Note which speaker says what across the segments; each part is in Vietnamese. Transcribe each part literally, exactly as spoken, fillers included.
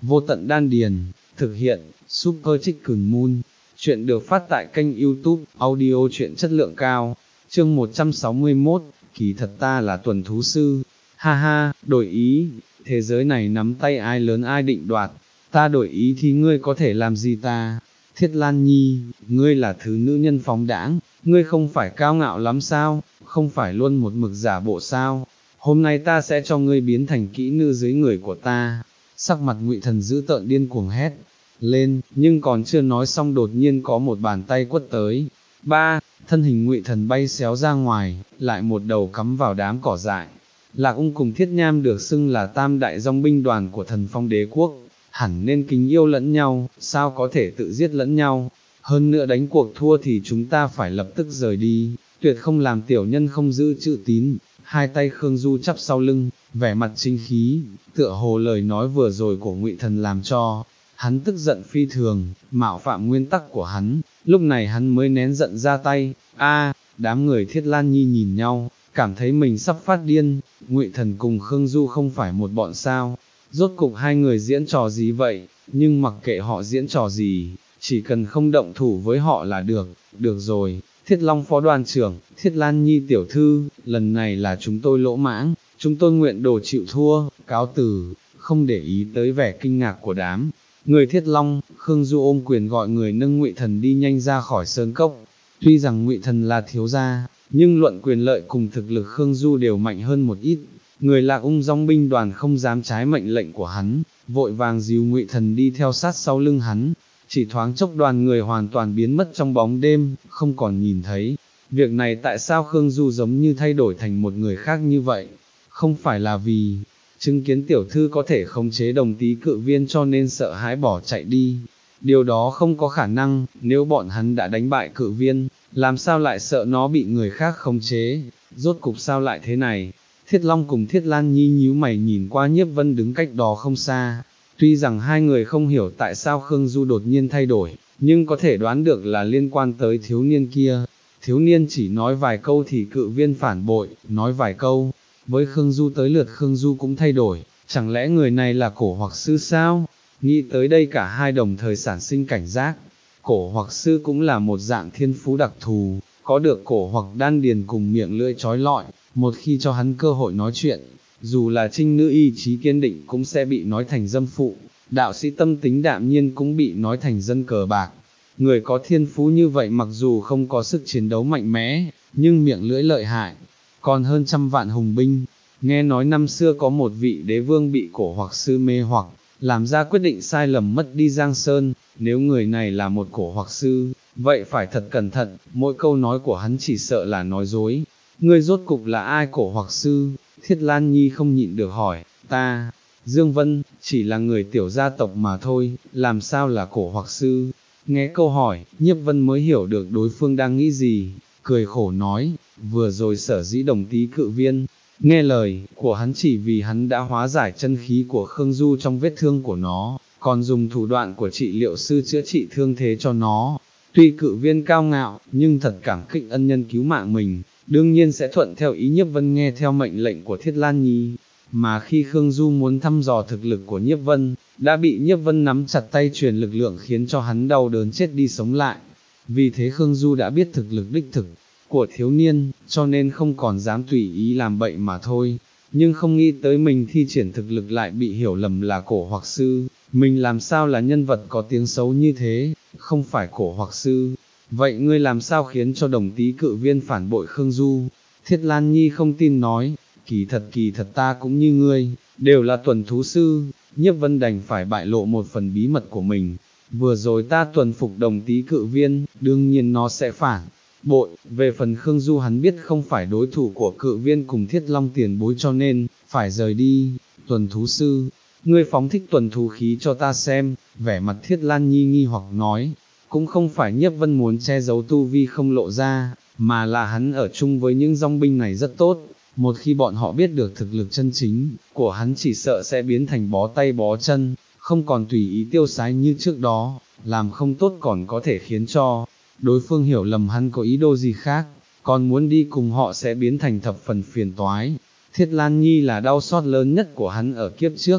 Speaker 1: vô tận đan điền, thực hiện, Super Chicken Moon, chuyện được phát tại kênh YouTube, audio truyện chất lượng cao, chương một trăm sáu mươi mốt, kỳ thật ta là tuần thú sư, ha ha, đổi ý, thế giới này nắm tay ai lớn ai định đoạt, ta đổi ý thì ngươi có thể làm gì ta, Thiết Lan Nhi, ngươi là thứ nữ nhân phóng đãng, ngươi không phải cao ngạo lắm sao, không phải luôn một mực giả bộ sao, hôm nay ta sẽ cho ngươi biến thành kỹ nữ dưới người của ta, sắc mặt Ngụy Thần dữ tợn điên cuồng hét lên, nhưng còn chưa nói xong đột nhiên có một bàn tay quất tới, ba, thân hình Ngụy Thần bay xéo ra ngoài, lại một đầu cắm vào đám cỏ dại. Lạc Ung cùng Thiết Nham được xưng là tam đại dòng binh đoàn của Thần Phong Đế Quốc, hẳn nên kính yêu lẫn nhau, sao có thể tự giết lẫn nhau, hơn nữa đánh cuộc thua thì chúng ta phải lập tức rời đi, tuyệt không làm tiểu nhân không giữ chữ tín. Hai tay Khương Du chắp sau lưng, vẻ mặt chính khí, tựa hồ lời nói vừa rồi của Ngụy Thần làm cho hắn tức giận phi thường, mạo phạm nguyên tắc của hắn, lúc này hắn mới nén giận ra tay. A, đám người Thiết Lan Nhi nhìn nhau, cảm thấy mình sắp phát điên, Ngụy Thần cùng Khương Du không phải một bọn sao, rốt cục hai người diễn trò gì vậy, nhưng mặc kệ họ diễn trò gì, chỉ cần không động thủ với họ là được, được rồi. Thiết Long phó đoàn trưởng, Thiết Lan Nhi tiểu thư, lần này là chúng tôi lỗ mãng, chúng tôi nguyện đồ chịu thua, cáo từ, không để ý tới vẻ kinh ngạc của đám người Thiết Long. Khương Du ôm quyền gọi người nâng Ngụy Thần đi nhanh ra khỏi sơn cốc. Tuy rằng Ngụy Thần là thiếu gia, nhưng luận quyền lợi cùng thực lực Khương Du đều mạnh hơn một ít. Người Lạc Ung dòng binh đoàn không dám trái mệnh lệnh của hắn, vội vàng dìu Ngụy Thần đi theo sát sau lưng hắn. Chỉ thoáng chốc đoàn người hoàn toàn biến mất trong bóng đêm, không còn nhìn thấy. Việc này tại sao Khương Du giống như thay đổi thành một người khác như vậy? Không phải là vì chứng kiến tiểu thư có thể khống chế đồng tí cự viên cho nên sợ hãi bỏ chạy đi. Điều đó không có khả năng, nếu bọn hắn đã đánh bại cự viên, làm sao lại sợ nó bị người khác khống chế? Rốt cục sao lại thế này? Thiết Long cùng Thiết Lan Nhi nhíu mày nhìn qua Nhiếp Vân đứng cách đó không xa. Tuy rằng hai người không hiểu tại sao Khương Du đột nhiên thay đổi, nhưng có thể đoán được là liên quan tới thiếu niên kia. Thiếu niên chỉ nói vài câu thì cự viên phản bội, nói vài câu, với Khương Du tới lượt Khương Du cũng thay đổi, chẳng lẽ người này là cổ hoặc sư sao? Nghĩ tới đây cả hai đồng thời sản sinh cảnh giác. Cổ hoặc sư cũng là một dạng thiên phú đặc thù, có được cổ hoặc đan điền cùng miệng lưỡi trói lọi, một khi cho hắn cơ hội nói chuyện, dù là trinh nữ ý chí kiên định cũng sẽ bị nói thành dâm phụ, đạo sĩ tâm tính đạm nhiên cũng bị nói thành dân cờ bạc. Người có thiên phú như vậy mặc dù không có sức chiến đấu mạnh mẽ, nhưng miệng lưỡi lợi hại, còn hơn trăm vạn hùng binh. Nghe nói năm xưa có một vị đế vương bị cổ hoặc sư mê hoặc, làm ra quyết định sai lầm mất đi Giang Sơn. Nếu người này là một cổ hoặc sư, vậy phải thật cẩn thận, mỗi câu nói của hắn chỉ sợ là nói dối. Ngươi rốt cục là ai cổ hoặc sư? Thiết Lan Nhi không nhịn được hỏi. Ta, Dương Vân, chỉ là người tiểu gia tộc mà thôi, làm sao là cổ hoặc sư? Nghe câu hỏi, Nhiếp Vân mới hiểu được đối phương đang nghĩ gì, cười khổ nói, vừa rồi sở dĩ đồng tí cự viên, nghe lời của hắn chỉ vì hắn đã hóa giải chân khí của Khương Du trong vết thương của nó, còn dùng thủ đoạn của trị liệu sư chữa trị thương thế cho nó. Tuy cự viên cao ngạo, nhưng thật cảm kích ân nhân cứu mạng mình, đương nhiên sẽ thuận theo ý Nhiếp Vân nghe theo mệnh lệnh của Thiết Lan Nhi. Mà khi Khương Du muốn thăm dò thực lực của Nhiếp Vân, đã bị Nhiếp Vân nắm chặt tay truyền lực lượng khiến cho hắn đau đớn chết đi sống lại. Vì thế Khương Du đã biết thực lực đích thực của thiếu niên, cho nên không còn dám tùy ý làm bậy mà thôi. Nhưng không nghĩ tới mình thi triển thực lực lại bị hiểu lầm là cổ hoặc sư, mình làm sao là nhân vật có tiếng xấu như thế, không phải cổ hoặc sư. Vậy ngươi làm sao khiến cho đồng tí cự viên phản bội Khương Du? Thiết Lan Nhi không tin nói, kỳ thật kỳ thật ta cũng như ngươi, đều là tuần thú sư. Nhiếp Vân đành phải bại lộ một phần bí mật của mình. Vừa rồi ta tuần phục đồng tí cự viên, đương nhiên nó sẽ phản bội. Về phần Khương Du hắn biết không phải đối thủ của cự viên cùng Thiết Long tiền bối cho nên, phải rời đi. Tuần thú sư, ngươi phóng thích tuần thú khí cho ta xem, vẻ mặt Thiết Lan Nhi nghi hoặc nói. Cũng không phải Nhiếp Vân muốn che giấu tu vi không lộ ra, mà là hắn ở chung với những dòng binh này rất tốt. Một khi bọn họ biết được thực lực chân chính của hắn chỉ sợ sẽ biến thành bó tay bó chân, không còn tùy ý tiêu sái như trước đó, làm không tốt còn có thể khiến cho đối phương hiểu lầm hắn có ý đồ gì khác, còn muốn đi cùng họ sẽ biến thành thập phần phiền toái. Thiết Lan Nhi là đau xót lớn nhất của hắn ở kiếp trước,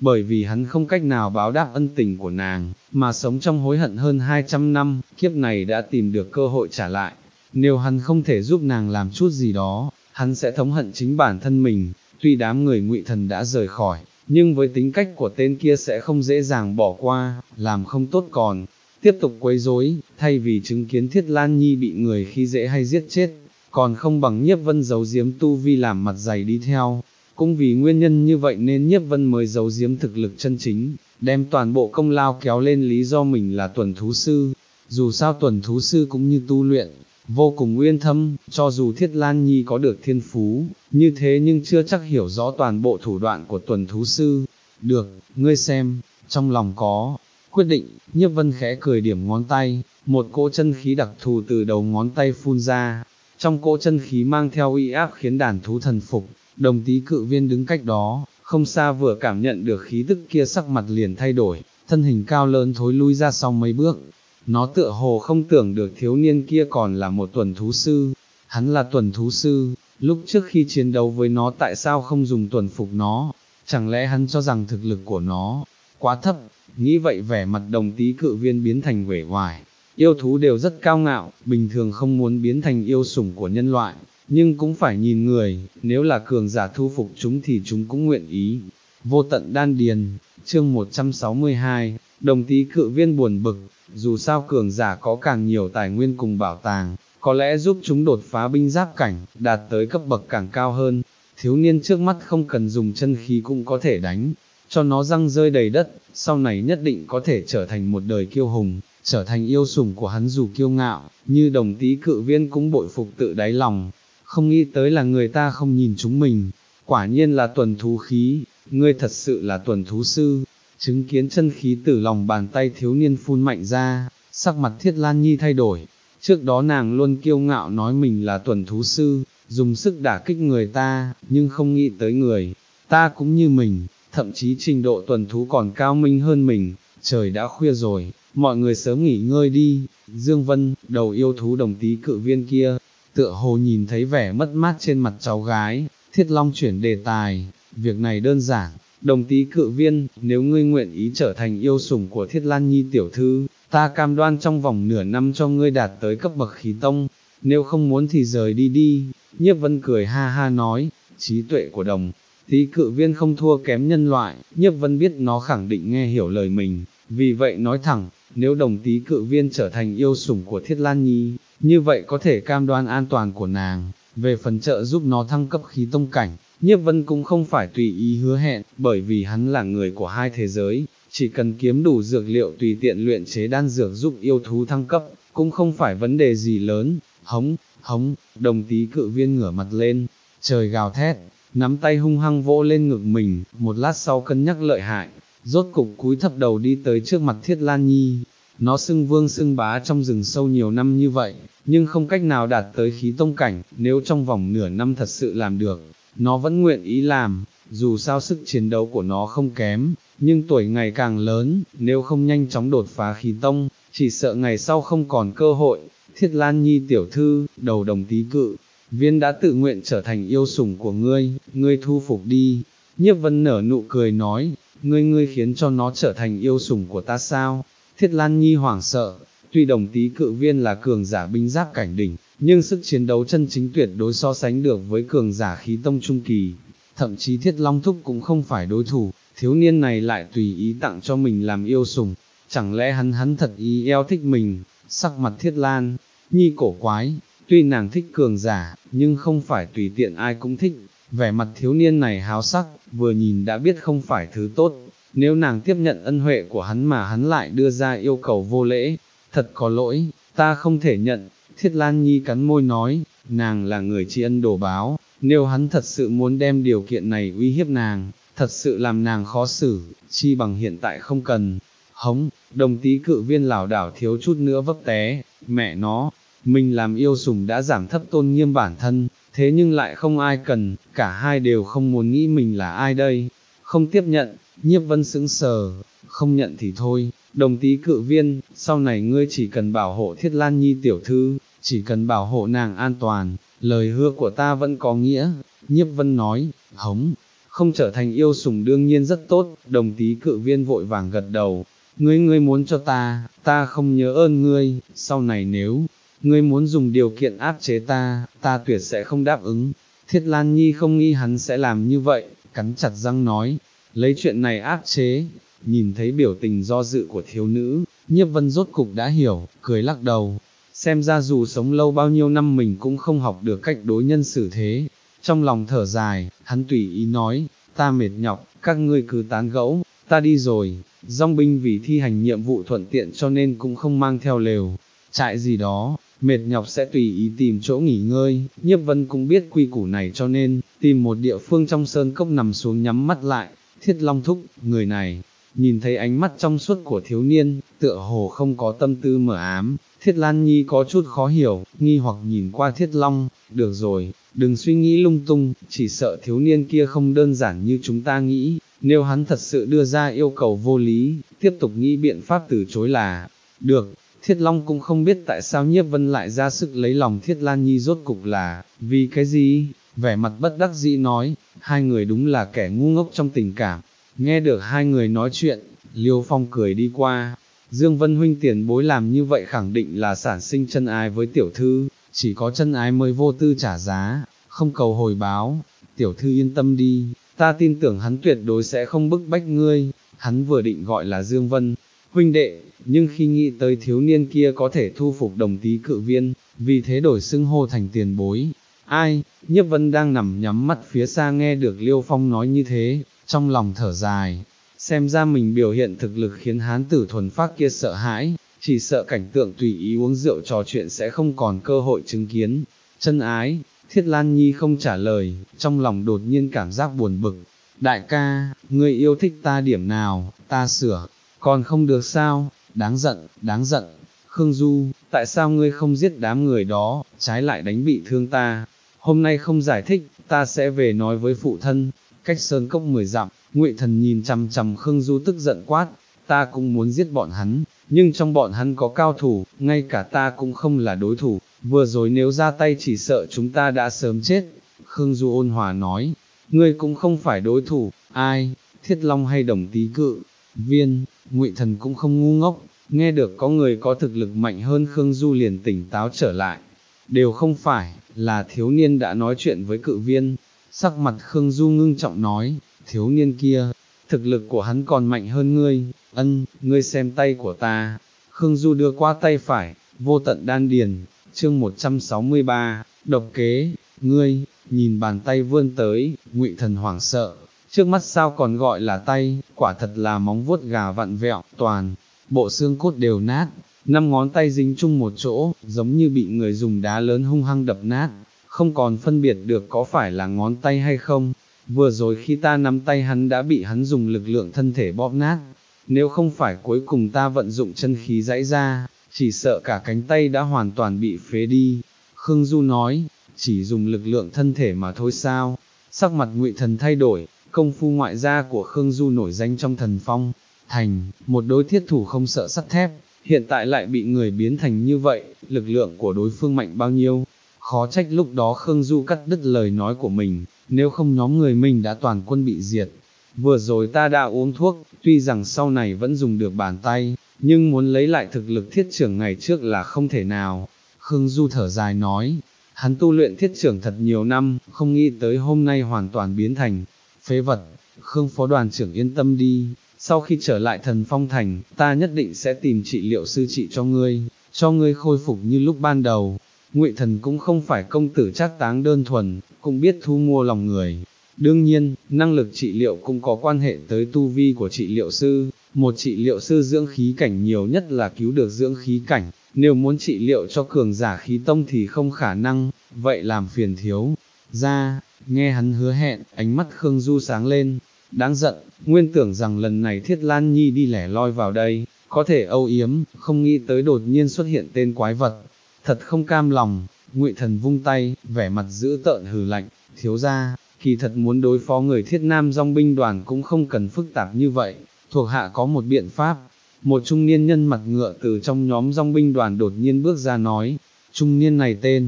Speaker 1: bởi vì hắn không cách nào báo đáp ân tình của nàng, mà sống trong hối hận hơn hai trăm năm, kiếp này đã tìm được cơ hội trả lại. Nếu hắn không thể giúp nàng làm chút gì đó, hắn sẽ thống hận chính bản thân mình. Tuy đám người Ngụy Thần đã rời khỏi, nhưng với tính cách của tên kia sẽ không dễ dàng bỏ qua, làm không tốt còn tiếp tục quấy rối, thay vì chứng kiến Thiết Lan Nhi bị người khi dễ hay giết chết, còn không bằng Nhiếp Vân giấu giếm tu vi làm mặt dày đi theo. Cũng vì nguyên nhân như vậy nên Nhiếp Vân mới giấu giếm thực lực chân chính, đem toàn bộ công lao kéo lên lý do mình là tuần thú sư. Dù sao tuần thú sư cũng như tu luyện, vô cùng uyên thâm, cho dù Thiết Lan Nhi có được thiên phú, như thế nhưng chưa chắc hiểu rõ toàn bộ thủ đoạn của tuần thú sư. Được, ngươi xem, trong lòng có quyết định. Nhiếp Vân khẽ cười điểm ngón tay, một cỗ chân khí đặc thù từ đầu ngón tay phun ra, trong cỗ chân khí mang theo uy áp khiến đàn thú thần phục. Đồng Tý Cự Viên đứng cách đó, không xa vừa cảm nhận được khí tức kia sắc mặt liền thay đổi, thân hình cao lớn thối lui ra sau mấy bước. Nó tựa hồ không tưởng được thiếu niên kia còn là một tuần thú sư. Hắn là tuần thú sư, lúc trước khi chiến đấu với nó tại sao không dùng tuần phục nó, chẳng lẽ hắn cho rằng thực lực của nó quá thấp. Nghĩ vậy vẻ mặt Đồng Tý Cự Viên biến thành uể oải. Yêu thú đều rất cao ngạo, bình thường không muốn biến thành yêu sủng của nhân loại, nhưng cũng phải nhìn người, nếu là cường giả thu phục chúng thì chúng cũng nguyện ý. Vô tận đan điền, chương một trăm sáu mươi hai, Đồng Tý Cự Viên buồn bực, dù sao cường giả có càng nhiều tài nguyên cùng bảo tàng, có lẽ giúp chúng đột phá binh giáp cảnh, đạt tới cấp bậc càng cao hơn. Thiếu niên trước mắt không cần dùng chân khí cũng có thể đánh, cho nó răng rơi đầy đất, sau này nhất định có thể trở thành một đời kiêu hùng, trở thành yêu sủng của hắn. Dù kiêu ngạo, như Đồng Tý Cự Viên cũng bội phục tự đáy lòng, không nghĩ tới là người ta không nhìn chúng mình, quả nhiên là tuần thú khí, ngươi thật sự là tuần thú sư. Chứng kiến chân khí từ lòng bàn tay thiếu niên phun mạnh ra, sắc mặt Thiết Lan Nhi thay đổi, trước đó nàng luôn kiêu ngạo nói mình là tuần thú sư, dùng sức đả kích người ta, nhưng không nghĩ tới người ta cũng như mình, thậm chí trình độ tuần thú còn cao minh hơn mình. Trời đã khuya rồi, mọi người sớm nghỉ ngơi đi. Dương Vân, đầu yêu thú Đồng Tý Cự Viên kia, tựa hồ nhìn thấy vẻ mất mát trên mặt cháu gái, Thiết Long chuyển đề tài, việc này đơn giản, Đồng Tý Cự Viên, nếu ngươi nguyện ý trở thành yêu sủng của Thiết Lan Nhi tiểu thư, ta cam đoan trong vòng nửa năm cho ngươi đạt tới cấp bậc khí tông, nếu không muốn thì rời đi đi. Nhiếp Vân cười ha ha nói, trí tuệ của Đồng Tý Cự Viên không thua kém nhân loại, Nhiếp Vân biết nó khẳng định nghe hiểu lời mình, vì vậy nói thẳng, nếu Đồng Tý Cự Viên trở thành yêu sủng của Thiết Lan Nhi, như vậy có thể cam đoan an toàn của nàng. Về phần trợ giúp nó thăng cấp khí tông cảnh, Nhiếp Vân cũng không phải tùy ý hứa hẹn, bởi vì hắn là người của hai thế giới, chỉ cần kiếm đủ dược liệu tùy tiện luyện chế đan dược giúp yêu thú thăng cấp, cũng không phải vấn đề gì lớn. Hống, hống, Đồng Tý Cự Viên ngửa mặt lên, trời gào thét, nắm tay hung hăng vỗ lên ngực mình, một lát sau cân nhắc lợi hại, rốt cục cúi thấp đầu đi tới trước mặt Thiết Lan Nhi. Nó xưng vương xưng bá trong rừng sâu nhiều năm như vậy, nhưng không cách nào đạt tới khí tông cảnh, nếu trong vòng nửa năm thật sự làm được, nó vẫn nguyện ý làm. Dù sao sức chiến đấu của nó không kém, nhưng tuổi ngày càng lớn, nếu không nhanh chóng đột phá khí tông, chỉ sợ ngày sau không còn cơ hội. Thiết Lan Nhi tiểu thư, đầu Đồng Tý Cự Viên đã tự nguyện trở thành yêu sủng của ngươi, ngươi thu phục đi. Nhiếp Vân nở nụ cười nói, ngươi ngươi khiến cho nó trở thành yêu sủng của ta sao? Thiết Lan Nhi hoảng sợ, tuy Đồng Tý Cự Viên là cường giả binh giáp cảnh đỉnh, nhưng sức chiến đấu chân chính tuyệt đối so sánh được với cường giả khí tông trung kỳ, thậm chí Thiết Long Thúc cũng không phải đối thủ. Thiếu niên này lại tùy ý tặng cho mình làm yêu sủng, chẳng lẽ hắn hắn thật ý eo thích mình? Sắc mặt Thiết Lan Nhi cổ quái, tuy nàng thích cường giả, nhưng không phải tùy tiện ai cũng thích. Vẻ mặt thiếu niên này háo sắc, vừa nhìn đã biết không phải thứ tốt. Nếu nàng tiếp nhận ân huệ của hắn mà hắn lại đưa ra yêu cầu vô lễ, thật có lỗi, ta không thể nhận. Thiết Lan Nhi cắn môi nói, nàng là người tri ân đồ báo, nếu hắn thật sự muốn đem điều kiện này uy hiếp nàng, thật sự làm nàng khó xử, chi bằng hiện tại không cần. Hống, Đồng Tý Cự Viên lảo đảo thiếu chút nữa vấp té, mẹ nó, mình làm yêu sủng đã giảm thấp tôn nghiêm bản thân, thế nhưng lại không ai cần, cả hai đều không muốn nghĩ mình là ai đây. Không tiếp nhận. Nhiếp Vân sững sờ, không nhận thì thôi. Đồng Tý Cự Viên, sau này ngươi chỉ cần bảo hộ Thiết Lan Nhi tiểu thư, chỉ cần bảo hộ nàng an toàn, lời hứa của ta vẫn có nghĩa. Nhiếp Vân nói, hống, không không trở thành yêu sủng đương nhiên rất tốt, đồng tí cự viên vội vàng gật đầu, ngươi ngươi muốn cho ta, ta không nhớ ơn ngươi, sau này nếu, ngươi muốn dùng điều kiện áp chế ta, ta tuyệt sẽ không đáp ứng. Thiết Lan Nhi không nghĩ hắn sẽ làm như vậy, cắn chặt răng nói, lấy chuyện này áp chế. Nhìn thấy biểu tình do dự của thiếu nữ, Nhiếp Vân rốt cục đã hiểu, cười lắc đầu, xem ra dù sống lâu bao nhiêu năm mình cũng không học được cách đối nhân xử thế. Trong lòng thở dài, hắn tùy ý nói, ta mệt nhọc, các ngươi cứ tán gẫu, ta đi rồi. Dòng binh vì thi hành nhiệm vụ thuận tiện cho nên cũng không mang theo lều, trại gì đó, mệt nhọc sẽ tùy ý tìm chỗ nghỉ ngơi. Nhiếp Vân cũng biết quy củ này cho nên, tìm một địa phương trong sơn cốc nằm xuống nhắm mắt lại. Thiết Long thúc, người này, nhìn thấy ánh mắt trong suốt của thiếu niên, tựa hồ không có tâm tư mờ ám. Thiết Lan Nhi có chút khó hiểu, nghi hoặc nhìn qua Thiết Long, được rồi, đừng suy nghĩ lung tung, chỉ sợ thiếu niên kia không đơn giản như chúng ta nghĩ, nếu hắn thật sự đưa ra yêu cầu vô lý, tiếp tục nghĩ biện pháp từ chối là, được. Thiết Long cũng không biết tại sao Nhiếp Vân lại ra sức lấy lòng Thiết Lan Nhi rốt cục là, vì cái gì, vẻ mặt bất đắc dĩ nói, hai người đúng là kẻ ngu ngốc trong tình cảm. Nghe được hai người nói chuyện, Liêu Phong cười đi qua, Dương Vân huynh tiền bối làm như vậy khẳng định là sản sinh chân ái với tiểu thư, chỉ có chân ái mới vô tư trả giá, không cầu hồi báo, tiểu thư yên tâm đi, ta tin tưởng hắn tuyệt đối sẽ không bức bách ngươi. Hắn vừa định gọi là Dương Vân huynh đệ, nhưng khi nghĩ tới thiếu niên kia có thể thu phục đồng tí cự viên, vì thế đổi xưng hô thành tiền bối. Ai, Nhiếp Vân đang nằm nhắm mắt phía xa nghe được Liêu Phong nói như thế, trong lòng thở dài, xem ra mình biểu hiện thực lực khiến hán tử thuần phác kia sợ hãi, chỉ sợ cảnh tượng tùy ý uống rượu trò chuyện sẽ không còn cơ hội chứng kiến. Chân ái, Thiết Lan Nhi không trả lời, trong lòng đột nhiên cảm giác buồn bực. Đại ca, ngươi yêu thích ta điểm nào, ta sửa, còn không được sao, đáng giận, đáng giận. Khương Du, tại sao ngươi không giết đám người đó, trái lại đánh bị thương ta? Hôm nay không giải thích, ta sẽ về nói với phụ thân. Cách sơn cốc mười dặm, Ngụy Thần nhìn chằm chằm Khương Du tức giận quát, ta cũng muốn giết bọn hắn, nhưng trong bọn hắn có cao thủ, ngay cả ta cũng không là đối thủ, vừa rồi nếu ra tay chỉ sợ chúng ta đã sớm chết. Khương Du ôn hòa nói, ngươi cũng không phải đối thủ, ai, Thiết Long hay Đồng Tí Cự Viên. Ngụy Thần cũng không ngu ngốc, nghe được có người có thực lực mạnh hơn Khương Du liền tỉnh táo trở lại, đều không phải, là thiếu niên đã nói chuyện với cự viên. Sắc mặt Khương Du ngưng trọng nói, thiếu niên kia, thực lực của hắn còn mạnh hơn ngươi, ân, ngươi xem tay của ta. Khương Du đưa qua tay phải, vô tận đan điền, chương một trăm sáu mươi ba, độc kế, ngươi, nhìn bàn tay vươn tới, Ngụy Thần hoảng sợ, trước mắt sao còn gọi là tay, quả thật là móng vuốt gà vặn vẹo, toàn, bộ xương cốt đều nát, năm ngón tay dính chung một chỗ, giống như bị người dùng đá lớn hung hăng đập nát, không còn phân biệt được có phải là ngón tay hay không. Vừa rồi khi ta nắm tay hắn đã bị hắn dùng lực lượng thân thể bóp nát, nếu không phải cuối cùng ta vận dụng chân khí giãy ra, chỉ sợ cả cánh tay đã hoàn toàn bị phế đi. Khương Du nói, chỉ dùng lực lượng thân thể mà thôi sao? Sắc mặt Ngụy Thần thay đổi, công phu ngoại gia của Khương Du nổi danh trong Thần Phong Thành, một đối thiết thủ không sợ sắt thép, hiện tại lại bị người biến thành như vậy, lực lượng của đối phương mạnh bao nhiêu? Khó trách lúc đó Khương Du cắt đứt lời nói của mình, nếu không nhóm người mình đã toàn quân bị diệt. Vừa rồi ta đã uống thuốc, tuy rằng sau này vẫn dùng được bàn tay, nhưng muốn lấy lại thực lực thiết trưởng ngày trước là không thể nào. Khương Du thở dài nói, hắn tu luyện thiết trưởng thật nhiều năm, không nghĩ tới hôm nay hoàn toàn biến thành phế vật. Khương phó đoàn trưởng yên tâm đi, sau khi trở lại Thần Phong Thành, ta nhất định sẽ tìm trị liệu sư trị cho ngươi, cho ngươi khôi phục như lúc ban đầu. Ngụy Thần cũng không phải công tử trác táng đơn thuần, cũng biết thu mua lòng người. Đương nhiên, năng lực trị liệu cũng có quan hệ tới tu vi của trị liệu sư, một trị liệu sư dưỡng khí cảnh nhiều nhất là cứu được dưỡng khí cảnh, nếu muốn trị liệu cho cường giả khí tông thì không khả năng, vậy làm phiền thiếu ra. Nghe hắn hứa hẹn, ánh mắt Khương Du sáng lên, đáng giận, nguyên tưởng rằng lần này Thiết Lan Nhi đi lẻ loi vào đây, có thể âu yếm, không nghĩ tới đột nhiên xuất hiện tên quái vật, thật không cam lòng. Ngụy Thần vung tay, vẻ mặt dữ tợn hừ lạnh, thiếu ra, kỳ thật muốn đối phó người Thiết Nam dòng binh đoàn cũng không cần phức tạp như vậy, thuộc hạ có một biện pháp. Một trung niên nhân mặt ngựa từ trong nhóm dòng binh đoàn đột nhiên bước ra nói, trung niên này tên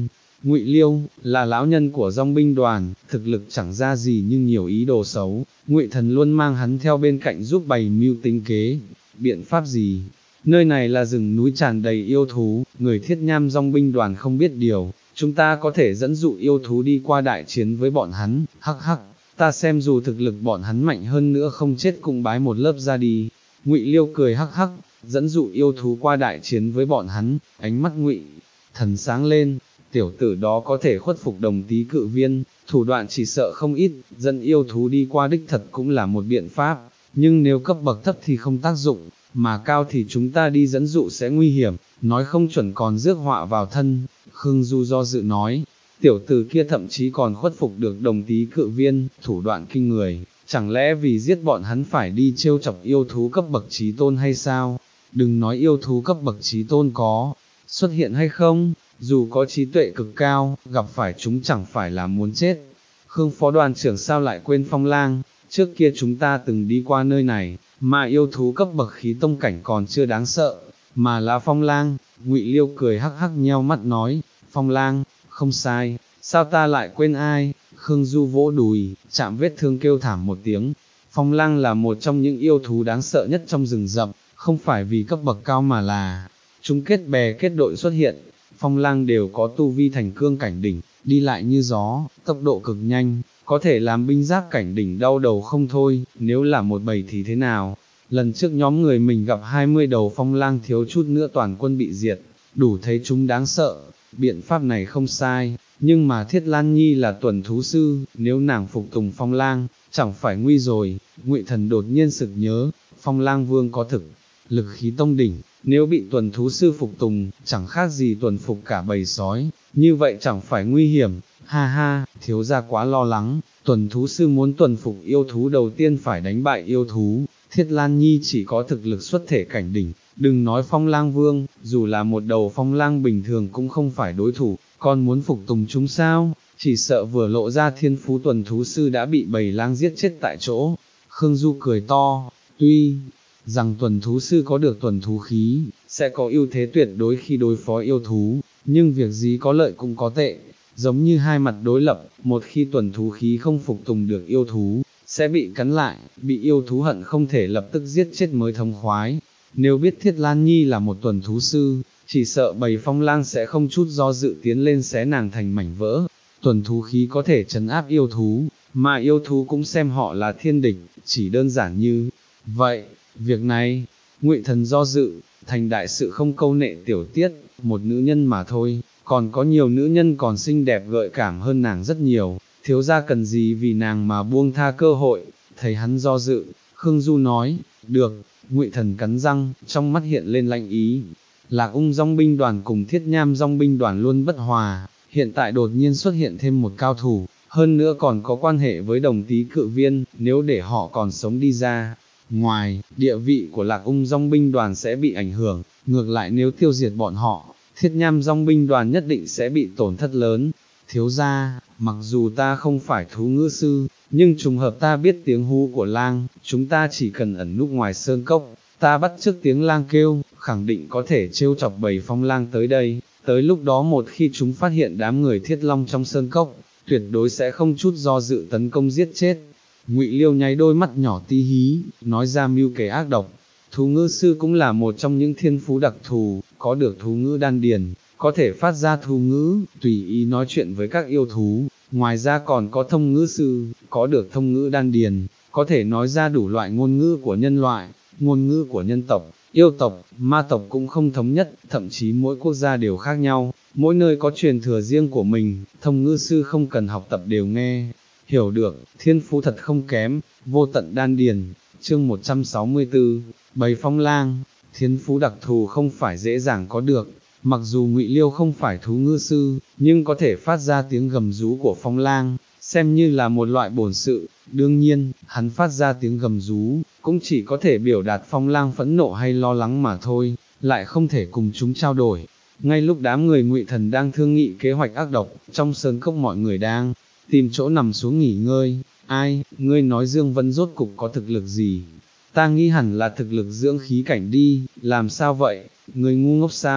Speaker 1: Ngụy Liêu, là lão nhân của dòng binh đoàn, thực lực chẳng ra gì nhưng nhiều ý đồ xấu, Ngụy Thần luôn mang hắn theo bên cạnh giúp bày mưu tính kế, biện pháp gì? Nơi này là rừng núi tràn đầy yêu thú, người thiết nham dòng binh đoàn không biết điều, chúng ta có thể dẫn dụ yêu thú đi qua đại chiến với bọn hắn, hắc hắc, ta xem dù thực lực bọn hắn mạnh hơn nữa không chết cũng bái một lớp ra đi. Ngụy Liêu cười hắc hắc, dẫn dụ yêu thú qua đại chiến với bọn hắn, ánh mắt Ngụy Thần sáng lên, tiểu tử đó có thể khuất phục Đồng Tý cự viên, thủ đoạn chỉ sợ không ít, dẫn yêu thú đi qua đích thật cũng là một biện pháp, nhưng nếu cấp bậc thấp thì không tác dụng, mà cao thì chúng ta đi dẫn dụ sẽ nguy hiểm, nói không chuẩn còn rước họa vào thân. Khương Du do dự nói, tiểu tử kia thậm chí còn khuất phục được Đồng Tý cự viên, thủ đoạn kinh người, chẳng lẽ vì giết bọn hắn phải đi trêu chọc yêu thú cấp bậc chí tôn hay sao? Đừng nói yêu thú cấp bậc chí tôn có xuất hiện hay không, dù có trí tuệ cực cao, gặp phải chúng chẳng phải là muốn chết. Khương phó đoàn trưởng sao lại quên Phong Lang, trước kia chúng ta từng đi qua nơi này, mà yêu thú cấp bậc khí tông cảnh còn chưa đáng sợ, mà là Phong Lang. Ngụy Liêu cười hắc hắc nheo mắt nói, Phong Lang, không sai, sao ta lại quên ai? Khương Du vỗ đùi, chạm vết thương kêu thảm một tiếng. Phong Lang là một trong những yêu thú đáng sợ nhất trong rừng rậm, không phải vì cấp bậc cao mà là chúng kết bè kết đội xuất hiện. Phong Lang đều có tu vi thành cương cảnh đỉnh, đi lại như gió, tốc độ cực nhanh, có thể làm binh giáp cảnh đỉnh đau đầu không thôi, nếu là một bầy thì thế nào? Lần trước nhóm người mình gặp hai mươi đầu Phong Lang thiếu chút nữa toàn quân bị diệt, đủ thấy chúng đáng sợ, biện pháp này không sai, nhưng mà Thiết Lan Nhi là tuần thú sư, nếu nàng phục tùng Phong Lang, chẳng phải nguy rồi. Ngụy Thần đột nhiên sực nhớ, Phong Lang Vương có thực lực khí tông đỉnh, nếu bị tuần thú sư phục tùng, chẳng khác gì tuần phục cả bầy sói, như vậy chẳng phải nguy hiểm. Ha ha, thiếu gia quá lo lắng, tuần thú sư muốn tuần phục yêu thú đầu tiên phải đánh bại yêu thú, Thiết Lan Nhi chỉ có thực lực xuất thể cảnh đỉnh, đừng nói Phong Lang Vương, dù là một đầu Phong Lang bình thường cũng không phải đối thủ, còn muốn phục tùng chúng sao? Chỉ sợ vừa lộ ra thiên phú tuần thú sư đã bị bầy lang giết chết tại chỗ. Khương Du cười to, tuy rằng tuần thú sư có được tuần thú khí, sẽ có ưu thế tuyệt đối khi đối phó yêu thú, nhưng việc gì có lợi cũng có tệ, giống như hai mặt đối lập, một khi tuần thú khí không phục tùng được yêu thú, sẽ bị cắn lại, bị yêu thú hận không thể lập tức giết chết mới thống khoái. Nếu biết Thiết Lan Nhi là một tuần thú sư, chỉ sợ bầy Phong Lang sẽ không chút do dự tiến lên xé nàng thành mảnh vỡ. Tuần thú khí có thể trấn áp yêu thú, mà yêu thú cũng xem họ là thiên địch, chỉ đơn giản như vậy. Việc này, Ngụy Thần do dự, thành đại sự không câu nệ tiểu tiết, một nữ nhân mà thôi, còn có nhiều nữ nhân còn xinh đẹp gợi cảm hơn nàng rất nhiều, thiếu gia cần gì vì nàng mà buông tha cơ hội. Thấy hắn do dự, Khương Du nói, được. Ngụy Thần cắn răng, trong mắt hiện lên lạnh ý. Lạc Ung dòng binh đoàn cùng Thiết Nham dòng binh đoàn luôn bất hòa, hiện tại đột nhiên xuất hiện thêm một cao thủ, hơn nữa còn có quan hệ với Đồng Tý cự viên, nếu để họ còn sống đi ra ngoài, địa vị của Lạc Ung dòng binh đoàn sẽ bị ảnh hưởng, ngược lại nếu tiêu diệt bọn họ, Thiết Nham dòng binh đoàn nhất định sẽ bị tổn thất lớn. Thiếu gia, mặc dù ta không phải thú ngữ sư, nhưng trùng hợp ta biết tiếng hú của lang, chúng ta chỉ cần ẩn núp ngoài sơn cốc, ta bắt chước tiếng lang kêu, khẳng định có thể trêu chọc bầy Phong Lang tới đây, tới lúc đó một khi chúng phát hiện đám người Thiết Long trong sơn cốc, tuyệt đối sẽ không chút do dự tấn công giết chết. Ngụy Liêu nháy đôi mắt nhỏ tí hí, nói ra mưu kế ác độc. Thú ngữ sư cũng là một trong những thiên phú đặc thù, có được thú ngữ đan điền, có thể phát ra thú ngữ, tùy ý nói chuyện với các yêu thú. Ngoài ra còn có thông ngữ sư, có được thông ngữ đan điền, có thể nói ra đủ loại ngôn ngữ của nhân loại, ngôn ngữ của nhân tộc, yêu tộc, ma tộc cũng không thống nhất, thậm chí mỗi quốc gia đều khác nhau, mỗi nơi có truyền thừa riêng của mình, thông ngữ sư không cần học tập đều nghe hiểu được, thiên phú thật không kém. Vô tận đan điền, chương một trăm sáu mươi tư, bầy Phong Lang, thiên phú đặc thù không phải dễ dàng có được. Mặc dù Ngụy Liêu không phải thú ngữ sư, nhưng có thể phát ra tiếng gầm rú của Phong Lang, xem như là một loại bổn sự. Đương nhiên, hắn phát ra tiếng gầm rú, cũng chỉ có thể biểu đạt Phong Lang phẫn nộ hay lo lắng mà thôi, lại không thể cùng chúng trao đổi. Ngay lúc đám người Ngụy Thần đang thương nghị kế hoạch ác độc, trong sơn cốc mọi người đang tìm chỗ nằm xuống nghỉ ngơi. Ai, ngươi nói Dương Vân rốt cục có thực lực gì? Ta nghĩ hẳn là thực lực dưỡng khí cảnh đi, làm sao vậy, ngươi ngu ngốc sao?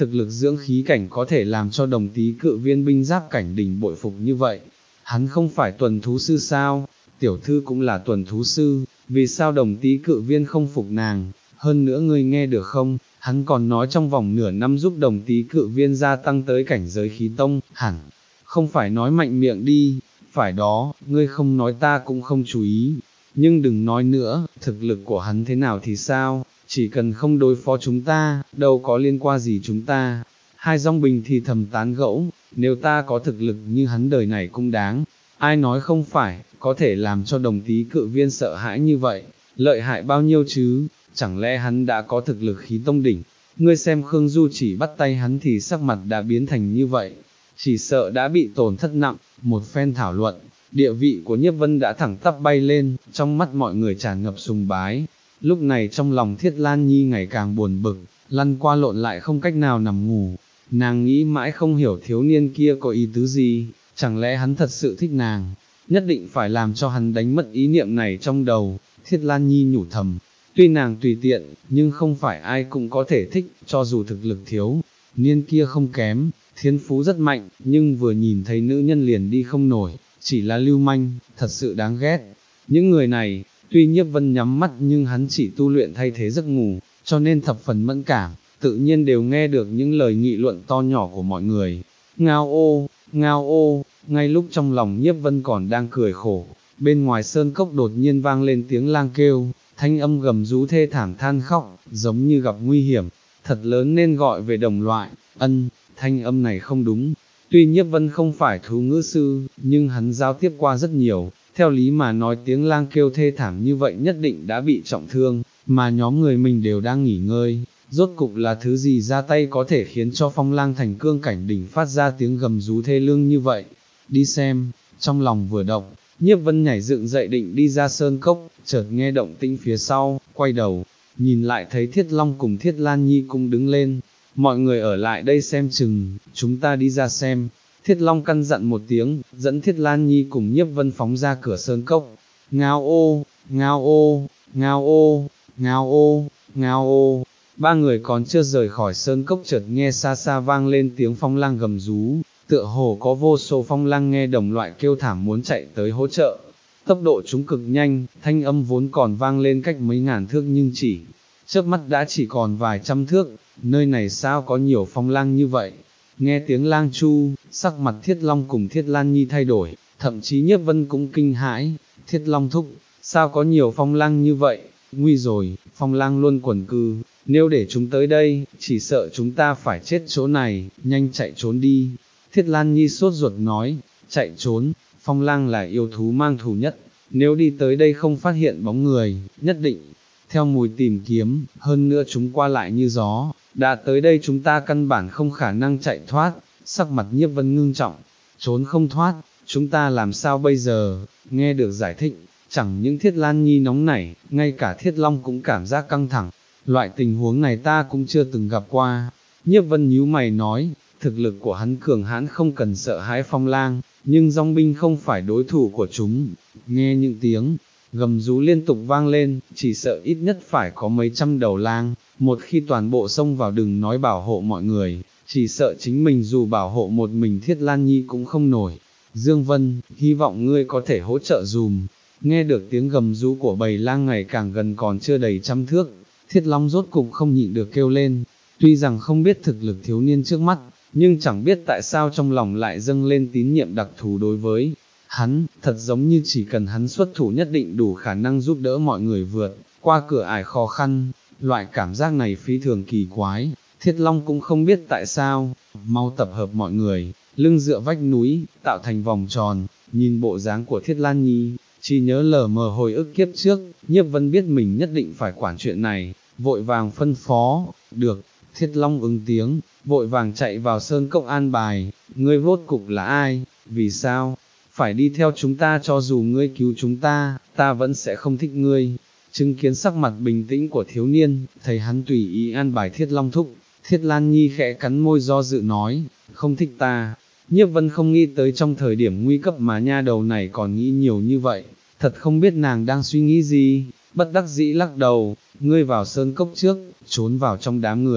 Speaker 1: thực lực dưỡng khí cảnh có thể làm cho đồng tí cự viên binh giáp cảnh đỉnh bội phục như vậy. Hắn không phải tuần thú sư sao, tiểu thư cũng là tuần thú sư, vì sao đồng tí cự viên không phục nàng, hơn nữa ngươi nghe được không, hắn còn nói trong vòng nửa năm giúp đồng tí cự viên gia tăng tới cảnh giới khí tông, hẳn, không phải nói mạnh miệng đi, phải đó, ngươi không nói ta cũng không chú ý, nhưng đừng nói nữa, thực lực của hắn thế nào thì sao, chỉ cần không đối phó chúng ta, đâu có liên quan gì chúng ta. Hai dòng bình thì thầm tán gẫu, nếu ta có thực lực như hắn đời này cũng đáng, ai nói không phải, có thể làm cho đồng tí cự viên sợ hãi như vậy, lợi hại bao nhiêu chứ, chẳng lẽ hắn đã có thực lực khí tông đỉnh, ngươi xem Khương Du chỉ bắt tay hắn thì sắc mặt đã biến thành như vậy, chỉ sợ đã bị tổn thất nặng, một phen thảo luận, địa vị của Nhiếp Vân đã thẳng tắp bay lên, trong mắt mọi người tràn ngập sùng bái, lúc này trong lòng Thiết Lan Nhi ngày càng buồn bực, lăn qua lộn lại không cách nào nằm ngủ, nàng nghĩ mãi không hiểu thiếu niên kia có ý tứ gì, chẳng lẽ hắn thật sự thích nàng, nhất định phải làm cho hắn đánh mất ý niệm này trong đầu, Thiết Lan Nhi nhủ thầm, tuy nàng tùy tiện, nhưng không phải ai cũng có thể thích, cho dù thực lực thiếu, niên kia không kém, thiên phú rất mạnh, nhưng vừa nhìn thấy nữ nhân liền đi không nổi, chỉ là lưu manh, thật sự đáng ghét. Những người này, tuy Nhiếp Vân nhắm mắt nhưng hắn chỉ tu luyện thay thế giấc ngủ, cho nên thập phần mẫn cảm, tự nhiên đều nghe được những lời nghị luận to nhỏ của mọi người. Ngao ô, ngao ô, ngay lúc trong lòng Nhiếp Vân còn đang cười khổ, bên ngoài sơn cốc đột nhiên vang lên tiếng lang kêu, thanh âm gầm rú thê thảm than khóc, giống như gặp nguy hiểm, thật lớn nên gọi về đồng loại, ân, thanh âm này không đúng. Tuy Nhiếp Vân không phải thú ngữ sư, nhưng hắn giao tiếp qua rất nhiều, theo lý mà nói tiếng lang kêu thê thảm như vậy nhất định đã bị trọng thương, mà nhóm người mình đều đang nghỉ ngơi, rốt cục là thứ gì ra tay có thể khiến cho phong lang thành cương cảnh đỉnh phát ra tiếng gầm rú thê lương như vậy, đi xem, trong lòng vừa động, Nhiếp Vân nhảy dựng dậy định đi ra sơn cốc, chợt nghe động tĩnh phía sau, quay đầu, nhìn lại thấy Thiết Long cùng Thiết Lan Nhi cũng đứng lên, mọi người ở lại đây xem chừng, chúng ta đi ra xem. Thiết Long căn dặn một tiếng, dẫn Thiết Lan Nhi cùng Nhiếp Vân phóng ra cửa sơn cốc. Ngao ô, ngao ô, ngao ô, ngao ô, ngao ô. Ba người còn chưa rời khỏi sơn cốc chợt nghe xa xa vang lên tiếng phong lang gầm rú, tựa hồ có vô số phong lang nghe đồng loại kêu thảm muốn chạy tới hỗ trợ. Tốc độ chúng cực nhanh, thanh âm vốn còn vang lên cách mấy ngàn thước nhưng chỉ, chớp mắt đã chỉ còn vài trăm thước, nơi này sao có nhiều phong lang như vậy. Nghe tiếng lang chu, sắc mặt Thiết Long cùng Thiết Lan Nhi thay đổi, thậm chí Nhiếp Vân cũng kinh hãi, Thiết Long thúc, sao có nhiều phong lang như vậy, nguy rồi, phong lang luôn quẩn cư, nếu để chúng tới đây, chỉ sợ chúng ta phải chết chỗ này, nhanh chạy trốn đi. Thiết Lan Nhi sốt ruột nói, chạy trốn, phong lang là yêu thú mang thù nhất, nếu đi tới đây không phát hiện bóng người, nhất định, theo mùi tìm kiếm, hơn nữa chúng qua lại như gió. Đã tới đây chúng ta căn bản không khả năng chạy thoát, sắc mặt Nhiếp Vân ngưng trọng, trốn không thoát, chúng ta làm sao bây giờ, nghe được giải thích, chẳng những Thiết Lan Nhi nóng nảy, ngay cả Thiết Long cũng cảm giác căng thẳng, loại tình huống này ta cũng chưa từng gặp qua. Nhiếp Vân nhíu mày nói, thực lực của hắn cường hãn không cần sợ hãi phong lang, nhưng dòng binh không phải đối thủ của chúng, nghe những tiếng gầm rú liên tục vang lên, chỉ sợ ít nhất phải có mấy trăm đầu lang, một khi toàn bộ xông vào đừng nói bảo hộ mọi người, chỉ sợ chính mình dù bảo hộ một mình Thiết Lan Nhi cũng không nổi. Dương Vân, hy vọng ngươi có thể hỗ trợ dùm. Nghe được tiếng gầm rú của bầy lang ngày càng gần còn chưa đầy trăm thước, Thiết Long rốt cục không nhịn được kêu lên, tuy rằng không biết thực lực thiếu niên trước mắt, nhưng chẳng biết tại sao trong lòng lại dâng lên tín nhiệm đặc thù đối với hắn, thật giống như chỉ cần hắn xuất thủ nhất định đủ khả năng giúp đỡ mọi người vượt qua cửa ải khó khăn, loại cảm giác này phi thường kỳ quái, Thiết Long cũng không biết tại sao, mau tập hợp mọi người, lưng dựa vách núi, tạo thành vòng tròn, nhìn bộ dáng của Thiết Lan Nhi, chỉ nhớ lờ mờ hồi ức kiếp trước, Nhiếp Vân biết mình nhất định phải quản chuyện này, vội vàng phân phó, được, Thiết Long ứng tiếng, vội vàng chạy vào sơn cốc an bài, ngươi rốt cục là ai, vì sao, phải đi theo chúng ta cho dù ngươi cứu chúng ta, ta vẫn sẽ không thích ngươi. Chứng kiến sắc mặt bình tĩnh của thiếu niên, thấy hắn tùy ý an bài Thiết Long thúc, Thiết Lan Nhi khẽ cắn môi do dự nói, không thích ta. Nhiếp Vân không nghĩ tới trong thời điểm nguy cấp mà nha đầu này còn nghĩ nhiều như vậy, thật không biết nàng đang suy nghĩ gì, bất đắc dĩ lắc đầu, ngươi vào sơn cốc trước, trốn vào trong đám người,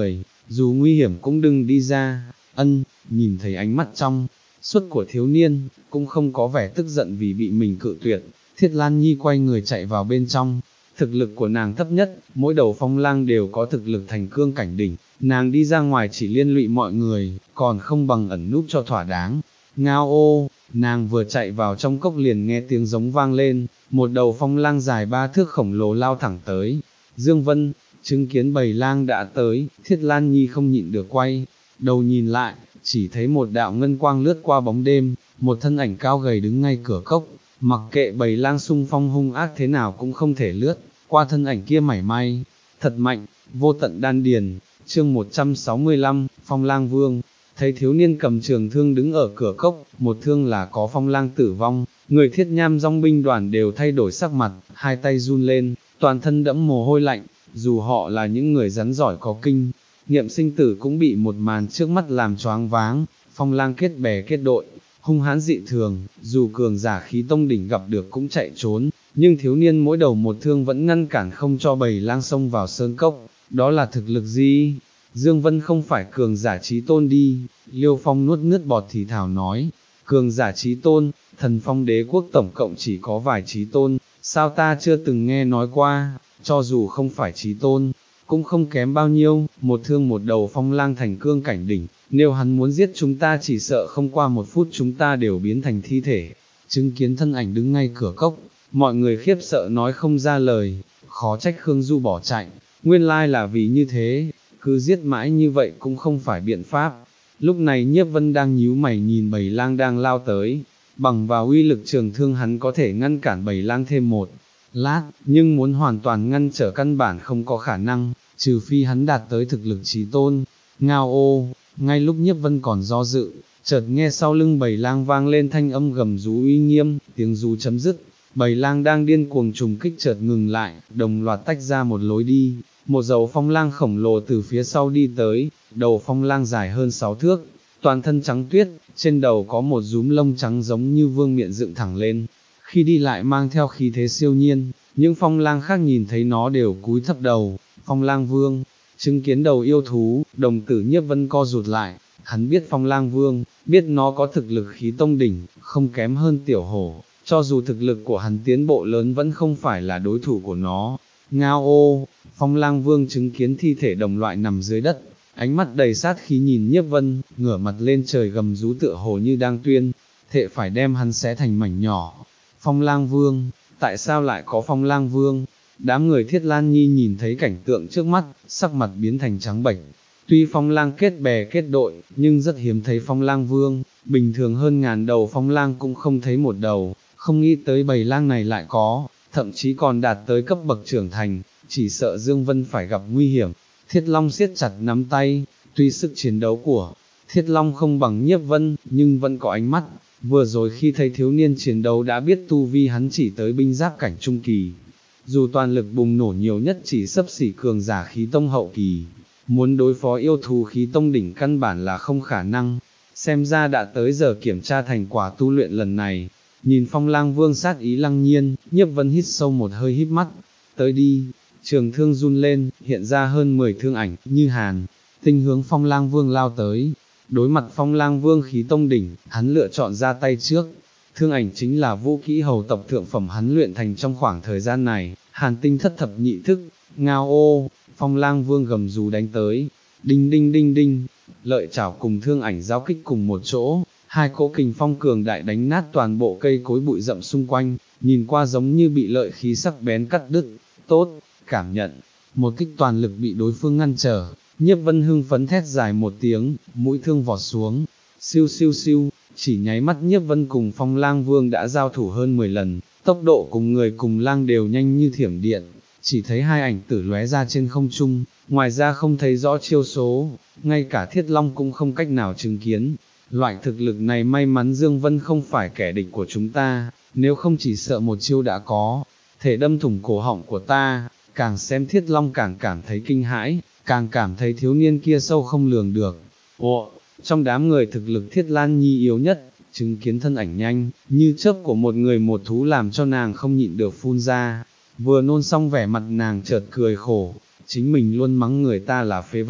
Speaker 1: dù nguy hiểm cũng đừng đi ra, ân, nhìn thấy ánh mắt trong suốt của thiếu niên, cũng không có vẻ tức giận vì bị mình cự tuyệt, Thiết Lan Nhi quay người chạy vào bên trong, thực lực của nàng thấp nhất, mỗi đầu phong lang đều có thực lực thành cương cảnh đỉnh, nàng đi ra ngoài chỉ liên lụy mọi người, còn không bằng ẩn núp cho thỏa đáng. Ngao ô, nàng vừa chạy vào trong cốc liền nghe tiếng giống vang lên, một đầu phong lang dài ba thước khổng lồ lao thẳng tới. Dương Vân, chứng kiến bầy lang đã tới, Thiết Lan Nhi không nhịn được quay đầu nhìn lại, chỉ thấy một đạo ngân quang lướt qua bóng đêm, một thân ảnh cao gầy đứng ngay cửa cốc, mặc kệ bầy lang xung phong hung ác thế nào cũng không thể lướt qua thân ảnh kia mảy may, thật mạnh, vô tận đan điền. Chương một trăm sáu mươi lăm, Phong Lang Vương. Thấy thiếu niên cầm trường thương đứng ở cửa cốc, một thương là có phong lang tử vong, người Thiết Nham dòng binh đoàn đều thay đổi sắc mặt, hai tay run lên, toàn thân đẫm mồ hôi lạnh, dù họ là những người rắn giỏi có kinh nghiệm sinh tử cũng bị một màn trước mắt làm choáng váng. Phong lang kết bè kết đội, hung hãn dị thường, dù cường giả khí tông đỉnh gặp được cũng chạy trốn, nhưng thiếu niên mỗi đầu một thương vẫn ngăn cản không cho bầy lang xông vào sơn cốc, đó là thực lực gì? Dương Vân không phải cường giả chí tôn đi, Liêu Phong nuốt nước bọt thì thảo nói, cường giả chí tôn, Thần Phong đế quốc tổng cộng chỉ có vài chí tôn, sao ta chưa từng nghe nói qua, cho dù không phải chí tôn, cũng không kém bao nhiêu, một thương một đầu phong lang thành cương cảnh đỉnh, nếu hắn muốn giết chúng ta chỉ sợ không qua một phút chúng ta đều biến thành thi thể. Chứng kiến thân ảnh đứng ngay cửa cốc, mọi người khiếp sợ nói không ra lời, khó trách Khương Du bỏ chạy, nguyên lai là vì như thế, cứ giết mãi như vậy cũng không phải biện pháp. Lúc này Nhiếp Vân đang nhíu mày nhìn bầy lang đang lao tới, bằng vào uy lực trường thương hắn có thể ngăn cản bầy lang thêm một lát, nhưng muốn hoàn toàn ngăn trở căn bản không có khả năng, trừ phi hắn đạt tới thực lực chí tôn. Ngao ô, ngay lúc Nhiếp Vân còn do dự, chợt nghe sau lưng bầy lang vang lên thanh âm gầm rú uy nghiêm, tiếng rú chấm dứt, bầy lang đang điên cuồng trùng kích chợt ngừng lại, đồng loạt tách ra một lối đi, một dấu phong lang khổng lồ từ phía sau đi tới, đầu phong lang dài hơn sáu thước, toàn thân trắng tuyết, trên đầu có một rúm lông trắng giống như vương miện dựng thẳng lên, khi đi lại mang theo khí thế siêu nhiên, những phong lang khác nhìn thấy nó đều cúi thấp đầu. Phong Lang Vương, chứng kiến đầu yêu thú, đồng tử Nhiếp Vân co rụt lại, hắn biết Phong Lang Vương, biết nó có thực lực khí tông đỉnh, không kém hơn tiểu hổ, cho dù thực lực của hắn tiến bộ lớn vẫn không phải là đối thủ của nó. Ngao ô, Phong Lang Vương chứng kiến thi thể đồng loại nằm dưới đất, ánh mắt đầy sát khí nhìn Nhiếp Vân, ngửa mặt lên trời gầm rú tựa hồ như đang tuyên thệ phải đem hắn xé thành mảnh nhỏ. Phong Lang Vương, tại sao lại có Phong Lang Vương? Đám người Thiết Lan Nhi nhìn thấy cảnh tượng trước mắt, sắc mặt biến thành trắng bệch. Tuy phong lang kết bè kết đội, nhưng rất hiếm thấy phong lang vương, bình thường hơn ngàn đầu phong lang cũng không thấy một đầu, không nghĩ tới bầy lang này lại có, thậm chí còn đạt tới cấp bậc trưởng thành, chỉ sợ Dương Vân phải gặp nguy hiểm. Thiết Long siết chặt nắm tay, tuy sức chiến đấu của Thiết Long không bằng Nhiếp Vân, nhưng vẫn có ánh mắt, vừa rồi khi thấy thiếu niên chiến đấu đã biết tu vi hắn chỉ tới binh giáp cảnh trung kỳ. Dù toàn lực bùng nổ nhiều nhất chỉ xấp xỉ cường giả khí tông hậu kỳ, muốn đối phó yêu thú khí tông đỉnh căn bản là không khả năng, xem ra đã tới giờ kiểm tra thành quả tu luyện lần này. Nhìn Phong Lang Vương sát ý lăng nhiên, Nhiếp Vân hít sâu một hơi híp mắt, tới đi, trường thương run lên, hiện ra hơn mười thương ảnh, như hàn, tinh hướng Phong Lang Vương lao tới. Đối mặt Phong Lang Vương khí tông đỉnh, hắn lựa chọn ra tay trước. Thương ảnh chính là vũ kỹ hầu tộc thượng phẩm hắn luyện thành trong khoảng thời gian này, hàn tinh thất thập nhị thức. Ngao ô, Phong Lang Vương gầm rú đánh tới, đinh đinh đinh đinh, lợi chảo cùng thương ảnh giao kích cùng một chỗ, hai cỗ kình phong cường đại đánh nát toàn bộ cây cối bụi rậm xung quanh, nhìn qua giống như bị lợi khí sắc bén cắt đứt. Tốt, cảm nhận, một kích toàn lực bị đối phương ngăn trở, Nhiếp Vân hưng phấn thét dài một tiếng, mũi thương vọt xuống, siêu siêu siêu, chỉ nháy mắt Nhiếp Vân cùng Phong Lang Vương đã giao thủ hơn mười lần, tốc độ cùng người cùng lang đều nhanh như thiểm điện, chỉ thấy hai ảnh tử lóe ra trên không trung, ngoài ra không thấy rõ chiêu số, ngay cả Thiết Long cũng không cách nào chứng kiến. Loại thực lực này may mắn Dương Vân không phải kẻ địch của chúng ta, nếu không chỉ sợ một chiêu đã có thể đâm thủng cổ họng của ta. Càng xem Thiết Long càng cảm thấy kinh hãi, càng cảm thấy thiếu niên kia sâu không lường được. Ồ, trong đám người thực lực Thiết Lan Nhi yếu nhất, chứng kiến thân ảnh nhanh như chớp của một người một thú làm cho nàng không nhịn được phun ra. Vừa nôn xong vẻ mặt nàng chợt cười khổ, chính mình luôn mắng người ta là phế vật,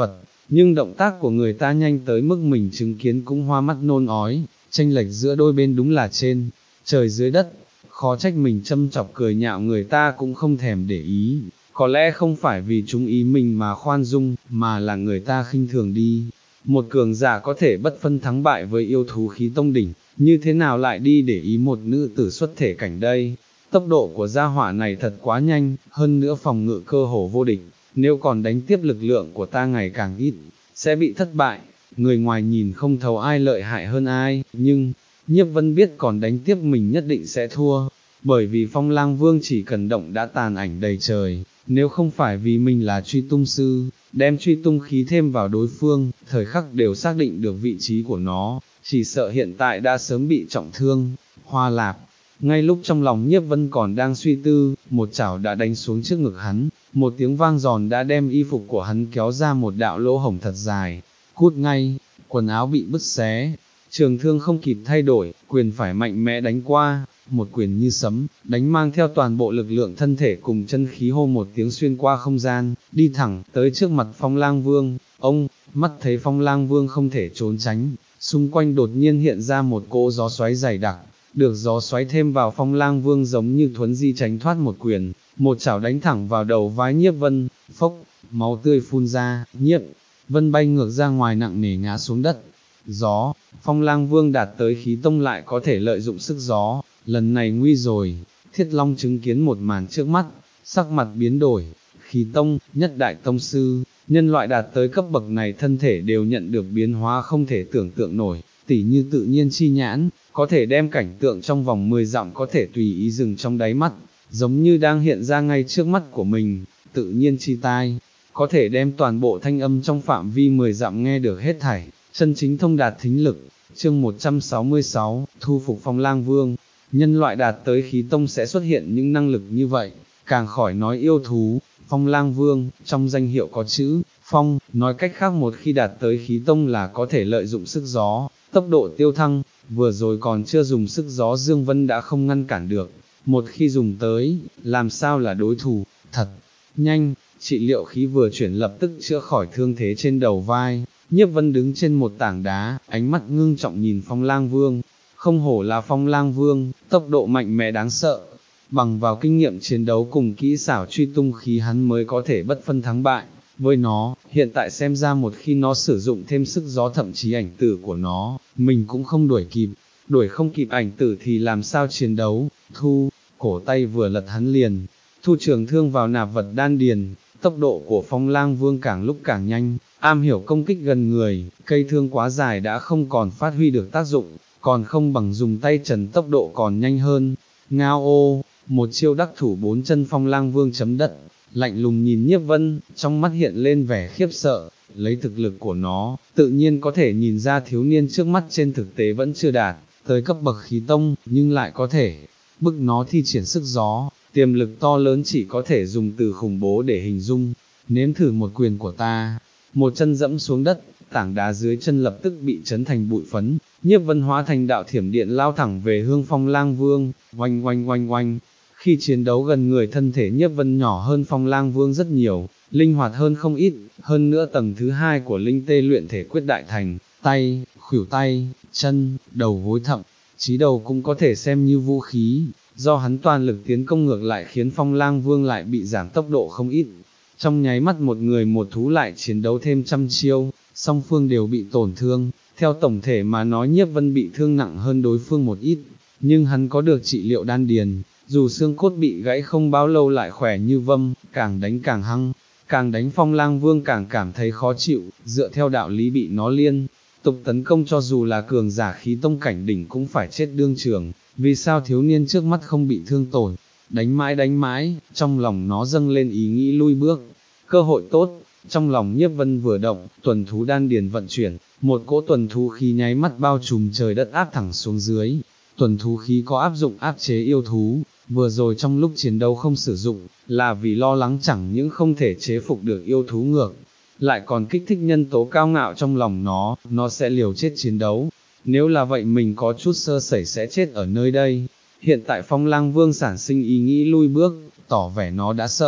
Speaker 1: nhưng động tác của người ta nhanh tới mức mình chứng kiến cũng hoa mắt nôn ói, chênh lệch giữa đôi bên đúng là trên trời dưới đất, khó trách mình châm chọc cười nhạo người ta cũng không thèm để ý, có lẽ không phải vì chúng ý mình mà khoan dung, mà là người ta khinh thường đi. Một cường giả có thể bất phân thắng bại với yêu thú khí tông đỉnh, như thế nào lại đi để ý một nữ tử xuất thể cảnh đây? Tốc độ của gia hỏa này thật quá nhanh, hơn nữa phòng ngự cơ hồ vô địch, nếu còn đánh tiếp lực lượng của ta ngày càng ít, sẽ bị thất bại. Người ngoài nhìn không thấu ai lợi hại hơn ai, nhưng Nhiếp Vân biết còn đánh tiếp mình nhất định sẽ thua, bởi vì Phong Lang Vương chỉ cần động đã tàn ảnh đầy trời, nếu không phải vì mình là truy tung sư, đem truy tung khí thêm vào đối phương, thời khắc đều xác định được vị trí của nó, chỉ sợ hiện tại đã sớm bị trọng thương. Hoa Lạp, ngay lúc trong lòng Nhiếp Vân còn đang suy tư, một chảo đã đánh xuống trước ngực hắn, một tiếng vang giòn đã đem y phục của hắn kéo ra một đạo lỗ hổng thật dài, cút ngay, quần áo bị bứt xé, trường thương không kịp thay đổi, quyền phải mạnh mẽ đánh qua, một quyền như sấm, đánh mang theo toàn bộ lực lượng thân thể cùng chân khí hô một tiếng xuyên qua không gian, đi thẳng tới trước mặt Phong Lang Vương. Ông, mắt thấy Phong Lang Vương không thể trốn tránh, xung quanh đột nhiên hiện ra một cỗ gió xoáy dày đặc, được gió xoáy thêm vào Phong Lang Vương giống như thuấn di tránh thoát một quyền, một chảo đánh thẳng vào đầu vai Nhiếp Vân, phốc, máu tươi phun ra, Nhiếp Vân bay ngược ra ngoài nặng nề ngã xuống đất. Gió, Phong Lang Vương đạt tới khí tông lại có thể lợi dụng sức gió, lần này nguy rồi. Thiết Long chứng kiến một màn trước mắt, sắc mặt biến đổi, khí tông, nhất đại tông sư, nhân loại đạt tới cấp bậc này thân thể đều nhận được biến hóa không thể tưởng tượng nổi, tỉ như tự nhiên chi nhãn, có thể đem cảnh tượng trong vòng mười dặm có thể tùy ý dừng trong đáy mắt, giống như đang hiện ra ngay trước mắt của mình, tự nhiên chi tai, có thể đem toàn bộ thanh âm trong phạm vi mười dặm nghe được hết thảy, chân chính thông đạt thính lực. Chương một trăm sáu mươi sáu, thu phục Phong Lang Vương. Nhân loại đạt tới khí tông sẽ xuất hiện những năng lực như vậy, càng khỏi nói yêu thú. Phong Lang Vương, trong danh hiệu có chữ Phong, nói cách khác một khi đạt tới khí tông là có thể lợi dụng sức gió, tốc độ tiêu thăng, vừa rồi còn chưa dùng sức gió Dương Vân đã không ngăn cản được, một khi dùng tới, làm sao là đối thủ, thật nhanh, trị liệu khí vừa chuyển lập tức chữa khỏi thương thế trên đầu vai. Nhiếp Vân đứng trên một tảng đá, ánh mắt ngưng trọng nhìn Phong Lang Vương, không hổ là Phong Lang Vương, tốc độ mạnh mẽ đáng sợ, bằng vào kinh nghiệm chiến đấu cùng kỹ xảo truy tung khí hắn mới có thể bất phân thắng bại, với nó, hiện tại xem ra một khi nó sử dụng thêm sức gió thậm chí ảnh tử của nó, mình cũng không đuổi kịp, đuổi không kịp ảnh tử thì làm sao chiến đấu. Thu, cổ tay vừa lật hắn liền, thu trường thương vào nạp vật đan điền, tốc độ của Phong Lang Vương càng lúc càng nhanh, am hiểu công kích gần người, cây thương quá dài đã không còn phát huy được tác dụng, còn không bằng dùng tay trần tốc độ còn nhanh hơn. Ngao ô, một chiêu đắc thủ bốn chân Phong Lang Vương chấm đất, lạnh lùng nhìn Nhiếp Vân, trong mắt hiện lên vẻ khiếp sợ, lấy thực lực của nó, tự nhiên có thể nhìn ra thiếu niên trước mắt trên thực tế vẫn chưa đạt tới cấp bậc khí tông, nhưng lại có thể bức nó thi triển sức gió, tiềm lực to lớn chỉ có thể dùng từ khủng bố để hình dung. Nếm thử một quyền của ta. Một chân dẫm xuống đất, tảng đá dưới chân lập tức bị chấn thành bụi phấn, Nhiếp Vân hóa thành đạo thiểm điện lao thẳng về hướng Phong Lang Vương, oanh oanh oanh oanh. Khi chiến đấu gần người thân thể Nhiếp Vân nhỏ hơn Phong Lang Vương rất nhiều, linh hoạt hơn không ít, hơn nữa tầng thứ hai của linh tê luyện thể quyết đại thành, tay, khuỷu tay, chân, đầu gối thậm chí đầu cũng có thể xem như vũ khí, do hắn toàn lực tiến công ngược lại khiến Phong Lang Vương lại bị giảm tốc độ không ít. Trong nháy mắt một người một thú lại chiến đấu thêm trăm chiêu, song phương đều bị tổn thương, theo tổng thể mà nói Nhiếp Vân bị thương nặng hơn đối phương một ít, nhưng hắn có được trị liệu đan điền, dù xương cốt bị gãy không bao lâu lại khỏe như vâm, càng đánh càng hăng, càng đánh Phong Lang Vương càng cảm thấy khó chịu, dựa theo đạo lý bị nó liên tục tấn công cho dù là cường giả khí tông cảnh đỉnh cũng phải chết đương trường, vì sao thiếu niên trước mắt không bị thương tổn. Đánh mãi đánh mãi, trong lòng nó dâng lên ý nghĩ lui bước, cơ hội tốt, trong lòng Nhiếp Vân vừa động, tuần thú đan điền vận chuyển, một cỗ tuần thú khí nháy mắt bao trùm trời đất áp thẳng xuống dưới. Tuần thú khí có áp dụng áp chế yêu thú, vừa rồi trong lúc chiến đấu không sử dụng, là vì lo lắng chẳng những không thể chế phục được yêu thú ngược, lại còn kích thích nhân tố cao ngạo trong lòng nó, nó sẽ liều chết chiến đấu, nếu là vậy mình có chút sơ sẩy sẽ chết ở nơi đây. Hiện tại Phong Lang Vương sản sinh ý nghĩ lui bước, tỏ vẻ nó đã sợ,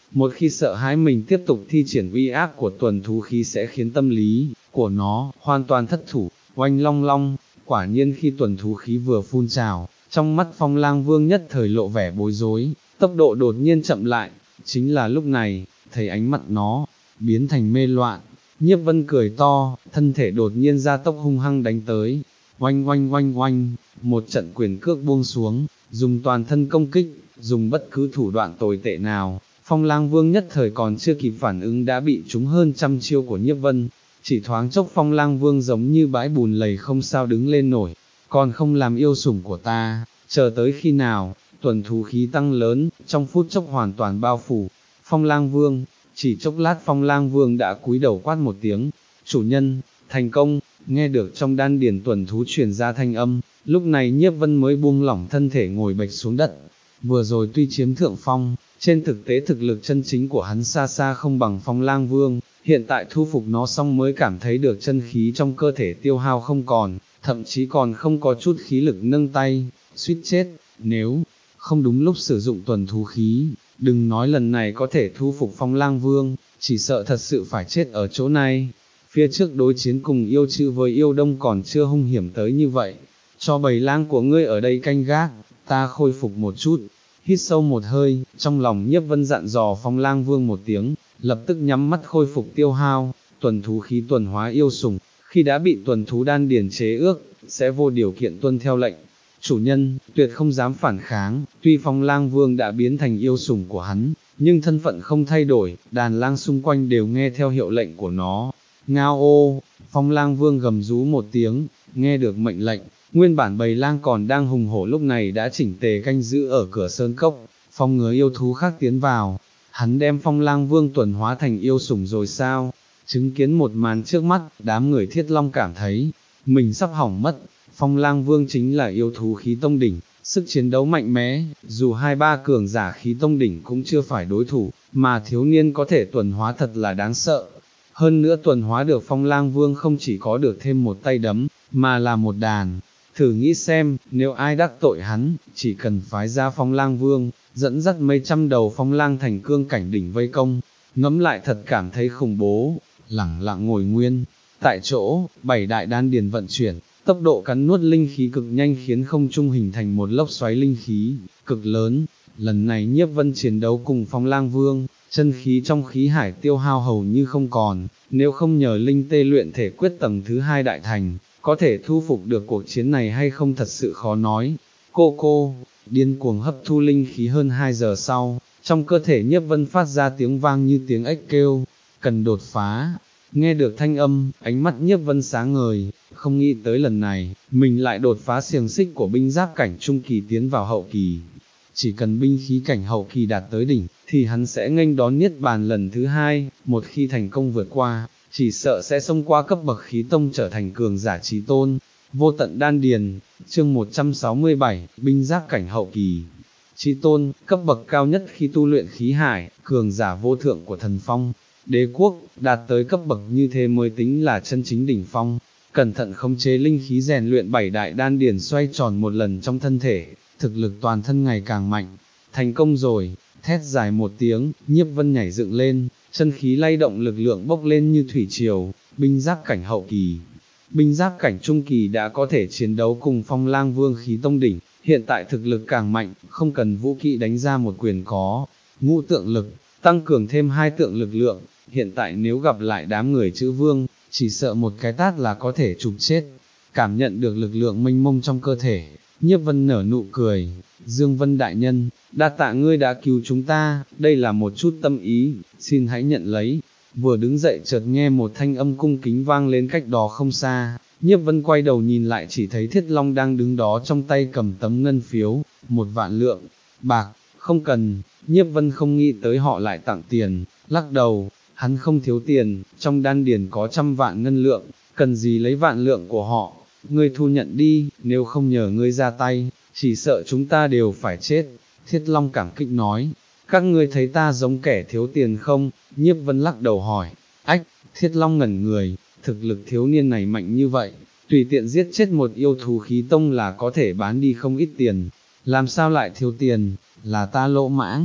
Speaker 1: một khi sợ hãi mình tiếp tục thi triển uy ác của tuần thú khí sẽ khiến tâm lý của nó hoàn toàn thất thủ. Oanh long long, quả nhiên khi tuần thú khí vừa phun trào, trong mắt Phong Lang Vương nhất thời lộ vẻ bối rối, tốc độ đột nhiên chậm lại, chính là lúc này, thấy ánh mặt nó biến thành mê loạn, Nhiếp Vân cười to, thân thể đột nhiên ra tốc hung hăng đánh tới, oanh oanh oanh oanh, một trận quyền cước buông xuống, dùng toàn thân công kích, dùng bất cứ thủ đoạn tồi tệ nào, Phong Lang Vương nhất thời còn chưa kịp phản ứng đã bị trúng hơn trăm chiêu của Nhiếp Vân, chỉ thoáng chốc Phong Lang Vương giống như bãi bùn lầy không sao đứng lên nổi, còn không làm yêu sủng của ta, chờ tới khi nào, tuần thú khí tăng lớn, trong phút chốc hoàn toàn bao phủ, Phong Lang Vương, chỉ chốc lát Phong Lang Vương đã cúi đầu quát một tiếng, chủ nhân, thành công, nghe được trong đan điền tuần thú truyền ra thanh âm, lúc này Nhiếp Vân mới buông lỏng thân thể ngồi bạch xuống đất, vừa rồi tuy chiếm thượng phong, trên thực tế thực lực chân chính của hắn xa xa không bằng Phong Lang Vương, hiện tại thu phục nó xong mới cảm thấy được chân khí trong cơ thể tiêu hao không còn, thậm chí còn không có chút khí lực nâng tay, suýt chết, nếu không đúng lúc sử dụng tuần thú khí, đừng nói lần này có thể thu phục Phong Lang Vương, chỉ sợ thật sự phải chết ở chỗ này. Phía trước đối chiến cùng yêu chữ với yêu đông còn chưa hung hiểm tới như vậy, cho bầy lang của ngươi ở đây canh gác, ta khôi phục một chút. Hít sâu một hơi, trong lòng Nhiếp Vân dặn dò Phong Lang Vương một tiếng, lập tức nhắm mắt khôi phục tiêu hao, tuần thú khí tuần hóa yêu sủng, khi đã bị tuần thú đan điền chế ước, sẽ vô điều kiện tuân theo lệnh. Chủ nhân, tuyệt không dám phản kháng, tuy Phong Lang Vương đã biến thành yêu sủng của hắn, nhưng thân phận không thay đổi, đàn lang xung quanh đều nghe theo hiệu lệnh của nó. Ngao ô, Phong Lang Vương gầm rú một tiếng, nghe được mệnh lệnh, nguyên bản bầy lang còn đang hùng hổ lúc này đã chỉnh tề canh giữ ở cửa sơn cốc, phong ngứa yêu thú khác tiến vào, hắn đem Phong Lang Vương tuần hóa thành yêu sủng rồi sao? Chứng kiến một màn trước mắt, đám người Thiết Long cảm thấy, mình sắp hỏng mất, Phong Lang Vương chính là yêu thú khí tông đỉnh, sức chiến đấu mạnh mẽ, dù hai ba cường giả khí tông đỉnh cũng chưa phải đối thủ, mà thiếu niên có thể tuần hóa thật là đáng sợ. Hơn nữa tuần hóa được Phong Lang Vương không chỉ có được thêm một tay đấm, mà là một đàn. Thử nghĩ xem, nếu ai đắc tội hắn, chỉ cần phái ra Phong Lang Vương, dẫn dắt mấy trăm đầu Phong Lang thành cương cảnh đỉnh vây công, ngẫm lại thật cảm thấy khủng bố, lẳng lặng ngồi nguyên. Tại chỗ, bảy đại đan điền vận chuyển, tốc độ cắn nuốt linh khí cực nhanh khiến không trung hình thành một lốc xoáy linh khí, cực lớn. Lần này Nhiếp Vân chiến đấu cùng Phong Lang Vương, chân khí trong khí hải tiêu hao hầu như không còn, nếu không nhờ linh tê luyện thể quyết tầng thứ hai đại thành, có thể thu phục được cuộc chiến này hay không thật sự khó nói. Cô cô, điên cuồng hấp thu linh khí hơn hai giờ sau, trong cơ thể Nhiếp Vân phát ra tiếng vang như tiếng ếch kêu, cần đột phá. Nghe được thanh âm, ánh mắt Nhiếp Vân sáng ngời, không nghĩ tới lần này, mình lại đột phá xiềng xích của binh giáp cảnh trung kỳ tiến vào hậu kỳ. Chỉ cần binh khí cảnh hậu kỳ đạt tới đỉnh, thì hắn sẽ nghênh đón niết bàn lần thứ hai, một khi thành công vượt qua, chỉ sợ sẽ xông qua cấp bậc khí tông trở thành cường giả chí tôn. Vô tận đan điền, chương một trăm sáu mươi bảy, binh giáp cảnh hậu kỳ. Chí tôn, cấp bậc cao nhất khi tu luyện khí hải, cường giả vô thượng của thần phong. Đế quốc, đạt tới cấp bậc như thế mới tính là chân chính đỉnh phong. Cẩn thận khống chế linh khí rèn luyện bảy đại đan điền xoay tròn một lần trong thân thể, thực lực toàn thân ngày càng mạnh. Thành công rồi, thét dài một tiếng, Nhiếp Vân nhảy dựng lên, chân khí lay động lực lượng bốc lên như thủy triều, binh giáp cảnh hậu kỳ. Binh giáp cảnh trung kỳ đã có thể chiến đấu cùng Phong Lang Vương khí tông đỉnh, hiện tại thực lực càng mạnh, không cần vũ kỵ đánh ra một quyền có. Ngũ tượng lực, tăng cường thêm hai tượng lực lượng, hiện tại nếu gặp lại đám người chữ vương, chỉ sợ một cái tát là có thể trục chết. Cảm nhận được lực lượng mênh mông trong cơ thể, Nhiếp Vân nở nụ cười, Dương Vân đại nhân, đa tạ ngươi đã cứu chúng ta, đây là một chút tâm ý, xin hãy nhận lấy. Vừa đứng dậy chợt nghe một thanh âm cung kính vang lên cách đó không xa, Nhiếp Vân quay đầu nhìn lại chỉ thấy Thiết Long đang đứng đó trong tay cầm tấm ngân phiếu, một vạn lượng, bạc, không cần. Nhiếp Vân không nghĩ tới họ lại tặng tiền, lắc đầu, hắn không thiếu tiền, trong đan điền có trăm vạn ngân lượng, cần gì lấy vạn lượng của họ, ngươi thu nhận đi, nếu không nhờ ngươi ra tay, chỉ sợ chúng ta đều phải chết. Thiết Long cảm kích nói, các ngươi thấy ta giống kẻ thiếu tiền không? Nhiếp Vân lắc đầu hỏi, ách, Thiết Long ngẩn người, thực lực thiếu niên này mạnh như vậy, tùy tiện giết chết một yêu thú khí tông là có thể bán đi không ít tiền, làm sao lại thiếu tiền, là ta lỗ mãng.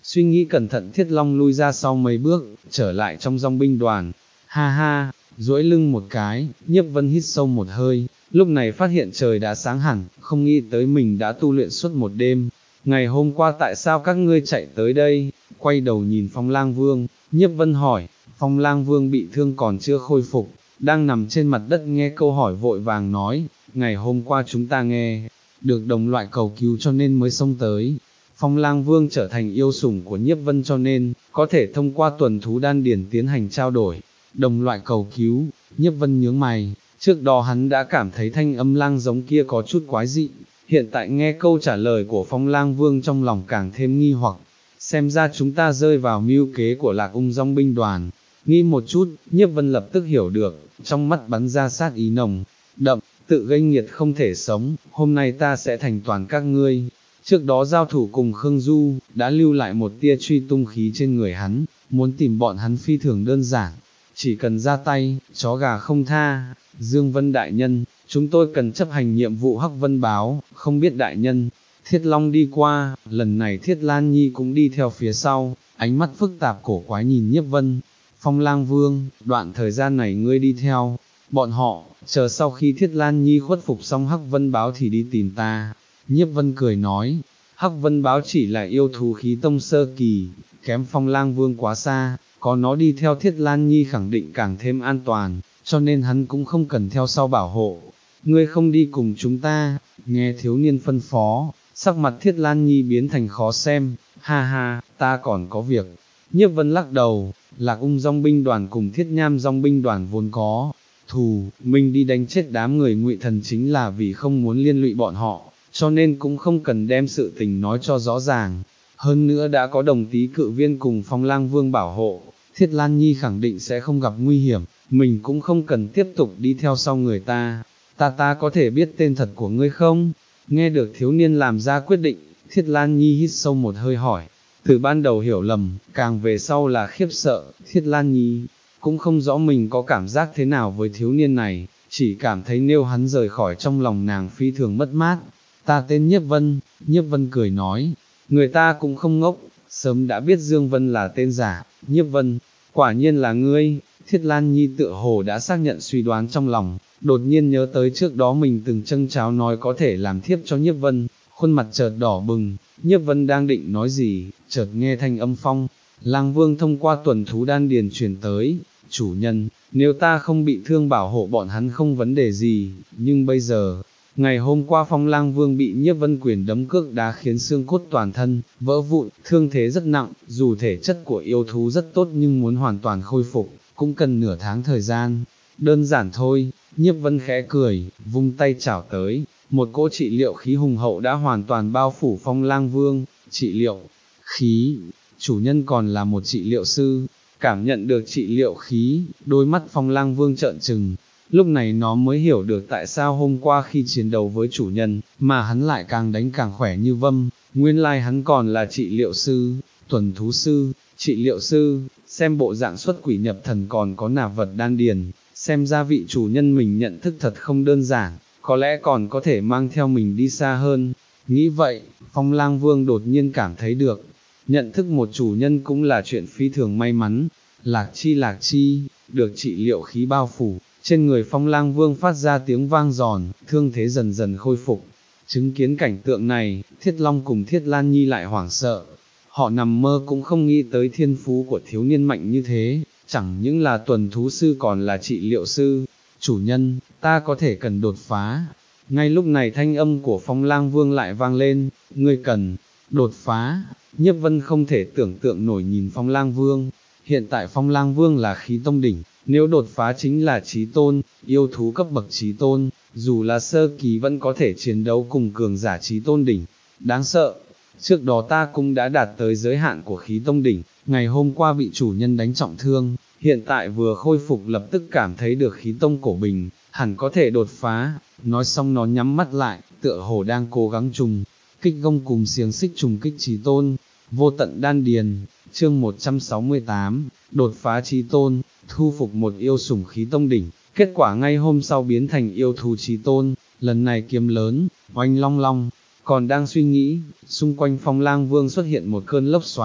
Speaker 1: Suy nghĩ cẩn thận Thiết Long lui ra sau mấy bước, trở lại trong dòng binh đoàn. Ha ha, duỗi lưng một cái, Nhiếp Vân hít sâu một hơi, lúc này phát hiện trời đã sáng hẳn, không nghĩ tới mình đã tu luyện suốt một đêm. Ngày hôm qua tại sao các ngươi chạy tới đây? Quay đầu nhìn Phong Lang Vương, Nhiếp Vân hỏi. Phong Lang Vương bị thương còn chưa khôi phục, đang nằm trên mặt đất nghe câu hỏi vội vàng nói, ngày hôm qua chúng ta nghe được đồng loại cầu cứu cho nên mới xông tới. Phong Lang Vương trở thành yêu sủng của Nhiếp Vân cho nên, có thể thông qua tuần thú đan điển tiến hành trao đổi. Đồng loại cầu cứu, Nhiếp Vân nhướng mày, trước đó hắn đã cảm thấy thanh âm lang giống kia có chút quái dị, hiện tại nghe câu trả lời của Phong Lang Vương trong lòng càng thêm nghi hoặc, xem ra chúng ta rơi vào mưu kế của Lạc Ung dòng binh đoàn. Nghĩ một chút, Nhiếp Vân lập tức hiểu được, trong mắt bắn ra sát ý nồng đậm, tự gây nghiệt không thể sống, hôm nay ta sẽ thành toàn các ngươi. Trước đó giao thủ cùng Khương Du, đã lưu lại một tia truy tung khí trên người hắn, muốn tìm bọn hắn phi thường đơn giản, chỉ cần ra tay, chó gà không tha. Dương Vân đại nhân, chúng tôi cần chấp hành nhiệm vụ Hắc Vân báo, không biết đại nhân. Thiết Long đi qua, lần này Thiết Lan Nhi cũng đi theo phía sau, ánh mắt phức tạp cổ quái nhìn Nhiếp Vân. Phong Lang Vương, đoạn thời gian này ngươi đi theo bọn họ, chờ sau khi Thiết Lan Nhi khuất phục xong Hắc Vân báo thì đi tìm ta. Nhiếp Vân cười nói, Hắc Vân báo chỉ là yêu thú khí tông sơ kỳ, kém Phong Lang Vương quá xa, có nó đi theo Thiết Lan Nhi khẳng định càng thêm an toàn, cho nên hắn cũng không cần theo sau bảo hộ. Ngươi không đi cùng chúng ta, nghe thiếu niên phân phó, sắc mặt Thiết Lan Nhi biến thành khó xem, ha ha, ta còn có việc. Nhiếp Vân lắc đầu, Lạc Ung dòng binh đoàn cùng Thiết Nham dòng binh đoàn vốn có thù, mình đi đánh chết đám người Ngụy Thần chính là vì không muốn liên lụy bọn họ, cho nên cũng không cần đem sự tình nói cho rõ ràng. Hơn nữa đã có đồng tý cự viên cùng Phong Lang Vương bảo hộ, Thiết Lan Nhi khẳng định sẽ không gặp nguy hiểm, mình cũng không cần tiếp tục đi theo sau người ta. Ta ta có thể biết tên thật của ngươi không? Nghe được thiếu niên làm ra quyết định, Thiết Lan Nhi hít sâu một hơi hỏi. Từ ban đầu hiểu lầm, càng về sau là khiếp sợ, Thiết Lan Nhi cũng không rõ mình có cảm giác thế nào với thiếu niên này, chỉ cảm thấy nếu hắn rời khỏi trong lòng nàng phi thường mất mát. Ta tên Nhiếp Vân, Nhiếp Vân cười nói, người ta cũng không ngốc, sớm đã biết Dương Vân là tên giả. Nhiếp Vân, quả nhiên là ngươi. Thiết Lan Nhi tựa hồ đã xác nhận suy đoán trong lòng, đột nhiên nhớ tới trước đó mình từng trâng cháo nói có thể làm thiếp cho Nhiếp Vân, khuôn mặt chợt đỏ bừng. Nhiếp Vân đang định nói gì, chợt nghe thanh âm Phong Lang Vương thông qua tuần thú đan điền truyền tới, chủ nhân, nếu ta không bị thương bảo hộ bọn hắn không vấn đề gì, nhưng bây giờ, ngày hôm qua Phong Lang Vương bị Nhiếp Vân quyền đấm cước đá khiến xương cốt toàn thân vỡ vụn, thương thế rất nặng, dù thể chất của yêu thú rất tốt nhưng muốn hoàn toàn khôi phục, cũng cần nửa tháng thời gian. Đơn giản thôi. Nhiếp Vân khẽ cười, vung tay chảo tới, một cỗ trị liệu khí hùng hậu đã hoàn toàn bao phủ Phong Lang Vương. Trị liệu khí, chủ nhân còn là một trị liệu sư. Cảm nhận được trị liệu khí, đôi mắt Phong Lang Vương trợn trừng, lúc này nó mới hiểu được tại sao hôm qua khi chiến đấu với chủ nhân, mà hắn lại càng đánh càng khỏe như vâm, nguyên lai hắn còn là trị liệu sư, tuần thú sư, trị liệu sư, xem bộ dạng xuất quỷ nhập thần còn có nạp vật đan điền, xem ra vị chủ nhân mình nhận thức thật không đơn giản, có lẽ còn có thể mang theo mình đi xa hơn. Nghĩ vậy, Phong Lang Vương đột nhiên cảm thấy được, nhận thức một chủ nhân cũng là chuyện phi thường may mắn. Lạc chi lạc chi, được trị liệu khí bao phủ, trên người Phong Lang Vương phát ra tiếng vang giòn, thương thế dần dần khôi phục. Chứng kiến cảnh tượng này, Thiết Long cùng Thiết Lan Nhi lại hoảng sợ. Họ nằm mơ cũng không nghĩ tới thiên phú của thiếu niên mạnh như thế, chẳng những là tuần thú sư còn là trị liệu sư. Chủ nhân, ta có thể cần đột phá. Ngay lúc này thanh âm của Phong Lang Vương lại vang lên, ngươi cần đột phá. Nhiếp Vân không thể tưởng tượng nổi nhìn Phong Lang Vương. Hiện tại Phong Lang Vương là khí tông đỉnh, nếu đột phá chính là chí tôn, yêu thú cấp bậc chí tôn, dù là sơ kỳ vẫn có thể chiến đấu cùng cường giả chí tôn đỉnh. Đáng sợ, trước đó ta cũng đã đạt tới giới hạn của khí tông đỉnh, ngày hôm qua bị chủ nhân đánh trọng thương, hiện tại vừa khôi phục lập tức cảm thấy được khí tông cổ bình, hẳn có thể đột phá. Nói xong nó nhắm mắt lại, tựa hồ đang cố gắng trùng kích gông cùng xiềng xích trùng kích chí tôn. Vô tận đan điền, chương một trăm sáu mươi tám, đột phá chí tôn, thu phục một yêu sủng khí tông đỉnh, kết quả ngay hôm sau biến thành yêu thú chí tôn, lần này kiếm lớn, oanh long long. Còn đang suy nghĩ, xung quanh Phong Lang Vương xuất hiện một cơn lốc xoáy,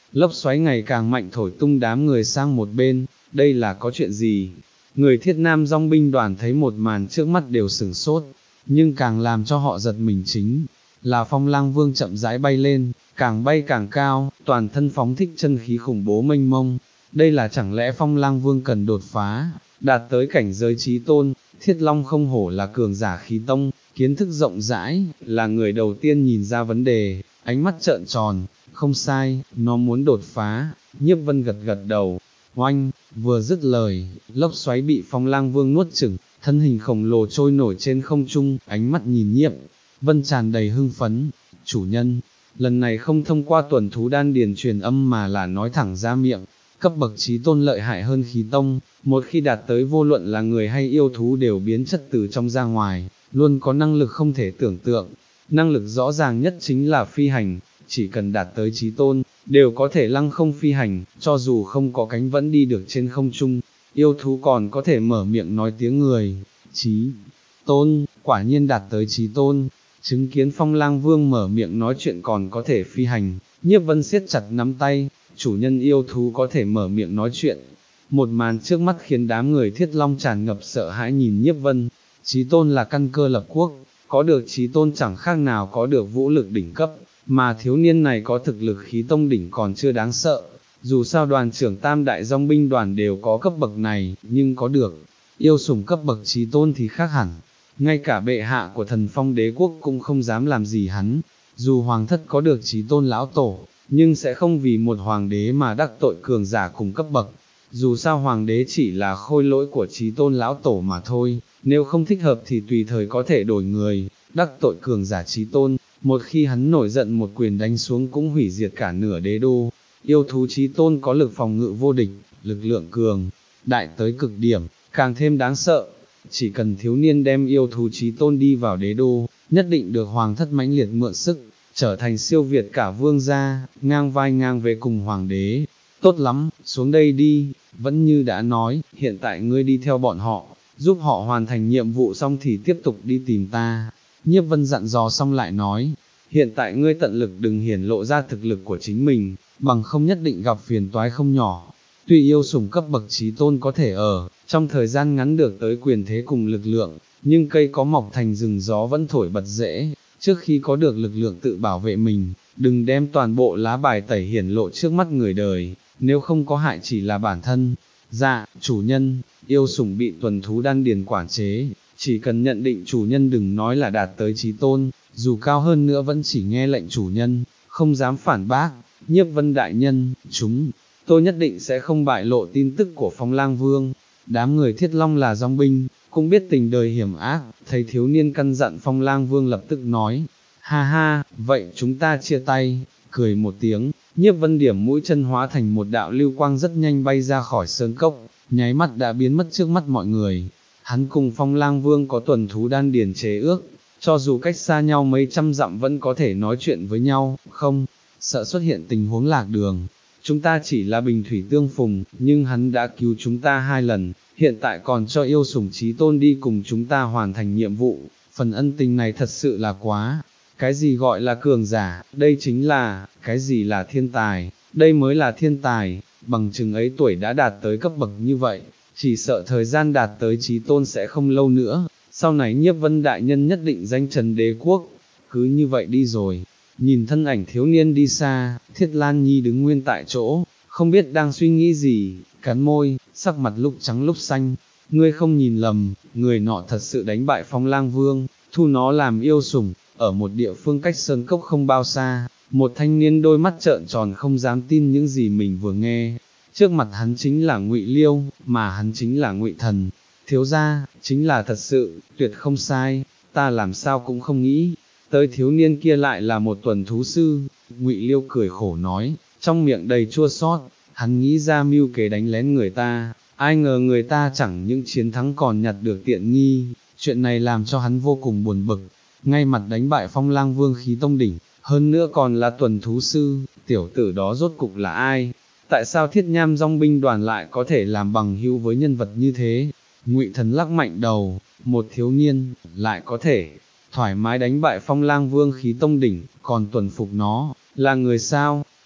Speaker 1: lốc xoáy ngày càng mạnh thổi tung đám người sang một bên, đây là có chuyện gì? Người Thiết Nam dòng binh đoàn thấy một màn trước mắt đều sửng sốt, nhưng càng làm cho họ giật mình chính là Phong Lang Vương chậm rãi bay lên, càng bay càng cao, toàn thân phóng thích chân khí khủng bố mênh mông. Đây là chẳng lẽ Phong Lang Vương cần đột phá, đạt tới cảnh giới chí tôn? Thiết Long không hổ là cường giả khí tông, kiến thức rộng rãi, là người đầu tiên nhìn ra vấn đề, ánh mắt trợn tròn, không sai, nó muốn đột phá. Nhiếp Vân gật gật đầu, oanh, vừa dứt lời, lốc xoáy bị Phong Lang Vương nuốt chửng, thân hình khổng lồ trôi nổi trên không trung, ánh mắt nhìn Nhiếp Vân tràn đầy hưng phấn. Chủ nhân, lần này không thông qua tuần thú đan điền truyền âm mà là nói thẳng ra miệng, cấp bậc chí tôn lợi hại hơn khí tông, một khi đạt tới vô luận là người hay yêu thú đều biến chất từ trong ra ngoài, luôn có năng lực không thể tưởng tượng. Năng lực rõ ràng nhất chính là phi hành, chỉ cần đạt tới chí tôn, đều có thể lăng không phi hành, cho dù không có cánh vẫn đi được trên không trung. Yêu thú còn có thể mở miệng nói tiếng người, chí tôn, quả nhiên đạt tới chí tôn. Chứng kiến Phong Lang Vương mở miệng nói chuyện còn có thể phi hành, Nhiếp Vân siết chặt nắm tay, chủ nhân yêu thú có thể mở miệng nói chuyện. Một màn trước mắt khiến đám người Thiết Long tràn ngập sợ hãi nhìn Nhiếp Vân. Chí tôn là căn cơ lập quốc, có được chí tôn chẳng khác nào có được vũ lực đỉnh cấp, mà thiếu niên này có thực lực khí tông đỉnh còn chưa đáng sợ. Dù sao đoàn trưởng tam đại dòng binh đoàn đều có cấp bậc này, nhưng có được yêu sủng cấp bậc chí tôn thì khác hẳn. Ngay cả bệ hạ của thần Phong đế quốc cũng không dám làm gì hắn. Dù hoàng thất có được chí tôn lão tổ, nhưng sẽ không vì một hoàng đế mà đắc tội cường giả cùng cấp bậc. Dù sao hoàng đế chỉ là khôi lỗi của chí tôn lão tổ mà thôi, nếu không thích hợp thì tùy thời có thể đổi người, đắc tội cường giả chí tôn, một khi hắn nổi giận một quyền đánh xuống cũng hủy diệt cả nửa đế đô. Yêu thú chí tôn có lực phòng ngự vô địch, lực lượng cường đại tới cực điểm, càng thêm đáng sợ. Chỉ cần thiếu niên đem yêu thú chí tôn đi vào đế đô, nhất định được hoàng thất mãnh liệt mượn sức, trở thành siêu việt cả vương gia, ngang vai ngang về cùng hoàng đế. Tốt lắm, xuống đây đi, vẫn như đã nói, hiện tại ngươi đi theo bọn họ, giúp họ hoàn thành nhiệm vụ xong thì tiếp tục đi tìm ta. Nhiếp Vân dặn dò xong lại nói, hiện tại ngươi tận lực đừng hiển lộ ra thực lực của chính mình, bằng không nhất định gặp phiền toái không nhỏ. Tuy yêu sủng cấp bậc chí tôn có thể ở trong thời gian ngắn được tới quyền thế cùng lực lượng, nhưng cây có mọc thành rừng gió vẫn thổi bật rễ, trước khi có được lực lượng tự bảo vệ mình, đừng đem toàn bộ lá bài tẩy hiển lộ trước mắt người đời, nếu không có hại chỉ là bản thân. Dạ, chủ nhân, yêu sủng bị tuần thú đan điền quản chế, chỉ cần nhận định chủ nhân đừng nói là đạt tới chí tôn, dù cao hơn nữa vẫn chỉ nghe lệnh chủ nhân, không dám phản bác. Nhiếp Vân đại nhân, chúng tôi nhất định sẽ không bại lộ tin tức của Phong Lang Vương. Đám người Thiết Long là dòng binh, cũng biết tình đời hiểm ác, thấy thiếu niên căn dặn Phong Lang Vương lập tức nói, ha ha, vậy chúng ta chia tay. Cười một tiếng, Nhiếp Vân điểm mũi chân hóa thành một đạo lưu quang rất nhanh bay ra khỏi sơn cốc, nháy mắt đã biến mất trước mắt mọi người. Hắn cùng Phong Lang Vương có tuần thú đan điền chế ước, cho dù cách xa nhau mấy trăm dặm vẫn có thể nói chuyện với nhau, không sợ xuất hiện tình huống lạc đường. Chúng ta chỉ là bình thủy tương phùng, nhưng hắn đã cứu chúng ta hai lần, hiện tại còn cho yêu sủng chí tôn đi cùng chúng ta hoàn thành nhiệm vụ, phần ân tình này thật sự là quá. Cái gì gọi là cường giả, đây chính là, cái gì là thiên tài, đây mới là thiên tài, bằng chừng ấy tuổi đã đạt tới cấp bậc như vậy, chỉ sợ thời gian đạt tới chí tôn sẽ không lâu nữa, sau này Nhiếp Vân đại nhân nhất định danh trấn đế quốc. Cứ như vậy đi rồi. Nhìn thân ảnh thiếu niên đi xa, Thiết Lan Nhi đứng nguyên tại chỗ, không biết đang suy nghĩ gì, cắn môi, sắc mặt lúc trắng lúc xanh. Ngươi không nhìn lầm, người nọ thật sự đánh bại Phong Lang Vương, thu nó làm yêu sủng. Ở một địa phương cách sơn cốc không bao xa, một thanh niên đôi mắt trợn tròn không dám tin những gì mình vừa nghe. Trước mặt hắn chính là Ngụy Liêu, mà hắn chính là Ngụy Thần. Thiếu gia, chính là thật sự, tuyệt không sai, ta làm sao cũng không nghĩ tới thiếu niên kia lại là một tuần thú sư. Ngụy Liêu cười khổ nói, trong miệng đầy chua xót. Hắn nghĩ ra mưu kế đánh lén người ta, ai ngờ người ta chẳng những chiến thắng còn nhặt được tiện nghi, chuyện này làm cho hắn vô cùng buồn bực. Ngay mặt đánh bại Phong Lang Vương khí tông đỉnh, hơn nữa còn là tuần thú sư, tiểu tử đó rốt cục là ai? Tại sao Thiết Nham dòng binh đoàn lại có thể làm bằng hữu với nhân vật như thế? Ngụy Thần lắc mạnh đầu, một thiếu niên, lại có thể thoải mái đánh bại Phong Lang Vương khí tông đỉnh, còn tuần phục nó, là người sao?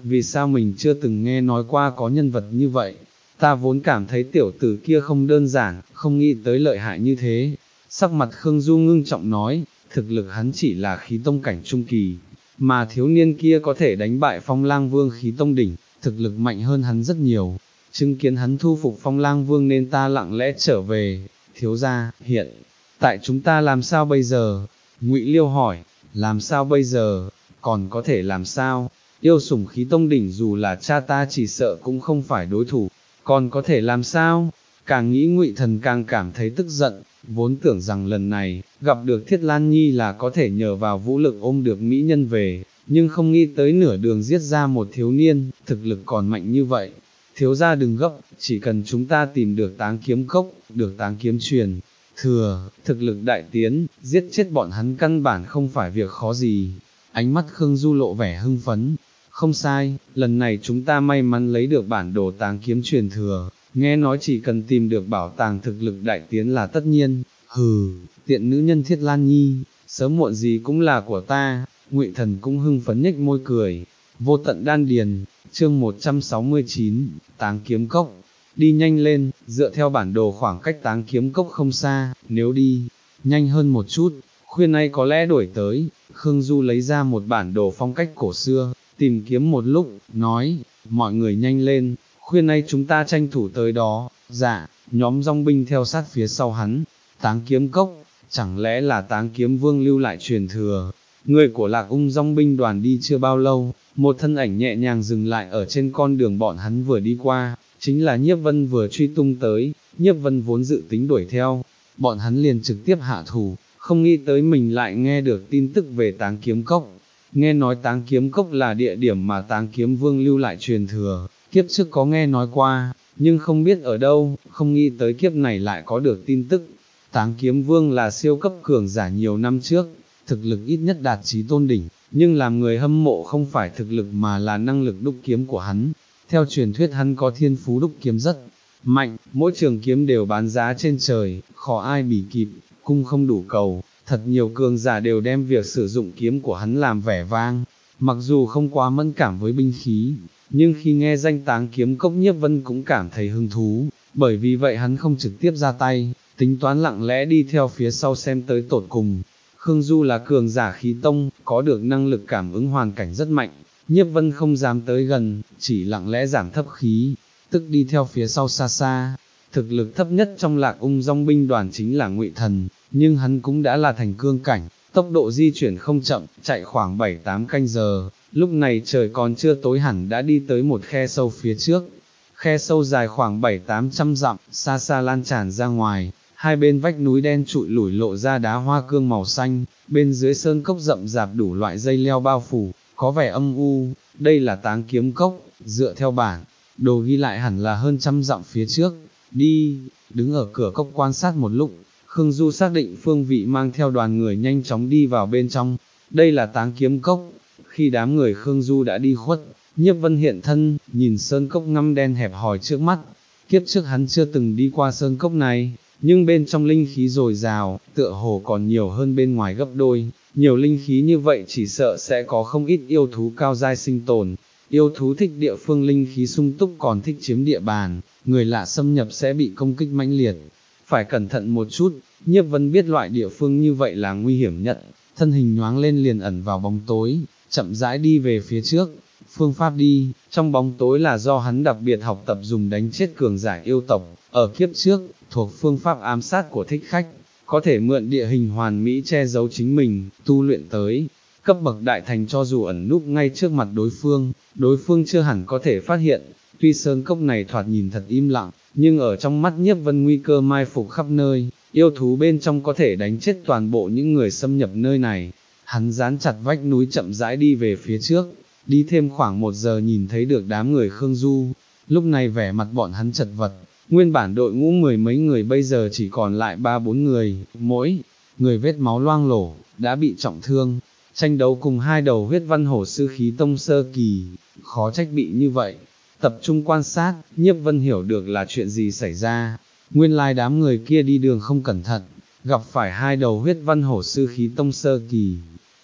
Speaker 1: vì sao mình chưa từng nghe nói qua có nhân vật như vậy, ta vốn cảm thấy tiểu tử kia không đơn giản, không nghĩ tới lợi hại như thế. Sắc mặt Khương Du ngưng trọng nói, thực lực hắn chỉ là khí tông cảnh trung kỳ, mà thiếu niên kia có thể đánh bại Phong Lang Vương khí tông đỉnh, thực lực mạnh hơn hắn rất nhiều. Chứng kiến hắn thu phục Phong Lang Vương nên ta lặng lẽ trở về. Thiếu gia, hiện tại chúng ta làm sao bây giờ? Ngụy Liêu hỏi, làm sao bây giờ, còn có thể làm sao? Yêu sủng khí tông đỉnh dù là cha ta chỉ sợ cũng không phải đối thủ, còn có thể làm sao? Càng nghĩ Ngụy Thần càng cảm thấy tức giận, vốn tưởng rằng lần này, gặp được Thiết Lan Nhi là có thể nhờ vào vũ lực ôm được mỹ nhân về, nhưng không nghĩ tới nửa đường giết ra một thiếu niên, thực lực còn mạnh như vậy. Thiếu gia đừng gấp, chỉ cần chúng ta tìm được táng kiếm cốc, được táng kiếm truyền thừa, thực lực đại tiến, giết chết bọn hắn căn bản không phải việc khó gì. Ánh mắt Khương Du lộ vẻ hưng phấn, không sai, lần này chúng ta may mắn lấy được bản đồ táng kiếm truyền thừa, nghe nói chỉ cần tìm được bảo tàng thực lực đại tiến là tất nhiên. Hừ, tiện nữ nhân Thiết Lan Nhi, sớm muộn gì cũng là của ta. Ngụy Thần cũng hưng phấn nhếch môi cười. Vô tận đan điền, chương một trăm sáu mươi chín, táng kiếm cốc. Đi nhanh lên, dựa theo bản đồ khoảng cách táng kiếm cốc không xa, nếu đi nhanh hơn một chút, khuya nay có lẽ đuổi tới. Khương Du lấy ra một bản đồ phong cách cổ xưa, tìm kiếm một lúc, nói, mọi người nhanh lên, khuya nay chúng ta tranh thủ tới đó. Dạ, nhóm dòng binh theo sát phía sau hắn. Táng kiếm cốc, chẳng lẽ là táng kiếm vương lưu lại truyền thừa? Người của Lạc Ung dòng binh đoàn đi chưa bao lâu, một thân ảnh nhẹ nhàng dừng lại ở trên con đường bọn hắn vừa đi qua, chính là Nhiếp Vân vừa truy tung tới. Nhiếp Vân vốn dự tính đuổi theo, bọn hắn liền trực tiếp hạ thủ, không nghĩ tới mình lại nghe được tin tức về táng kiếm cốc. Nghe nói táng kiếm cốc là địa điểm mà táng kiếm vương lưu lại truyền thừa, kiếp trước có nghe nói qua, nhưng không biết ở đâu, không nghĩ tới kiếp này lại có được tin tức. Táng kiếm vương là siêu cấp cường giả nhiều năm trước, thực lực ít nhất đạt chí tôn đỉnh, nhưng làm người hâm mộ không phải thực lực mà là năng lực đúc kiếm của hắn. Theo truyền thuyết hắn có thiên phú đúc kiếm rất mạnh, mỗi trường kiếm đều bán giá trên trời, khó ai bỉ kịp, cung không đủ cầu, thật nhiều cường giả đều đem việc sử dụng kiếm của hắn làm vẻ vang. Mặc dù không quá mẫn cảm với binh khí, nhưng khi nghe danh táng kiếm cốc Nhiếp Vân cũng cảm thấy hứng thú, bởi vì vậy hắn không trực tiếp ra tay, tính toán lặng lẽ đi theo phía sau xem tới tột cùng. Khương Du là cường giả khí tông, có được năng lực cảm ứng hoàn cảnh rất mạnh, Nhiếp Vân không dám tới gần, chỉ lặng lẽ giảm thấp khí, tức đi theo phía sau xa xa. Thực lực thấp nhất trong Lạc Ung dòng binh đoàn chính là Ngụy Thần, nhưng hắn cũng đã là thành cương cảnh, tốc độ di chuyển không chậm, chạy khoảng bảy tám canh giờ, lúc này trời còn chưa tối hẳn đã đi tới một khe sâu phía trước. Khe sâu dài khoảng bảy tám trăm dặm, xa xa lan tràn ra ngoài, hai bên vách núi đen trụi lủi lộ ra đá hoa cương màu xanh, bên dưới sơn cốc rậm rạp đủ loại dây leo bao phủ, có vẻ âm u. Đây là táng kiếm cốc, dựa theo bản đồ ghi lại hẳn là hơn trăm dặm phía trước. Đi, đứng ở cửa cốc quan sát một lúc, Khương Du xác định phương vị mang theo đoàn người nhanh chóng đi vào bên trong. Đây là táng kiếm cốc. Khi đám người Khương Du đã đi khuất, Nhiếp Vân hiện thân, nhìn sơn cốc ngăm đen hẹp hòi trước mắt. Kiếp trước hắn chưa từng đi qua sơn cốc này, nhưng bên trong linh khí dồi dào, tựa hồ còn nhiều hơn bên ngoài gấp đôi. Nhiều linh khí như vậy chỉ sợ sẽ có không ít yêu thú cao giai sinh tồn. Yêu thú thích địa phương linh khí sung túc còn thích chiếm địa bàn, người lạ xâm nhập sẽ bị công kích mãnh liệt. Phải cẩn thận một chút. Nhiếp Vân biết loại địa phương như vậy là nguy hiểm nhất, thân hình nhoáng lên liền ẩn vào bóng tối, chậm rãi đi về phía trước. Phương pháp đi, trong bóng tối là do hắn đặc biệt học tập dùng đánh chết cường giả yêu tộc, ở kiếp trước, thuộc phương pháp ám sát của thích khách, có thể mượn địa hình hoàn mỹ che giấu chính mình, tu luyện tới cấp bậc đại thành cho dù ẩn núp ngay trước mặt đối phương, đối phương chưa hẳn có thể phát hiện. Tuy sơn cốc này thoạt nhìn thật im lặng, nhưng ở trong mắt Nhiếp Vân nguy cơ mai phục khắp nơi, yêu thú bên trong có thể đánh chết toàn bộ những người xâm nhập nơi này. Hắn dán chặt vách núi chậm rãi đi về phía trước, đi thêm khoảng một giờ nhìn thấy được đám người Khương Du. Lúc này vẻ mặt bọn hắn chật vật, nguyên bản đội ngũ mười mấy người bây giờ chỉ còn lại ba bốn người, mỗi người vết máu loang lổ, đã bị trọng thương. Tranh đấu cùng hai đầu huyết văn hổ sư khí tông sơ kỳ, khó trách bị như vậy. Tập trung quan sát, Nhiếp Vân hiểu được là chuyện gì xảy ra. Nguyên lai đám người kia đi đường không cẩn thận, gặp phải hai đầu huyết văn hổ sư khí tông sơ kỳ.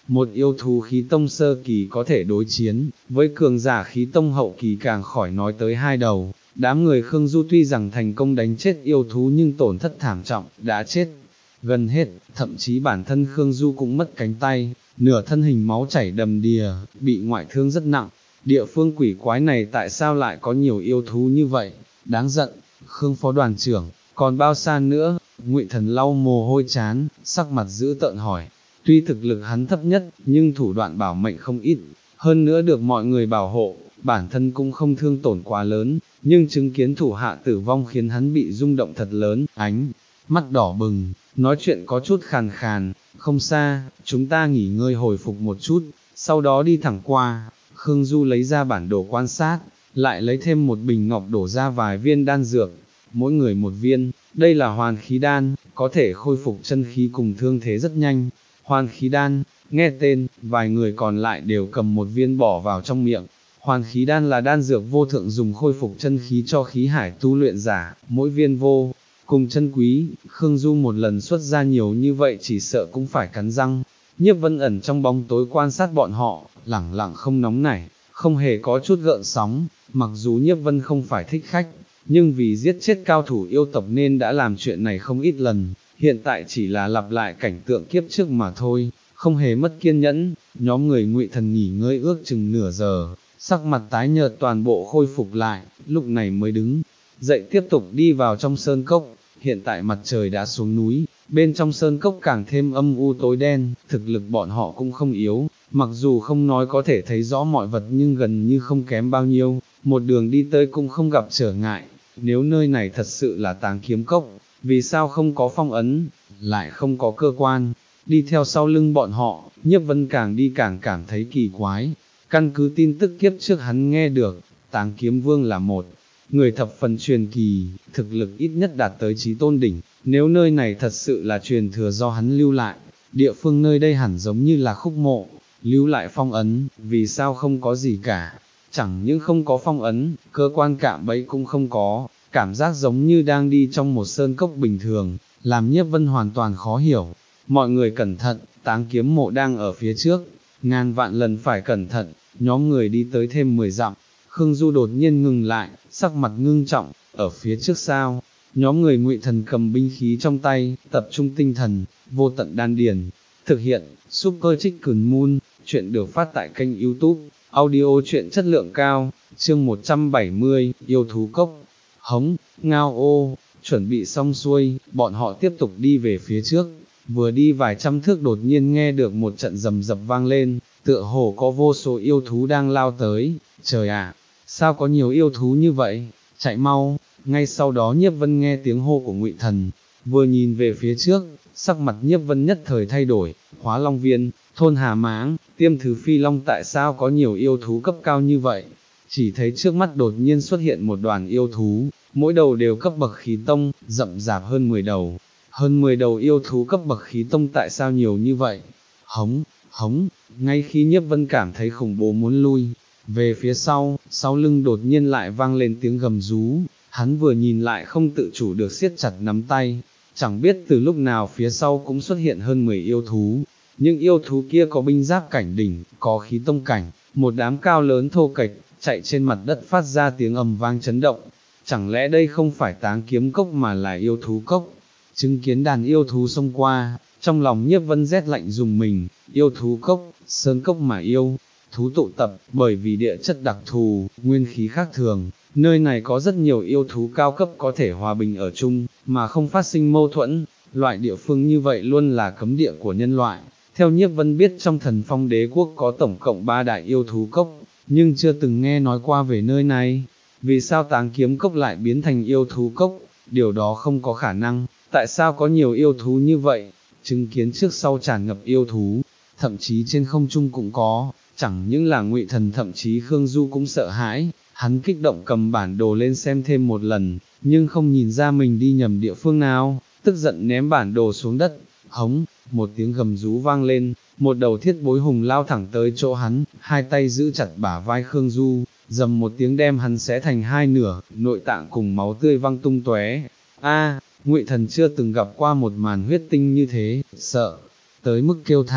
Speaker 1: một yêu thú khí tông sơ kỳ có thể đối chiến, với cường giả khí tông hậu kỳ càng khỏi nói tới hai đầu. Đám người Khương Du tuy rằng thành công đánh chết yêu thú nhưng tổn thất thảm trọng, đã chết gần hết, thậm chí bản thân Khương Du cũng mất cánh tay, nửa thân hình máu chảy đầm đìa, bị ngoại thương rất nặng. Địa phương quỷ quái này tại sao lại có nhiều yêu thú như vậy, đáng giận. Khương phó đoàn trưởng, còn bao xa nữa? Ngụy Thần lau mồ hôi chán, sắc mặt dữ tợn hỏi. Tuy thực lực hắn thấp nhất, nhưng thủ đoạn bảo mệnh không ít, hơn nữa được mọi người bảo hộ, bản thân cũng không thương tổn quá lớn, nhưng chứng kiến thủ hạ tử vong khiến hắn bị rung động thật lớn, ánh mắt đỏ bừng, nói chuyện có chút khàn khàn. Không xa, chúng ta nghỉ ngơi hồi phục một chút, sau đó đi thẳng qua. Khương Du lấy ra bản đồ quan sát, lại lấy thêm một bình ngọc đổ ra vài viên đan dược, mỗi người một viên. Đây là hoàn khí đan, có thể khôi phục chân khí cùng thương thế rất nhanh. Hoàn khí đan, nghe tên, vài người còn lại đều cầm một viên bỏ vào trong miệng. Hoàn khí đan là đan dược vô thượng dùng khôi phục chân khí cho khí hải tu luyện giả, mỗi viên vô cùng chân quý. Khương Du một lần xuất ra nhiều như vậy chỉ sợ cũng phải cắn răng. Nhiếp Vân ẩn trong bóng tối quan sát bọn họ, lẳng lặng không nóng nảy, không hề có chút gợn sóng. Mặc dù Nhiếp Vân không phải thích khách, nhưng vì giết chết cao thủ yêu tộc nên đã làm chuyện này không ít lần, hiện tại chỉ là lặp lại cảnh tượng kiếp trước mà thôi, không hề mất kiên nhẫn. Nhóm người Ngụy Thần nghỉ ngơi ước chừng nửa giờ, sắc mặt tái nhợt toàn bộ khôi phục lại, lúc này mới đứng dậy tiếp tục đi vào trong sơn cốc. Hiện tại mặt trời đã xuống núi, bên trong sơn cốc càng thêm âm u tối đen, thực lực bọn họ cũng không yếu, mặc dù không nói có thể thấy rõ mọi vật nhưng gần như không kém bao nhiêu, một đường đi tới cũng không gặp trở ngại. Nếu nơi này thật sự là Táng Kiếm Cốc, vì sao không có phong ấn, lại không có cơ quan? Đi theo sau lưng bọn họ, Nhiếp Vân càng đi càng cảm thấy kỳ quái. Căn cứ tin tức kiếp trước hắn nghe được, Táng Kiếm Vương là một người thập phần truyền kỳ, thực lực ít nhất đạt tới chí tôn đỉnh. Nếu nơi này thật sự là truyền thừa do hắn lưu lại, địa phương nơi đây hẳn giống như là khúc mộ, lưu lại phong ấn, vì sao không có gì cả? Chẳng những không có phong ấn, cơ quan cạm bẫy cũng không có, cảm giác giống như đang đi trong một sơn cốc bình thường, làm Nhiếp Vân hoàn toàn khó hiểu. Mọi người cẩn thận, Táng Kiếm mộ đang ở phía trước, ngàn vạn lần phải cẩn thận. Nhóm người đi tới thêm mười dặm, Khương Du đột nhiên ngừng lại, sắc mặt ngưng trọng. Ở phía trước sao? Nhóm người Ngụy Thần cầm binh khí trong tay, tập trung tinh thần, vô tận đan điền. Thực hiện, Super Chicken Moon, chuyện được phát tại kênh YouTube, audio truyện chất lượng cao, chương một trăm bảy mươi, yêu thú cốc. Hống, ngao ô, chuẩn bị xong xuôi, bọn họ tiếp tục đi về phía trước. Vừa đi vài trăm thước đột nhiên nghe được một trận rầm rập vang lên, tựa hồ có vô số yêu thú đang lao tới. Trời ạ, sao có nhiều yêu thú như vậy, chạy mau. Ngay sau đó Nhiếp Vân nghe tiếng hô của Ngụy Thần, vừa nhìn về phía trước, sắc mặt Nhiếp Vân nhất thời thay đổi. Hóa Long Viên, thôn Hà Máng, Tiêm Thứ Phi Long, tại sao có nhiều yêu thú cấp cao như vậy? Chỉ thấy trước mắt đột nhiên xuất hiện một đoàn yêu thú, mỗi đầu đều cấp bậc khí tông, rậm rạp hơn mười đầu. Hơn mười đầu yêu thú cấp bậc khí tông, tại sao nhiều như vậy? Hống, hống, ngay khi Nhiếp Vân cảm thấy khủng bố muốn lui về phía sau, sau lưng đột nhiên lại vang lên tiếng gầm rú. Hắn vừa nhìn lại không tự chủ được siết chặt nắm tay, chẳng biết từ lúc nào phía sau cũng xuất hiện hơn mười yêu thú. Những yêu thú kia có binh giáp cảnh đỉnh, có khí tông cảnh, một đám cao lớn thô kệch, chạy trên mặt đất phát ra tiếng ầm vang chấn động. Chẳng lẽ đây không phải Táng Kiếm Cốc mà là yêu thú cốc? Chứng kiến đàn yêu thú xông qua, trong lòng Nhiếp Vân rét lạnh dùng mình. Yêu thú cốc, sơn cốc mà yêu thú tụ tập, bởi vì địa chất đặc thù, nguyên khí khác thường, nơi này có rất nhiều yêu thú cao cấp có thể hòa bình ở chung, mà không phát sinh mâu thuẫn. Loại địa phương như vậy luôn là cấm địa của nhân loại. Theo Nhiếp Vân biết, trong Thần Phong Đế Quốc có tổng cộng ba đại yêu thú cốc, nhưng chưa từng nghe nói qua về nơi này. Vì sao Táng Kiếm Cốc lại biến thành yêu thú cốc? Điều đó không có khả năng. Tại sao có nhiều yêu thú như vậy? Chứng kiến trước sau tràn ngập yêu thú, thậm chí trên không trung cũng có. Chẳng những là Ngụy Thần, thậm chí Khương Du cũng sợ hãi. Hắn kích động cầm bản đồ lên xem thêm một lần, nhưng không nhìn ra mình đi nhầm địa phương nào, tức giận ném bản đồ xuống đất. Hống, một tiếng gầm rú vang lên, một đầu thiết bối hùng lao thẳng tới chỗ hắn, hai tay giữ chặt bả vai Khương Du, dầm một tiếng đem hắn xé thành hai nửa, nội tạng cùng máu tươi văng tung tóe. A, Ngụy Thần chưa từng gặp qua một màn huyết tinh như thế, sợ tới mức kêu thảm.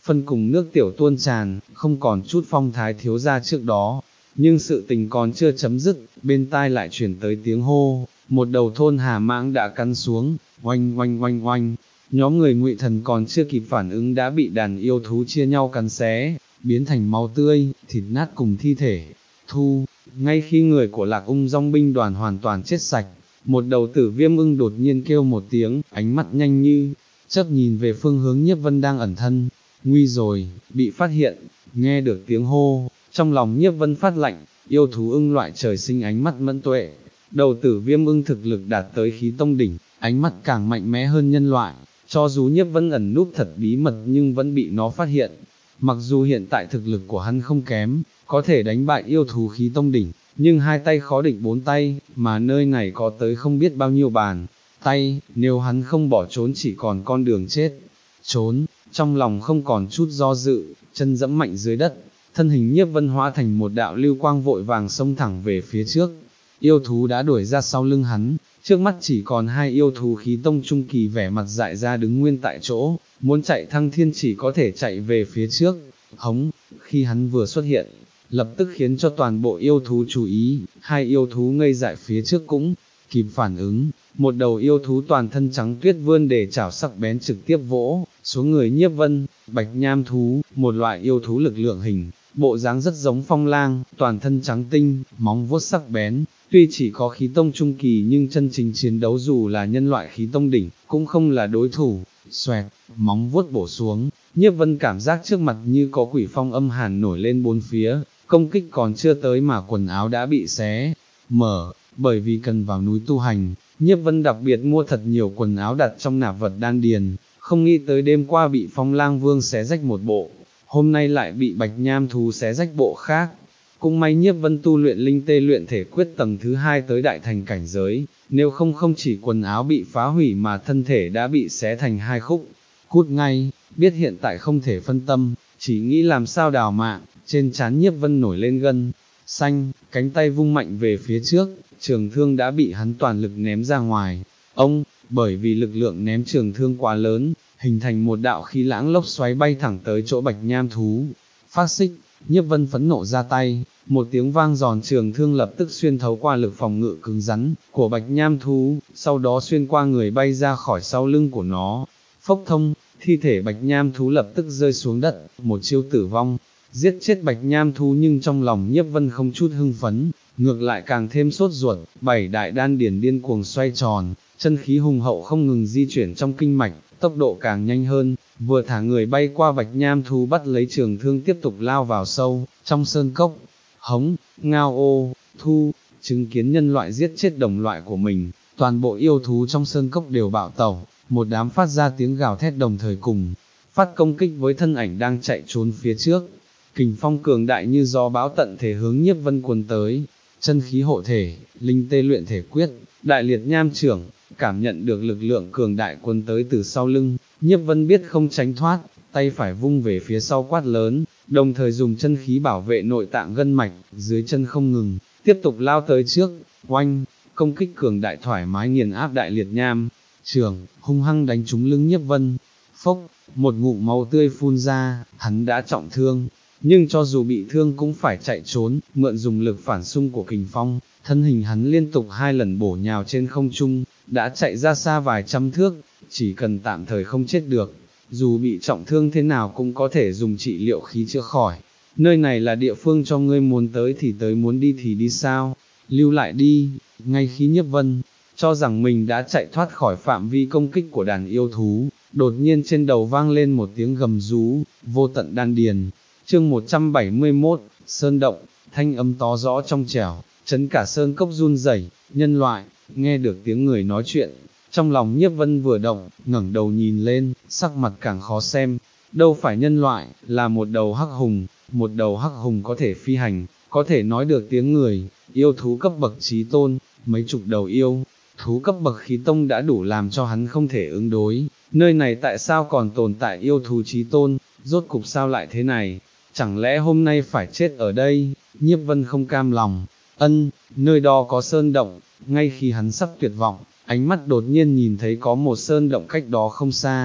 Speaker 1: phân cùng nước tiểu tuôn tràn, không còn chút phong thái thiếu gia trước đó. Nhưng sự tình còn chưa chấm dứt, bên tai lại chuyển tới tiếng hô, một đầu thôn hà mãng đã cắn xuống, oanh oanh oanh oanh. Nhóm người Ngụy Thần còn chưa kịp phản ứng đã bị đàn yêu thú chia nhau cắn xé, biến thành máu tươi, thịt nát cùng thi thể. Thu, ngay khi người của Lạc Ung dòng binh đoàn hoàn toàn chết sạch, một đầu tử viêm ưng đột nhiên kêu một tiếng, ánh mắt nhanh như chớp nhìn về phương hướng Nhiếp Vân đang ẩn thân. Nguy rồi, bị phát hiện. Nghe được tiếng hô, trong lòng Nhiếp Vân phát lạnh, yêu thú ưng loại trời sinh ánh mắt mẫn tuệ. Đầu tử viêm ưng thực lực đạt tới khí tông đỉnh, ánh mắt càng mạnh mẽ hơn nhân loại, cho dù Nhiếp Vân ẩn núp thật bí mật nhưng vẫn bị nó phát hiện. Mặc dù hiện tại thực lực của hắn không kém, có thể đánh bại yêu thú khí tông đỉnh, nhưng hai tay khó địch bốn tay, mà nơi này có tới không biết bao nhiêu bàn tay, nếu hắn không bỏ trốn chỉ còn con đường chết. Trốn, trong lòng không còn chút do dự, chân dẫm mạnh dưới đất, thân hình Nhiếp Vân hóa thành một đạo lưu quang vội vàng xông thẳng về phía trước. Yêu thú đã đuổi ra sau lưng hắn, trước mắt chỉ còn hai yêu thú khí tông trung kỳ vẻ mặt dại ra đứng nguyên tại chỗ, muốn chạy thăng thiên chỉ có thể chạy về phía trước. Hống, khi hắn vừa xuất hiện, lập tức khiến cho toàn bộ yêu thú chú ý, hai yêu thú ngây dại phía trước cũng kịp phản ứng, một đầu yêu thú toàn thân trắng tuyết vươn để chảo sắc bén trực tiếp vỗ xuống người Nhiếp Vân. Bạch nham thú, một loại yêu thú lực lượng hình, bộ dáng rất giống phong lang, toàn thân trắng tinh, móng vuốt sắc bén, tuy chỉ có khí tông trung kỳ nhưng chân chính chiến đấu dù là nhân loại khí tông đỉnh, cũng không là đối thủ. Xoẹt, móng vuốt bổ xuống, Nhiếp Vân cảm giác trước mặt như có quỷ phong âm hàn nổi lên bốn phía, công kích còn chưa tới mà quần áo đã bị xé mở. Bởi vì cần vào núi tu hành, Nhiếp Vân đặc biệt mua thật nhiều quần áo đặt trong nạp vật đan điền, không nghĩ tới đêm qua bị Phong Lang Vương xé rách một bộ, hôm nay lại bị Bạch nham thú xé rách bộ khác. Cũng may Nhiếp Vân tu luyện linh tê luyện thể quyết tầng thứ hai tới đại thành cảnh giới, nếu không không chỉ quần áo bị phá hủy mà thân thể đã bị xé thành hai khúc. Cút ngay, biết hiện tại không thể phân tâm, chỉ nghĩ làm sao đào mạng. Trên trán Nhiếp Vân nổi lên gân xanh, cánh tay vung mạnh về phía trước, trường thương đã bị hắn toàn lực ném ra ngoài. Ông, bởi vì lực lượng ném trường thương quá lớn, hình thành một đạo khí lãng lốc xoáy bay thẳng tới chỗ Bạch nham thú. Phát xích, Nhiếp Vân phẫn nộ ra tay, một tiếng vang giòn, trường thương lập tức xuyên thấu qua lực phòng ngự cứng rắn của Bạch nham thú, sau đó xuyên qua người bay ra khỏi sau lưng của nó. Phốc thông, thi thể Bạch nham thú lập tức rơi xuống đất, một chiêu tử vong, giết chết Bạch nham thú. Nhưng trong lòng Nhiếp Vân không chút hưng phấn, ngược lại càng thêm sốt ruột, bảy đại đan điển điên cuồng xoay tròn, chân khí hùng hậu không ngừng di chuyển trong kinh mạch, tốc độ càng nhanh hơn, vừa thả người bay qua Bạch nham thú bắt lấy trường thương tiếp tục lao vào sâu trong sơn cốc. Hống, ngao ô, thu, chứng kiến nhân loại giết chết đồng loại của mình, toàn bộ yêu thú trong sơn cốc đều bạo tẩu, một đám phát ra tiếng gào thét đồng thời cùng phát công kích với thân ảnh đang chạy trốn phía trước. Kình phong cường đại như gió bão tận thể hướng Nhiếp Vân cuốn tới, chân khí hộ thể, linh tê luyện thể quyết, đại liệt nham trưởng. Cảm nhận được lực lượng cường đại cuốn tới từ sau lưng, Nhiếp Vân biết không tránh thoát, tay phải vung về phía sau quát lớn, đồng thời dùng chân khí bảo vệ nội tạng gân mạch, dưới chân không ngừng, tiếp tục lao tới trước. Oanh, công kích cường đại thoải mái nghiền áp đại liệt nham trưởng, hung hăng đánh trúng lưng Nhiếp Vân. Phốc, một ngụm máu tươi phun ra, hắn đã trọng thương, nhưng cho dù bị thương cũng phải chạy trốn, mượn dùng lực phản xung của kình phong, thân hình hắn liên tục hai lần bổ nhào trên không trung, đã chạy ra xa vài trăm thước. Chỉ cần tạm thời không chết được, dù bị trọng thương thế nào cũng có thể dùng trị liệu khí chữa khỏi. Nơi này là địa phương cho ngươi muốn tới thì tới, muốn đi thì đi sao, lưu lại đi. Ngay khi Nhiếp Vân cho rằng mình đã chạy thoát khỏi phạm vi công kích của đàn yêu thú, đột nhiên trên đầu vang lên một tiếng gầm rú, vô tận đan điền. Chương một trăm bảy mươi mốt, Sơn Động, thanh âm to rõ trong trẻo, chấn cả sơn cốc run rẩy. Nhân loại, nghe được tiếng người nói chuyện, trong lòng Nhiếp Vân vừa động, ngẩng đầu nhìn lên, sắc mặt càng khó xem. Đâu phải nhân loại, là một đầu hắc hùng, một đầu hắc hùng có thể phi hành, có thể nói được tiếng người, yêu thú cấp bậc chí tôn, mấy chục đầu yêu thú cấp bậc khí tông đã đủ làm cho hắn không thể ứng đối. Nơi này tại sao còn tồn tại yêu thú chí tôn, rốt cục sao lại thế này? Chẳng lẽ hôm nay phải chết ở đây? Nhiếp Vân không cam lòng. Ân, nơi đó có sơn động. Ngay khi hắn sắp tuyệt vọng, ánh mắt đột nhiên nhìn thấy có một sơn động cách đó không xa.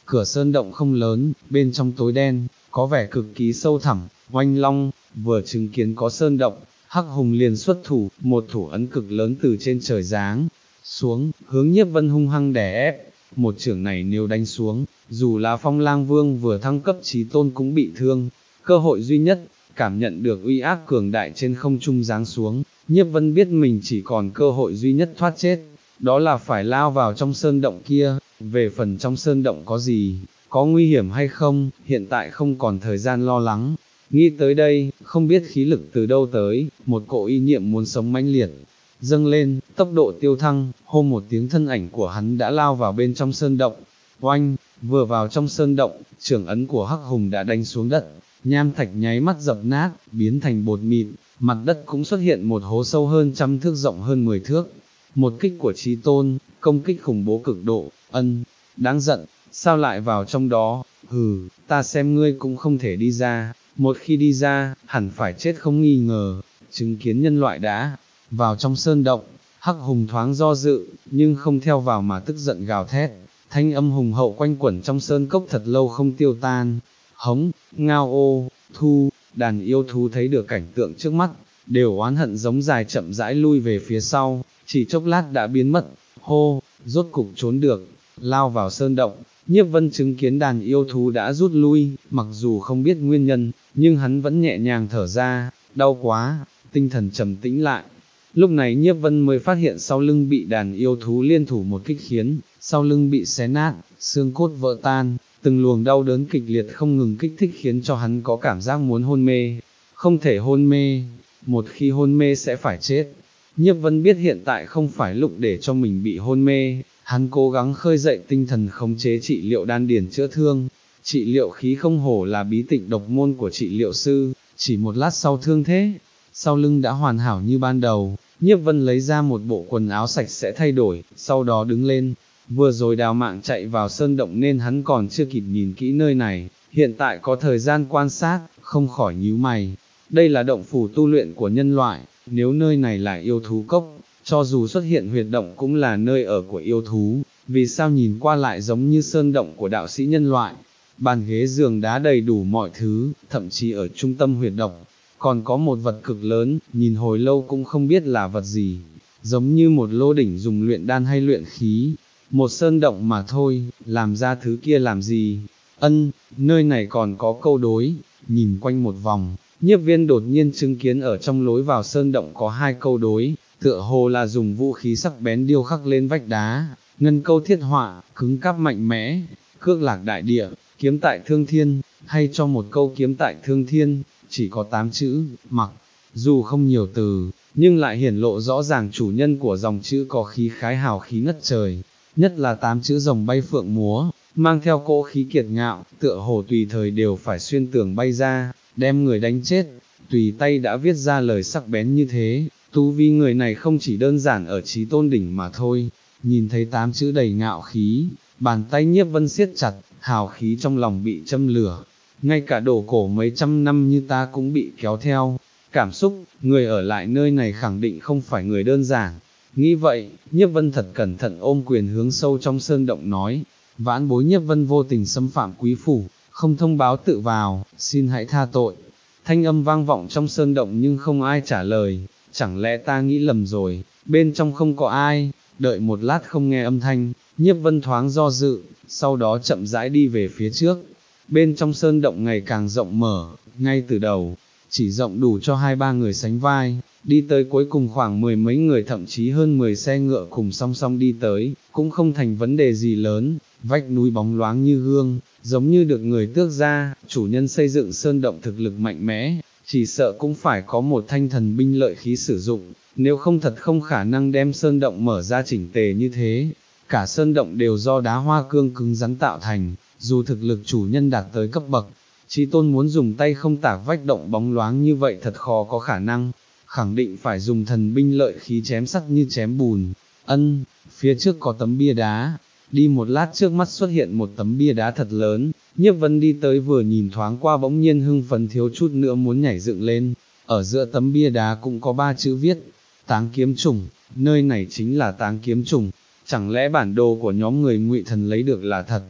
Speaker 1: cửa sơn động không lớn, bên trong tối đen, có vẻ cực kỳ sâu thẳm. Oanh Long, vừa chứng kiến có sơn động, Hắc Hùng liền xuất thủ, một thủ ấn cực lớn từ trên trời giáng xuống, hướng Nhiếp Vân hung hăng đè ép. Một chưởng này nếu đánh xuống, dù là Phong Lang Vương vừa thăng cấp chí tôn cũng bị thương. Cơ hội duy nhất, cảm nhận được uy áp cường đại trên không trung giáng xuống, Nhiếp Vân biết mình chỉ còn cơ hội duy nhất thoát chết, đó là phải lao vào trong sơn động kia. Về phần trong sơn động có gì, có nguy hiểm hay không, hiện tại không còn thời gian lo lắng. Nghĩ tới đây, không biết khí lực từ đâu tới, một cỗ ý niệm muốn sống mãnh liệt dâng lên, tốc độ tiêu thăng, hô một tiếng thân ảnh của hắn đã lao vào bên trong sơn động. Oanh, vừa vào trong sơn động, trưởng ấn của Hắc Hùng đã đánh xuống đất, nham thạch nháy mắt dập nát, biến thành bột mịn, mặt đất cũng xuất hiện một hố sâu hơn trăm thước rộng hơn mười thước. Một kích của chí tôn, công kích khủng bố cực độ. Ân, đáng giận, sao lại vào trong đó, hừ, ta xem ngươi cũng không thể đi ra, một khi đi ra, hẳn phải chết không nghi ngờ. Chứng kiến nhân loại đã vào trong sơn động, Hắc Hùng thoáng do dự, nhưng không theo vào mà tức giận gào thét, thanh âm hùng hậu quanh quẩn trong sơn cốc thật lâu không tiêu tan. Hống, ngao ô, thu, đàn yêu thú thấy được cảnh tượng trước mắt, đều oán hận giống dài chậm rãi lui về phía sau, chỉ chốc lát đã biến mất. Hô, rốt cục trốn được, lao vào sơn động. Nhiếp Vân chứng kiến đàn yêu thú đã rút lui, mặc dù không biết nguyên nhân, nhưng hắn vẫn nhẹ nhàng thở ra, đau quá, tinh thần trầm tĩnh lại. Lúc này Nhiếp Vân mới phát hiện sau lưng bị đàn yêu thú liên thủ một kích khiến, sau lưng bị xé nát, xương cốt vỡ tan, từng luồng đau đớn kịch liệt không ngừng kích thích khiến cho hắn có cảm giác muốn hôn mê. Không thể hôn mê, một khi hôn mê sẽ phải chết. Nhiếp Vân biết hiện tại không phải lúc để cho mình bị hôn mê, hắn cố gắng khơi dậy tinh thần khống chế trị liệu đan điển chữa thương. Trị liệu khí không hổ là bí tịch độc môn của trị liệu sư, chỉ một lát sau thương thế, sau lưng đã hoàn hảo như ban đầu. Nhiếp Vân lấy ra một bộ quần áo sạch sẽ thay đổi, sau đó đứng lên. Vừa rồi đào mạng chạy vào sơn động nên hắn còn chưa kịp nhìn kỹ nơi này, hiện tại có thời gian quan sát, không khỏi nhíu mày. Đây là động phủ tu luyện của nhân loại, nếu nơi này là yêu thú cốc, cho dù xuất hiện huyệt động cũng là nơi ở của yêu thú, vì sao nhìn qua lại giống như sơn động của đạo sĩ nhân loại. Bàn ghế giường đá đầy đủ mọi thứ, thậm chí ở trung tâm huyệt động, còn có một vật cực lớn, nhìn hồi lâu cũng không biết là vật gì, giống như một lô đỉnh dùng luyện đan hay luyện khí. Một sơn động mà thôi, làm ra thứ kia làm gì? Ân, nơi này còn có câu đối. Nhìn quanh một vòng, Nhiếp Viên đột nhiên chứng kiến ở trong lối vào sơn động có hai câu đối, tựa hồ là dùng vũ khí sắc bén điêu khắc lên vách đá. Ngân câu thiết họa, cứng cáp mạnh mẽ, cước lạc đại địa, kiếm tại thương thiên, hay cho một câu kiếm tại thương thiên, chỉ có tám chữ, mặc, dù không nhiều từ, nhưng lại hiển lộ rõ ràng chủ nhân của dòng chữ có khí khái hào khí ngất trời, nhất là tám chữ rồng bay phượng múa, mang theo cỗ khí kiệt ngạo, tựa hồ tùy thời đều phải xuyên tường bay ra, đem người đánh chết. Tùy tay đã viết ra lời sắc bén như thế, tu vi người này không chỉ đơn giản ở chí tôn đỉnh mà thôi. Nhìn thấy tám chữ đầy ngạo khí, bàn tay Nhiếp Vân siết chặt, hào khí trong lòng bị châm lửa, ngay cả đổ cổ mấy trăm năm như ta cũng bị kéo theo. Cảm xúc, người ở lại nơi này khẳng định không phải người đơn giản. Nghĩ vậy, Nhiếp Vân thật cẩn thận ôm quyền hướng sâu trong sơn động nói, vãn bối Nhiếp Vân vô tình xâm phạm quý phủ, không thông báo tự vào, xin hãy tha tội. Thanh âm vang vọng trong sơn động nhưng không ai trả lời, chẳng lẽ ta nghĩ lầm rồi, bên trong không có ai. Đợi một lát không nghe âm thanh, Nhiếp Vân thoáng do dự, sau đó chậm rãi đi về phía trước. Bên trong sơn động ngày càng rộng mở, ngay từ đầu, chỉ rộng đủ cho hai ba người sánh vai, đi tới cuối cùng khoảng mười mấy người thậm chí hơn mười xe ngựa cùng song song đi tới, cũng không thành vấn đề gì lớn. Vách núi bóng loáng như gương, giống như được người tước ra, chủ nhân xây dựng sơn động thực lực mạnh mẽ, chỉ sợ cũng phải có một thanh thần binh lợi khí sử dụng, nếu không thật không khả năng đem sơn động mở ra chỉnh tề như thế. Cả sơn động đều do đá hoa cương cứng rắn tạo thành, dù thực lực chủ nhân đạt tới cấp bậc, Chí tôn muốn dùng tay không tạc vách động bóng loáng như vậy thật khó có khả năng, khẳng định phải dùng thần binh lợi khí chém sắt như chém bùn. Ân, phía trước có tấm bia đá, đi một lát trước mắt xuất hiện một tấm bia đá thật lớn, Nhiếp Vân đi tới vừa nhìn thoáng qua bỗng nhiên hưng phấn thiếu chút nữa muốn nhảy dựng lên. Ở giữa tấm bia đá cũng có ba chữ viết, Táng Kiếm Trùng, nơi này chính là Táng Kiếm Trùng, chẳng lẽ bản đồ của nhóm người Ngụy Thần lấy được là thật?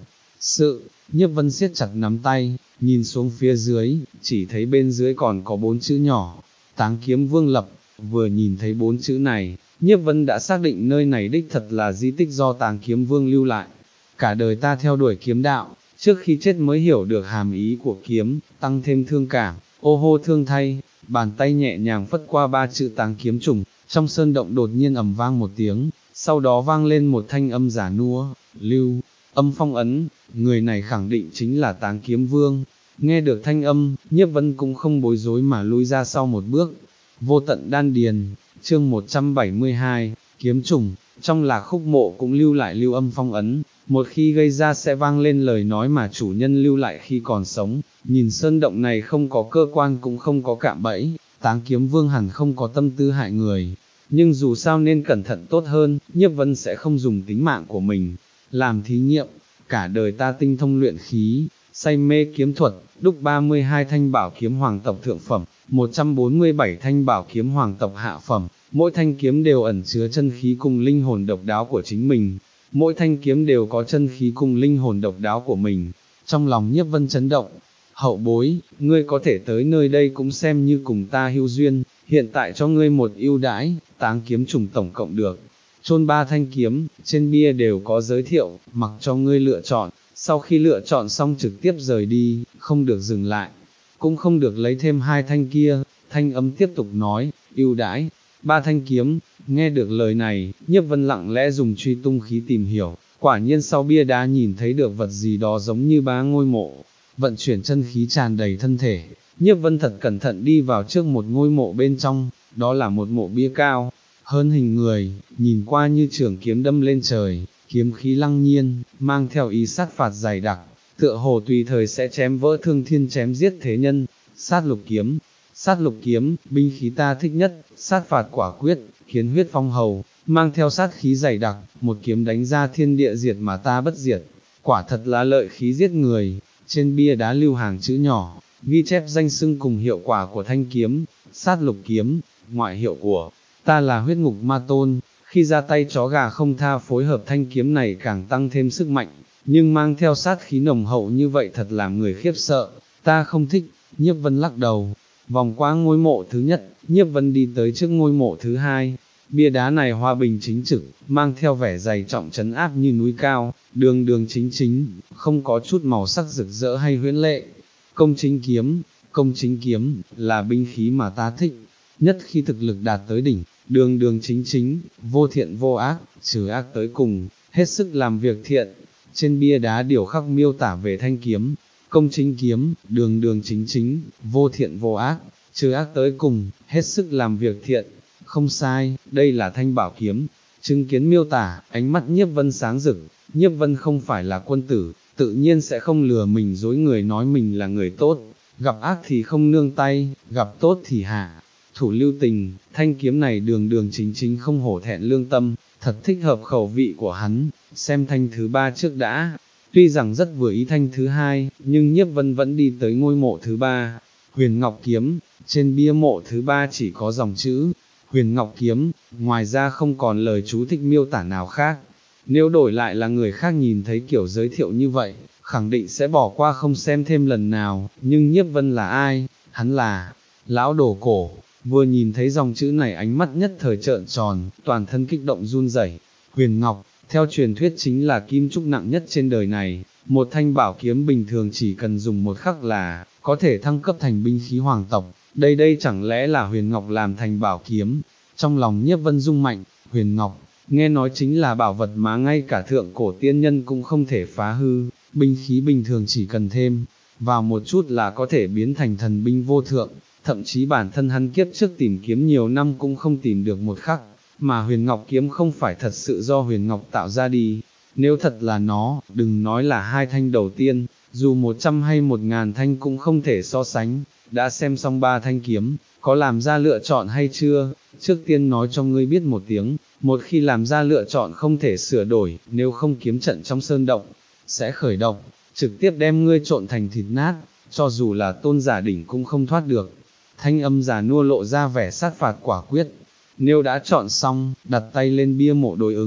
Speaker 1: sự, Nhiếp Vân siết chặt nắm tay, nhìn xuống phía dưới, chỉ thấy bên dưới còn có bốn chữ nhỏ, Táng Kiếm Vương lập, vừa nhìn thấy bốn chữ này, Nhiếp Vân đã xác định nơi này đích thật là di tích do Táng Kiếm Vương lưu lại. Cả đời ta theo đuổi kiếm đạo, trước khi chết mới hiểu được hàm ý của kiếm, tăng thêm thương cảm, ô hô thương thay, bàn tay nhẹ nhàng phất qua ba chữ Táng Kiếm Trùng, trong sơn động đột nhiên ầm vang một tiếng, sau đó vang lên một thanh âm giả nua, lưu, âm phong ấn, người này khẳng định chính là Táng Kiếm Vương. Nghe được thanh âm, Nhiếp Vân cũng không bối rối mà lui ra sau một bước. Vô tận đan điền, chương một trăm bảy mươi hai, kiếm trùng, trong Lạc Khúc Mộ cũng lưu lại lưu âm phong ấn, một khi gây ra sẽ vang lên lời nói mà chủ nhân lưu lại khi còn sống. Nhìn sơn động này không có cơ quan cũng không có cạm bẫy, Táng Kiếm Vương hẳn không có tâm tư hại người, nhưng dù sao nên cẩn thận tốt hơn, Nhiếp Vân sẽ không dùng tính mạng của mình làm thí nghiệm. Cả đời ta tinh thông luyện khí, say mê kiếm thuật, đúc ba mươi hai thanh bảo kiếm hoàng tộc thượng phẩm, một trăm bốn mươi bảy thanh bảo kiếm hoàng tộc hạ phẩm, mỗi thanh kiếm đều ẩn chứa chân khí cùng linh hồn độc đáo của chính mình, mỗi thanh kiếm đều có chân khí cùng linh hồn độc đáo của mình. Trong lòng Nhiếp Vân chấn động, hậu bối, ngươi có thể tới nơi đây cũng xem như cùng ta hữu duyên, hiện tại cho ngươi một ưu đãi, Táng Kiếm Trùng tổng cộng được chôn ba thanh kiếm, trên bia đều có giới thiệu, mặc cho ngươi lựa chọn, sau khi lựa chọn xong trực tiếp rời đi, không được dừng lại, cũng không được lấy thêm hai thanh kia. Thanh âm tiếp tục nói, ưu đãi, ba thanh kiếm. Nghe được lời này, Nhiếp Vân lặng lẽ dùng truy tung khí tìm hiểu, quả nhiên sau bia đá nhìn thấy được vật gì đó giống như ba ngôi mộ, vận chuyển chân khí tràn đầy thân thể. Nhiếp Vân thật cẩn thận đi vào trước một ngôi mộ bên trong, đó là một mộ bia cao hơn hình người, nhìn qua như trường kiếm đâm lên trời, kiếm khí lăng nhiên, mang theo ý sát phạt dày đặc, tựa hồ tùy thời sẽ chém vỡ thương thiên chém giết thế nhân. Sát lục kiếm, sát lục kiếm, binh khí ta thích nhất, sát phạt quả quyết, kiến huyết phong hầu, mang theo sát khí dày đặc, một kiếm đánh ra thiên địa diệt mà ta bất diệt, quả thật là lợi khí giết người. Trên bia đá lưu hàng chữ nhỏ, ghi chép danh xưng cùng hiệu quả của thanh kiếm, sát lục kiếm, ngoại hiệu của ta là huyết ngục ma tôn, khi ra tay chó gà không tha, phối hợp thanh kiếm này càng tăng thêm sức mạnh, nhưng mang theo sát khí nồng hậu như vậy thật làm người khiếp sợ, ta không thích. Nhiếp Vân lắc đầu, vòng qua ngôi mộ thứ nhất, Nhiếp Vân đi tới trước ngôi mộ thứ hai, bia đá này hoa bình chính trực, mang theo vẻ dày trọng trấn áp như núi cao, đường đường chính chính, không có chút màu sắc rực rỡ hay huyễn lệ. Công chính kiếm, công chính kiếm, là binh khí mà ta thích nhất khi thực lực đạt tới đỉnh, đường đường chính chính, vô thiện vô ác, trừ ác tới cùng, hết sức làm việc thiện. Trên bia đá điều khắc miêu tả về thanh kiếm, công chính kiếm, đường đường chính chính, vô thiện vô ác, trừ ác tới cùng, hết sức làm việc thiện. Không sai, đây là thanh bảo kiếm. Chứng kiến miêu tả, ánh mắt Nhiếp Vân sáng rực. Nhiếp Vân không phải là quân tử, tự nhiên sẽ không lừa mình dối người nói mình là người tốt, gặp ác thì không nương tay, gặp tốt thì hạ thủ lưu tình. Thanh kiếm này đường đường chính chính không hổ thẹn lương tâm, thật thích hợp khẩu vị của hắn. Xem thanh thứ ba trước đã, tuy rằng rất vừa ý thanh thứ hai, nhưng Nhiếp Vân vẫn đi tới ngôi mộ thứ ba, Huyền Ngọc Kiếm. Trên bia mộ thứ ba chỉ có dòng chữ Huyền Ngọc Kiếm, ngoài ra không còn lời chú thích miêu tả nào khác. Nếu đổi lại là người khác nhìn thấy kiểu giới thiệu như vậy, khẳng định sẽ bỏ qua không xem thêm lần nào, nhưng Nhiếp Vân là ai? Hắn là lão đồ cổ. Vừa nhìn thấy dòng chữ này ánh mắt nhất thời trợn tròn, toàn thân kích động run rẩy. Huyền Ngọc, theo truyền thuyết chính là kim trúc nặng nhất trên đời này, một thanh bảo kiếm bình thường chỉ cần dùng một khắc là có thể thăng cấp thành binh khí hoàng tộc, đây đây chẳng lẽ là Huyền Ngọc làm thành bảo kiếm? Trong lòng Nhiếp Vân rung mạnh. Huyền Ngọc, nghe nói chính là bảo vật mà ngay cả thượng cổ tiên nhân cũng không thể phá hư, binh khí bình thường chỉ cần thêm vào một chút là có thể biến thành thần binh vô thượng, thậm chí bản thân hắn kiếp trước tìm kiếm nhiều năm cũng không tìm được một khắc, mà Huyền Ngọc kiếm không phải thật sự do Huyền Ngọc tạo ra đi. Nếu thật là nó, đừng nói là hai thanh đầu tiên, dù một trăm hay một ngàn thanh cũng không thể so sánh. Đã xem xong ba thanh kiếm, có làm ra lựa chọn hay chưa? Trước tiên nói cho ngươi biết một tiếng, một khi làm ra lựa chọn không thể sửa đổi, nếu không kiếm trận trong sơn động sẽ khởi động, trực tiếp đem ngươi trộn thành thịt nát, cho dù là tôn giả đỉnh cũng không thoát được. Thanh âm già nua lộ ra vẻ sát phạt quả quyết. Nếu đã chọn xong, đặt tay lên bia mộ đối ứng,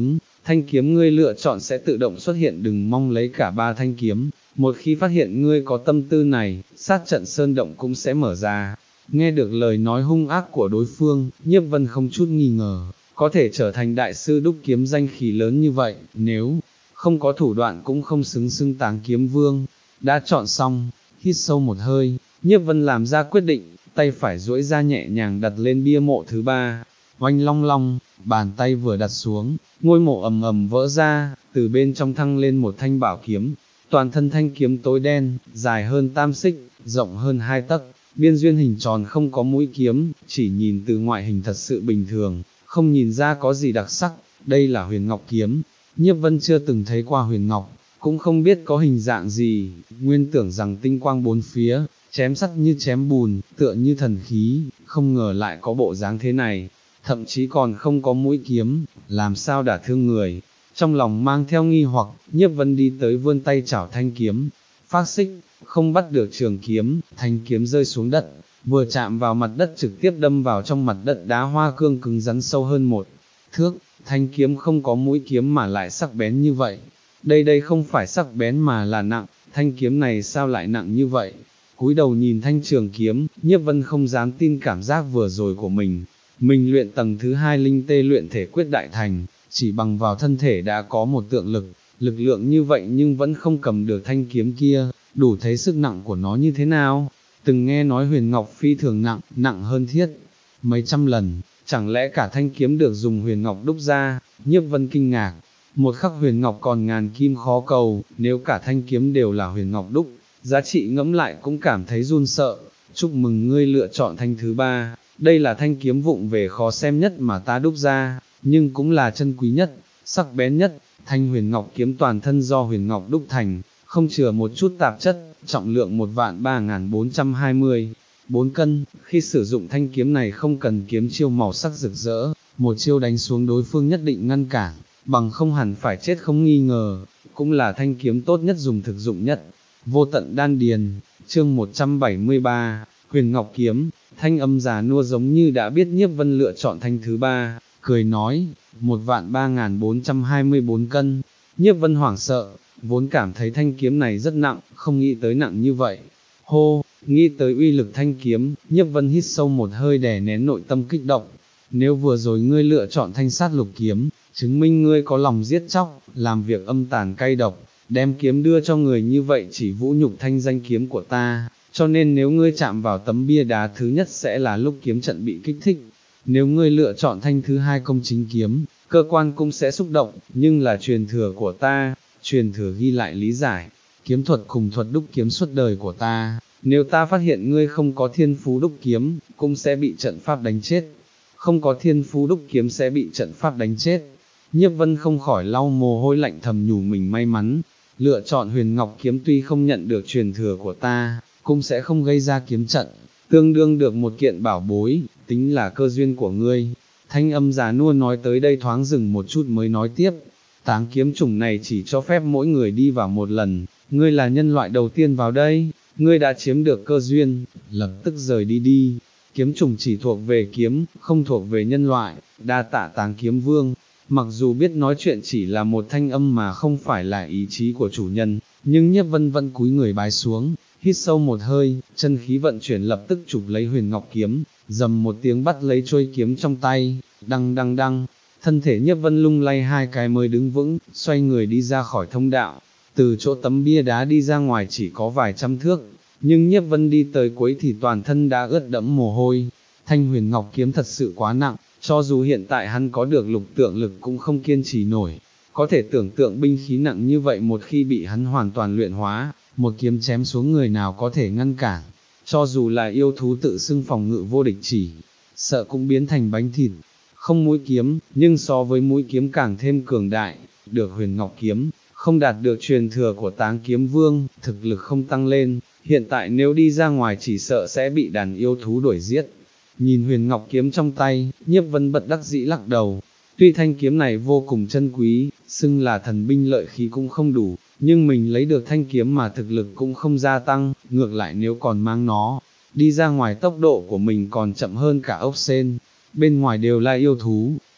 Speaker 1: thanh kiếm ngươi lựa chọn sẽ tự động xuất hiện, đừng mong lấy cả ba thanh kiếm, một khi phát hiện ngươi có tâm tư này, sát trận sơn động cũng sẽ mở ra. Nghe được lời nói hung ác của đối phương, Nhiếp Vân không chút nghi ngờ, có thể trở thành đại sư đúc kiếm danh khí lớn như vậy, nếu không có thủ đoạn cũng không xứng xưng Táng Kiếm Vương. Đã chọn xong, hít sâu một hơi, Nhiếp Vân làm ra quyết định, tay phải duỗi ra nhẹ nhàng đặt lên bia mộ thứ ba, oanh long long, bàn tay vừa đặt xuống, ngôi mộ ầm ầm vỡ ra, từ bên trong thăng lên một thanh bảo kiếm, toàn thân thanh kiếm tối đen, dài hơn tam xích, rộng hơn hai tấc, biên duyên hình tròn không có mũi kiếm, chỉ nhìn từ ngoại hình thật sự bình thường, không nhìn ra có gì đặc sắc. Đây là Huyền Ngọc kiếm. Nhiếp Vân chưa từng thấy qua huyền ngọc, cũng không biết có hình dạng gì, nguyên tưởng rằng tinh quang bốn phía, chém sắt như chém bùn, tựa như thần khí, không ngờ lại có bộ dáng thế này, thậm chí còn không có mũi kiếm, làm sao đả thương người. Trong lòng mang theo nghi hoặc, Nhiếp Vân đi tới vươn tay chảo thanh kiếm, phát xích, không bắt được trường kiếm, thanh kiếm rơi xuống đất, vừa chạm vào mặt đất trực tiếp đâm vào trong mặt đất đá hoa cương cứng rắn sâu hơn một thước. Thanh kiếm không có mũi kiếm mà lại sắc bén như vậy, đây đây không phải sắc bén mà là nặng, thanh kiếm này sao lại nặng như vậy? Cúi đầu nhìn thanh trường kiếm, Nhiếp Vân không dám tin cảm giác vừa rồi của mình, mình luyện tầng thứ hai linh tê luyện thể quyết đại thành, chỉ bằng vào thân thể đã có một tượng lực, lực lượng như vậy nhưng vẫn không cầm được thanh kiếm kia, đủ thấy sức nặng của nó như thế nào. Từng nghe nói huyền ngọc phi thường nặng, nặng hơn thiết mấy trăm lần, chẳng lẽ cả thanh kiếm được dùng huyền ngọc đúc ra? Nhiếp Vân kinh ngạc, một khắc huyền ngọc còn ngàn kim khó cầu, nếu cả thanh kiếm đều là huyền ngọc đúc, giá trị ngẫm lại cũng cảm thấy run sợ. Chúc mừng ngươi lựa chọn thanh thứ ba, đây là thanh kiếm vụng về khó xem nhất mà ta đúc ra, nhưng cũng là chân quý nhất, sắc bén nhất. Thanh huyền ngọc kiếm toàn thân do huyền ngọc đúc thành, không chừa một chút tạp chất, trọng lượng một vạn ba ngàn bốn trăm hai mươi bốn cân, khi sử dụng thanh kiếm này không cần kiếm chiêu màu sắc rực rỡ, một chiêu đánh xuống đối phương nhất định ngăn cản, bằng không hẳn phải chết không nghi ngờ, cũng là thanh kiếm tốt nhất dùng thực dụng nhất. Vô tận đan điền, chương một trăm bảy mươi ba, huyền ngọc kiếm, thanh âm già nua giống như đã biết Nhiếp Vân lựa chọn thanh thứ ba, cười nói, một vạn ba ngàn bốn trăm hai mươi bốn cân. Nhiếp Vân hoảng sợ, vốn cảm thấy thanh kiếm này rất nặng, không nghĩ tới nặng như vậy. Hô, nghĩ tới uy lực thanh kiếm, Nhiếp Vân hít sâu một hơi đè nén nội tâm kích động. Nếu vừa rồi ngươi lựa chọn thanh sát lục kiếm, chứng minh ngươi có lòng giết chóc, làm việc âm tàn cay độc, đem kiếm đưa cho người như vậy chỉ vũ nhục thanh danh kiếm của ta, cho nên nếu ngươi chạm vào tấm bia đá thứ nhất sẽ là lúc kiếm trận bị kích thích. Nếu ngươi lựa chọn thanh thứ hai công chính kiếm, cơ quan cũng sẽ xúc động, nhưng là truyền thừa của ta, truyền thừa ghi lại lý giải, kiếm thuật cùng thuật đúc kiếm suốt đời của ta, nếu ta phát hiện ngươi không có thiên phú đúc kiếm, cũng sẽ bị trận pháp đánh chết, không có thiên phú đúc kiếm sẽ bị trận pháp đánh chết. Nhiếp Vân không khỏi lau mồ hôi lạnh thầm nhủ mình may mắn, lựa chọn huyền ngọc kiếm tuy không nhận được truyền thừa của ta, cũng sẽ không gây ra kiếm trận, tương đương được một kiện bảo bối, tính là cơ duyên của ngươi. Thanh âm già nua nói tới đây thoáng dừng một chút mới nói tiếp, táng kiếm chủng này chỉ cho phép mỗi người đi vào một lần, ngươi là nhân loại đầu tiên vào đây, ngươi đã chiếm được cơ duyên, lập tức rời đi đi. Kiếm chủng chỉ thuộc về kiếm, không thuộc về nhân loại, đa tạ Táng Kiếm Vương. Mặc dù biết nói chuyện chỉ là một thanh âm mà không phải là ý chí của chủ nhân, nhưng Nhiếp Vân vẫn cúi người bái xuống, hít sâu một hơi, chân khí vận chuyển lập tức chụp lấy huyền ngọc kiếm, dầm một tiếng bắt lấy trôi kiếm trong tay, đăng đăng đăng, thân thể Nhiếp Vân lung lay hai cái mới đứng vững, xoay người đi ra khỏi thông đạo, từ chỗ tấm bia đá đi ra ngoài chỉ có vài trăm thước, nhưng Nhiếp Vân đi tới cuối thì toàn thân đã ướt đẫm mồ hôi. Thanh huyền ngọc kiếm thật sự quá nặng, cho dù hiện tại hắn có được lục tượng lực cũng không kiên trì nổi, có thể tưởng tượng binh khí nặng như vậy một khi bị hắn hoàn toàn luyện hóa, một kiếm chém xuống người nào có thể ngăn cản, cho dù là yêu thú tự xưng phòng ngự vô địch chỉ, sợ cũng biến thành bánh thịt. Không mũi kiếm, nhưng so với mũi kiếm càng thêm cường đại, được huyền ngọc kiếm, không đạt được truyền thừa của Táng Kiếm Vương, thực lực không tăng lên, hiện tại nếu đi ra ngoài chỉ sợ sẽ bị đàn yêu thú đuổi giết. Nhìn huyền ngọc kiếm trong tay, Nhiếp Vân bật đắc dĩ lắc đầu, tuy thanh kiếm này vô cùng chân quý, xưng là thần binh lợi khí cũng không đủ, nhưng mình lấy được thanh kiếm mà thực lực cũng không gia tăng, ngược lại nếu còn mang nó, đi ra ngoài tốc độ của mình còn chậm hơn cả ốc sên, bên ngoài đều là yêu thú,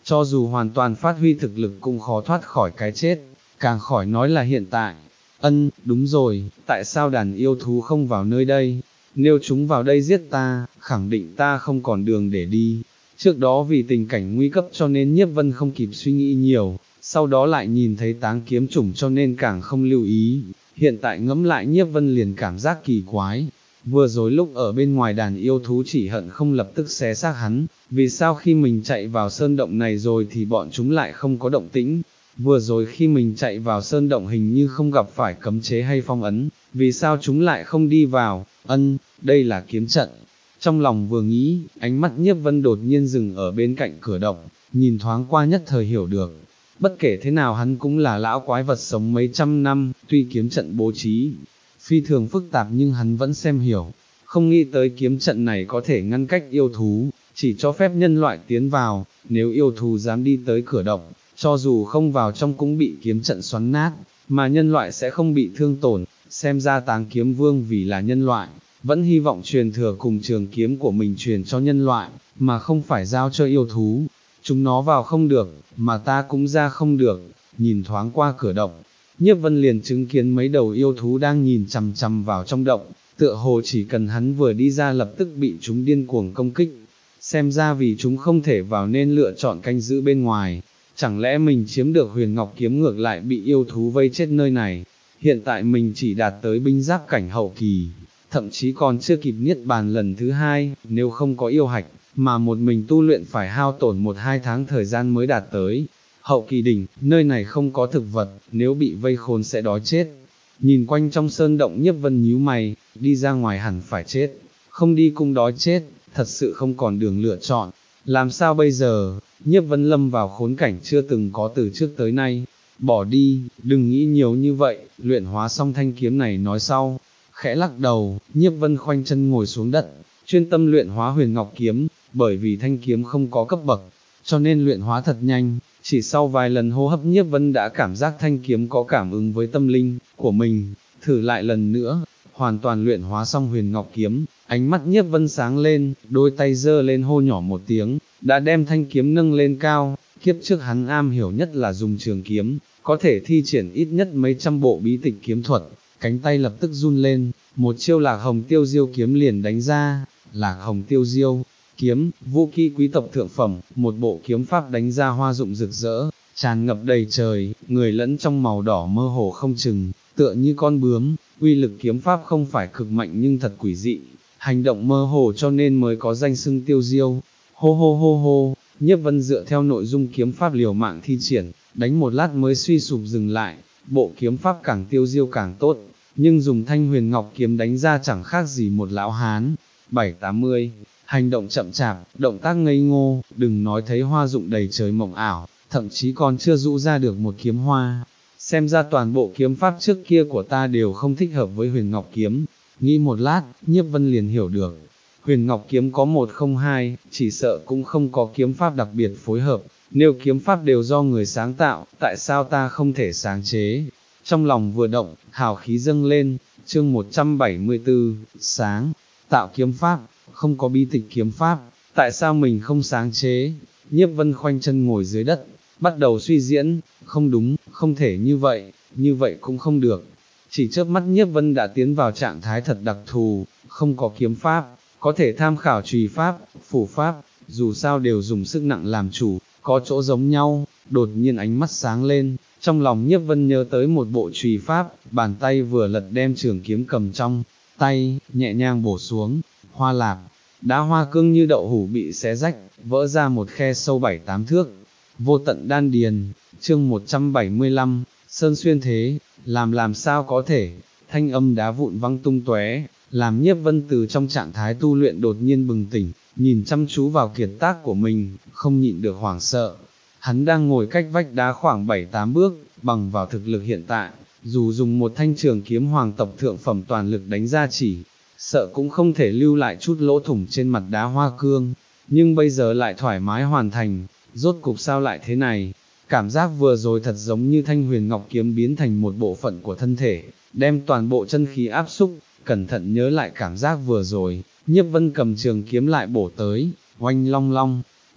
Speaker 1: cho dù hoàn toàn phát huy thực lực cũng khó thoát khỏi cái chết, càng khỏi nói là hiện tại. Ân, đúng rồi, tại sao đàn yêu thú không vào nơi đây? Nếu chúng vào đây giết ta, khẳng định ta không còn đường để đi. Trước đó vì tình cảnh nguy cấp cho nên Nhiếp Vân không kịp suy nghĩ nhiều, sau đó lại nhìn thấy táng kiếm chủng cho nên càng không lưu ý. Hiện tại ngẫm lại Nhiếp Vân liền cảm giác kỳ quái. Vừa rồi lúc ở bên ngoài đàn yêu thú chỉ hận không lập tức xé xác hắn, vì sao khi mình chạy vào sơn động này rồi thì bọn chúng lại không có động tĩnh. Vừa rồi khi mình chạy vào sơn động hình như không gặp phải cấm chế hay phong ấn, vì sao chúng lại không đi vào? Ân, đây là kiếm trận. Trong lòng vừa nghĩ, ánh mắt Nhiếp Vân đột nhiên dừng ở bên cạnh cửa động, nhìn thoáng qua nhất thời hiểu được. Bất kể thế nào hắn cũng là lão quái vật sống mấy trăm năm, tuy kiếm trận bố trí phi thường phức tạp nhưng hắn vẫn xem hiểu. Không nghĩ tới kiếm trận này có thể ngăn cách yêu thú, chỉ cho phép nhân loại tiến vào, nếu yêu thú dám đi tới cửa động, cho dù không vào trong cũng bị kiếm trận xoắn nát, mà nhân loại sẽ không bị thương tổn. Xem ra Táng Kiếm Vương vì là nhân loại, vẫn hy vọng truyền thừa cùng trường kiếm của mình truyền cho nhân loại, mà không phải giao cho yêu thú. Chúng nó vào không được, mà ta cũng ra không được. Nhìn thoáng qua cửa động, Nhiếp Vân liền chứng kiến mấy đầu yêu thú đang nhìn chằm chằm vào trong động, tựa hồ chỉ cần hắn vừa đi ra lập tức bị chúng điên cuồng công kích. Xem ra vì chúng không thể vào nên lựa chọn canh giữ bên ngoài. Chẳng lẽ mình chiếm được Huyền Ngọc Kiếm ngược lại bị yêu thú vây chết nơi này? Hiện tại mình chỉ đạt tới binh giáp cảnh hậu kỳ, thậm chí còn chưa kịp niết bàn lần thứ hai, nếu không có yêu hạch, mà một mình tu luyện phải hao tổn một hai tháng thời gian mới đạt tới hậu kỳ đỉnh. Nơi này không có thực vật, nếu bị vây khốn sẽ đói chết. Nhìn quanh trong sơn động Nhiếp Vân nhíu mày, đi ra ngoài hẳn phải chết, không đi cũng đói chết, thật sự không còn đường lựa chọn. Làm sao bây giờ? Nhiếp Vân lâm vào khốn cảnh chưa từng có từ trước tới nay. Bỏ đi, đừng nghĩ nhiều như vậy, luyện hóa xong thanh kiếm này nói sau. Khẽ lắc đầu, Nhiếp Vân khoanh chân ngồi xuống đất, chuyên tâm luyện hóa Huyền Ngọc Kiếm. Bởi vì thanh kiếm không có cấp bậc, cho nên luyện hóa thật nhanh, chỉ sau vài lần hô hấp Nhiếp Vân đã cảm giác thanh kiếm có cảm ứng với tâm linh của mình. Thử lại lần nữa, hoàn toàn luyện hóa xong Huyền Ngọc Kiếm, ánh mắt Nhiếp Vân sáng lên, đôi tay giơ lên hô nhỏ một tiếng, đã đem thanh kiếm nâng lên cao. Kiếp trước hắn am hiểu nhất là dùng trường kiếm, có thể thi triển ít nhất mấy trăm bộ bí tịch kiếm thuật. Cánh tay lập tức run lên, một chiêu Lạc Hồng Tiêu Diêu kiếm liền đánh ra. Lạc Hồng Tiêu Diêu kiếm, vũ khí quý tộc thượng phẩm, một bộ kiếm pháp đánh ra hoa dụng rực rỡ, tràn ngập đầy trời, người lẫn trong màu đỏ mơ hồ không chừng, tựa như con bướm. Uy lực kiếm pháp không phải cực mạnh nhưng thật quỷ dị, hành động mơ hồ cho nên mới có danh xưng Tiêu Diêu. Hô hô hô hô, Nhiếp Vân dựa theo nội dung kiếm pháp liều mạng thi triển, đánh một lát mới suy sụp dừng lại. Bộ kiếm pháp càng tiêu diêu càng tốt, nhưng dùng thanh Huyền Ngọc Kiếm đánh ra chẳng khác gì một lão hán. Bảy tám mươi, hành động chậm chạp, động tác ngây ngô, đừng nói thấy hoa dụng đầy trời mộng ảo, thậm chí còn chưa rũ ra được một kiếm hoa. Xem ra toàn bộ kiếm pháp trước kia của ta đều không thích hợp với Huyền Ngọc Kiếm. Nghĩ một lát, Nhiếp Vân liền hiểu được, Huyền Ngọc Kiếm có một không hai, chỉ sợ cũng không có kiếm pháp đặc biệt phối hợp. Nếu kiếm pháp đều do người sáng tạo, tại sao ta không thể sáng chế? Trong lòng vừa động, hào khí dâng lên. Chương một trăm bảy mươi tư, sáng tạo kiếm pháp, không có bi tịch kiếm pháp, tại sao mình không sáng chế? Nhiếp Vân khoanh chân ngồi dưới đất, bắt đầu suy diễn. Không đúng, không thể như vậy, như vậy cũng không được. Chỉ chớp mắt Nhiếp Vân đã tiến vào trạng thái thật đặc thù, không có kiếm pháp, có thể tham khảo trùy pháp, phủ pháp, dù sao đều dùng sức nặng làm chủ, có chỗ giống nhau. Đột nhiên ánh mắt sáng lên, trong lòng Nhiếp Vân nhớ tới một bộ trùy pháp, bàn tay vừa lật đem trường kiếm cầm trong tay, nhẹ nhàng bổ xuống. Hoa lạp, đá hoa cương như đậu hũ bị xé rách, vỡ ra một khe sâu bảy tám thước. Vô tận đan điền. Chương một trăm bảy mươi lăm, sơn xuyên thế, làm làm sao có thể? Thanh âm đá vụn văng tung tóe, làm Nhiếp Vân từ trong trạng thái tu luyện đột nhiên bừng tỉnh, nhìn chăm chú vào kiệt tác của mình, không nhịn được hoảng sợ. Hắn đang ngồi cách vách đá khoảng bảy tám bước, bằng vào thực lực hiện tại, dù dùng một thanh trường kiếm hoàng tộc thượng phẩm toàn lực đánh ra chỉ, sợ cũng không thể lưu lại chút lỗ thủng trên mặt đá hoa cương, nhưng bây giờ lại thoải mái hoàn thành. Rốt cục sao lại thế này? Cảm giác vừa rồi thật giống như thanh Huyền Ngọc Kiếm biến thành một bộ phận của thân thể, đem toàn bộ chân khí áp xúc. Cẩn thận nhớ lại cảm giác vừa rồi, Nhiếp Vân cầm trường kiếm lại bổ tới, oanh long long,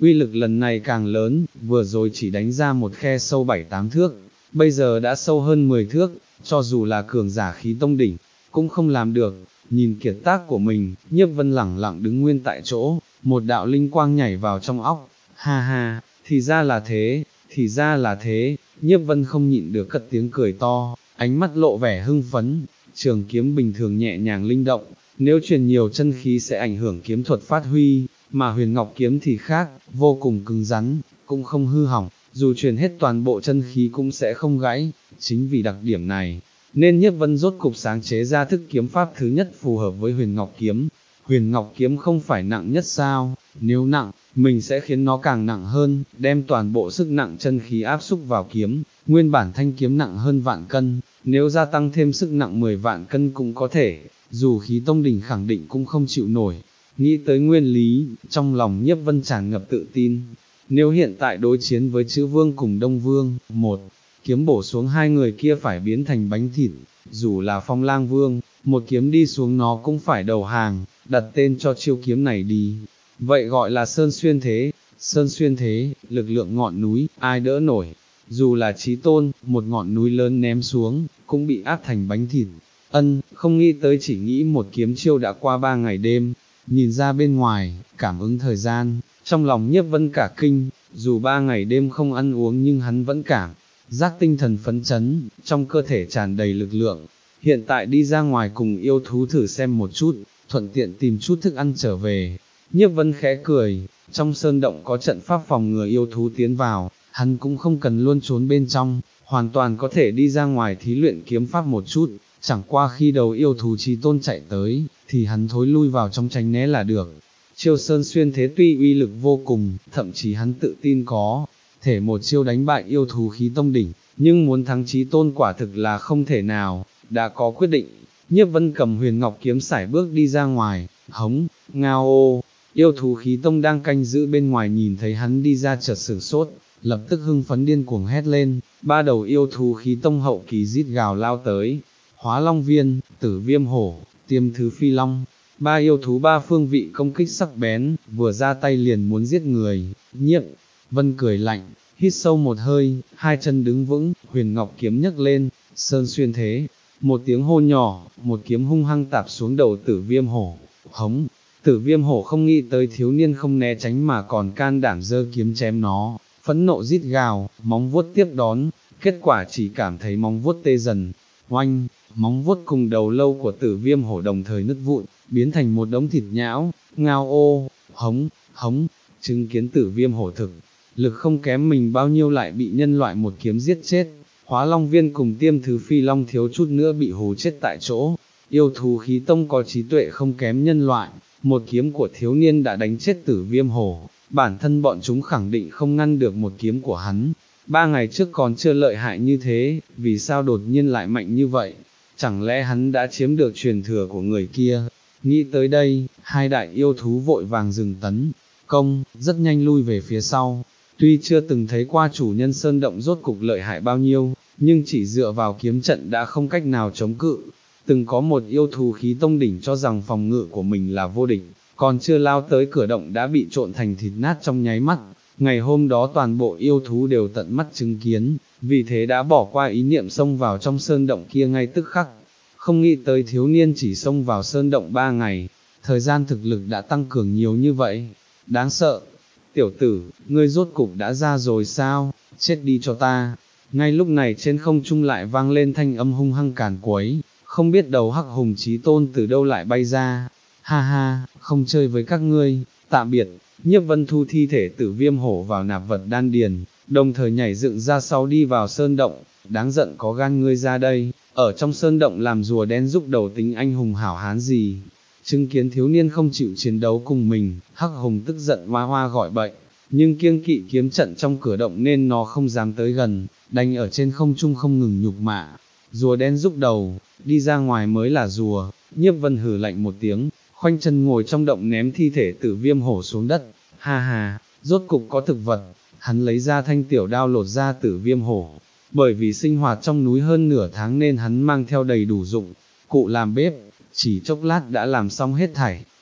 Speaker 1: uy lực lần này càng lớn, vừa rồi chỉ đánh ra một khe sâu bảy tám thước, bây giờ đã sâu hơn mười thước, cho dù là cường giả khí tông đỉnh, cũng không làm được. Nhìn kiệt tác của mình, Nhiếp Vân lẳng lặng đứng nguyên tại chỗ, một đạo linh quang nhảy vào trong óc, ha ha, thì ra là thế, thì ra là thế, Nhiếp Vân không nhịn được cất tiếng cười to, ánh mắt lộ vẻ hưng phấn, trường kiếm bình thường nhẹ nhàng linh động, nếu truyền nhiều chân khí sẽ ảnh hưởng kiếm thuật phát huy, mà huyền ngọc kiếm thì khác, vô cùng cứng rắn, cũng không hư hỏng, dù truyền hết toàn bộ chân khí cũng sẽ không gãy, chính vì đặc điểm này, nên Nhiếp Vân rốt cục sáng chế ra thức kiếm pháp thứ nhất phù hợp với huyền ngọc kiếm. Huyền ngọc kiếm không phải nặng nhất sao, nếu nặng, mình sẽ khiến nó càng nặng hơn, đem toàn bộ sức nặng chân khí áp xúc vào kiếm, nguyên bản thanh kiếm nặng hơn vạn cân, nếu gia tăng thêm sức nặng mười vạn cân cũng có thể, dù khí tông đỉnh khẳng định cũng không chịu nổi. Nghĩ tới nguyên lý, trong lòng Nhiếp Vân tràn ngập tự tin, nếu hiện tại đối chiến với Chữ Vương cùng Đông Vương, một kiếm bổ xuống hai người kia phải biến thành bánh thịt, dù là Phong Lang Vương, một kiếm đi xuống nó cũng phải đầu hàng, đặt tên cho chiêu kiếm này đi, vậy gọi là Sơn Xuyên Thế. Sơn Xuyên Thế, lực lượng ngọn núi, ai đỡ nổi, dù là Chí Tôn, một ngọn núi lớn ném xuống, cũng bị áp thành bánh thịt. Ân, không nghĩ tới chỉ nghĩ một kiếm chiêu đã qua ba ngày đêm, nhìn ra bên ngoài, cảm ứng thời gian, trong lòng Nhiếp Vân cả kinh, dù ba ngày đêm không ăn uống nhưng hắn vẫn cảm giác tinh thần phấn chấn, trong cơ thể tràn đầy lực lượng. Hiện tại đi ra ngoài cùng yêu thú thử xem một chút, thuận tiện tìm chút thức ăn trở về. Nhiếp Vân khẽ cười, trong sơn động có trận pháp phòng ngừa yêu thú tiến vào, hắn cũng không cần luôn trốn bên trong, hoàn toàn có thể đi ra ngoài thí luyện kiếm pháp một chút, chẳng qua khi đầu yêu thú Chí Tôn chạy tới, thì hắn thối lui vào trong tránh né là được. Chiêu Sơn Xuyên Thế tuy uy lực vô cùng, thậm chí hắn tự tin có thể một chiêu đánh bại yêu thú khí tông đỉnh, nhưng muốn thắng Chí Tôn quả thực là không thể nào. Đã có quyết định, Nhiếp Vân cầm huyền ngọc kiếm sải bước đi ra ngoài, hống, ngao ô, yêu thú khí tông đang canh giữ bên ngoài nhìn thấy hắn đi ra chợt sửng sốt, lập tức hưng phấn điên cuồng hét lên, ba đầu yêu thú khí tông hậu kỳ rít gào lao tới, Hóa Long Viên, Tử Viêm Hổ, Tiêm Thứ Phi Long, ba yêu thú ba phương vị công kích sắc bén, vừa ra tay liền muốn giết người. Nhiếp Vân cười lạnh, hít sâu một hơi, hai chân đứng vững, huyền ngọc kiếm nhấc lên, Sơn Xuyên Thế. Một tiếng hô nhỏ, một kiếm hung hăng tạp xuống đầu Tử Viêm Hổ, hống, Tử Viêm Hổ không nghĩ tới thiếu niên không né tránh mà còn can đảm giơ kiếm chém nó, phẫn nộ rít gào, móng vuốt tiếp đón, kết quả chỉ cảm thấy móng vuốt tê dần, oanh, móng vuốt cùng đầu lâu của Tử Viêm Hổ đồng thời nứt vụn, biến thành một đống thịt nhão, ngao ô, hống, hống, chứng kiến Tử Viêm Hổ thực, lực không kém mình bao nhiêu lại bị nhân loại một kiếm giết chết. Hóa Long Viên cùng Tiêm Thứ Phi Long thiếu chút nữa bị hù chết tại chỗ, yêu thú khí tông có trí tuệ không kém nhân loại, một kiếm của thiếu niên đã đánh chết Tử Viêm Hổ, bản thân bọn chúng khẳng định không ngăn được một kiếm của hắn, ba ngày trước còn chưa lợi hại như thế, vì sao đột nhiên lại mạnh như vậy, chẳng lẽ hắn đã chiếm được truyền thừa của người kia. Nghĩ tới đây, hai đại yêu thú vội vàng dừng tấn công, rất nhanh lui về phía sau. Tuy chưa từng thấy qua chủ nhân sơn động rốt cục lợi hại bao nhiêu, nhưng chỉ dựa vào kiếm trận đã không cách nào chống cự. Từng có một yêu thú khí tông đỉnh cho rằng phòng ngự của mình là vô địch, còn chưa lao tới cửa động đã bị trộn thành thịt nát trong nháy mắt. Ngày hôm đó toàn bộ yêu thú đều tận mắt chứng kiến, vì thế đã bỏ qua ý niệm xông vào trong sơn động kia ngay tức khắc. Không nghĩ tới thiếu niên chỉ xông vào sơn động ba ngày, thời gian thực lực đã tăng cường nhiều như vậy, đáng sợ. Tiểu tử, ngươi rốt cục đã ra rồi sao, chết đi cho ta. Ngay lúc này trên không trung lại vang lên thanh âm hung hăng càn quấy, không biết đầu hắc hùng Chí Tôn từ đâu lại bay ra. Ha ha, không chơi với các ngươi, tạm biệt. Nhiếp Vân thu thi thể Tử Viêm Hổ vào nạp vật đan điền, đồng thời nhảy dựng ra sau đi vào sơn động. Đáng giận có gan ngươi ra đây, ở trong sơn động làm rùa đen giúp đầu tính anh hùng hảo hán gì. Chứng kiến thiếu niên không chịu chiến đấu cùng mình, hắc hùng tức giận hoa hoa gọi bậy, nhưng kiêng kỵ kiếm trận trong cửa động nên nó không dám tới gần, đành ở trên không trung không ngừng nhục mạ. Rùa đen giúp đầu, đi ra ngoài mới là rùa. Nhiếp Vân hừ lạnh một tiếng, khoanh chân ngồi trong động ném thi thể Tử Viêm Hổ xuống đất. Ha ha, rốt cục có thực vật. Hắn lấy ra thanh tiểu đao lột ra Tử Viêm Hổ. Bởi vì sinh hoạt trong núi hơn nửa tháng nên hắn mang theo đầy đủ dụng cụ làm bếp, chỉ chốc lát đã làm xong hết thảy,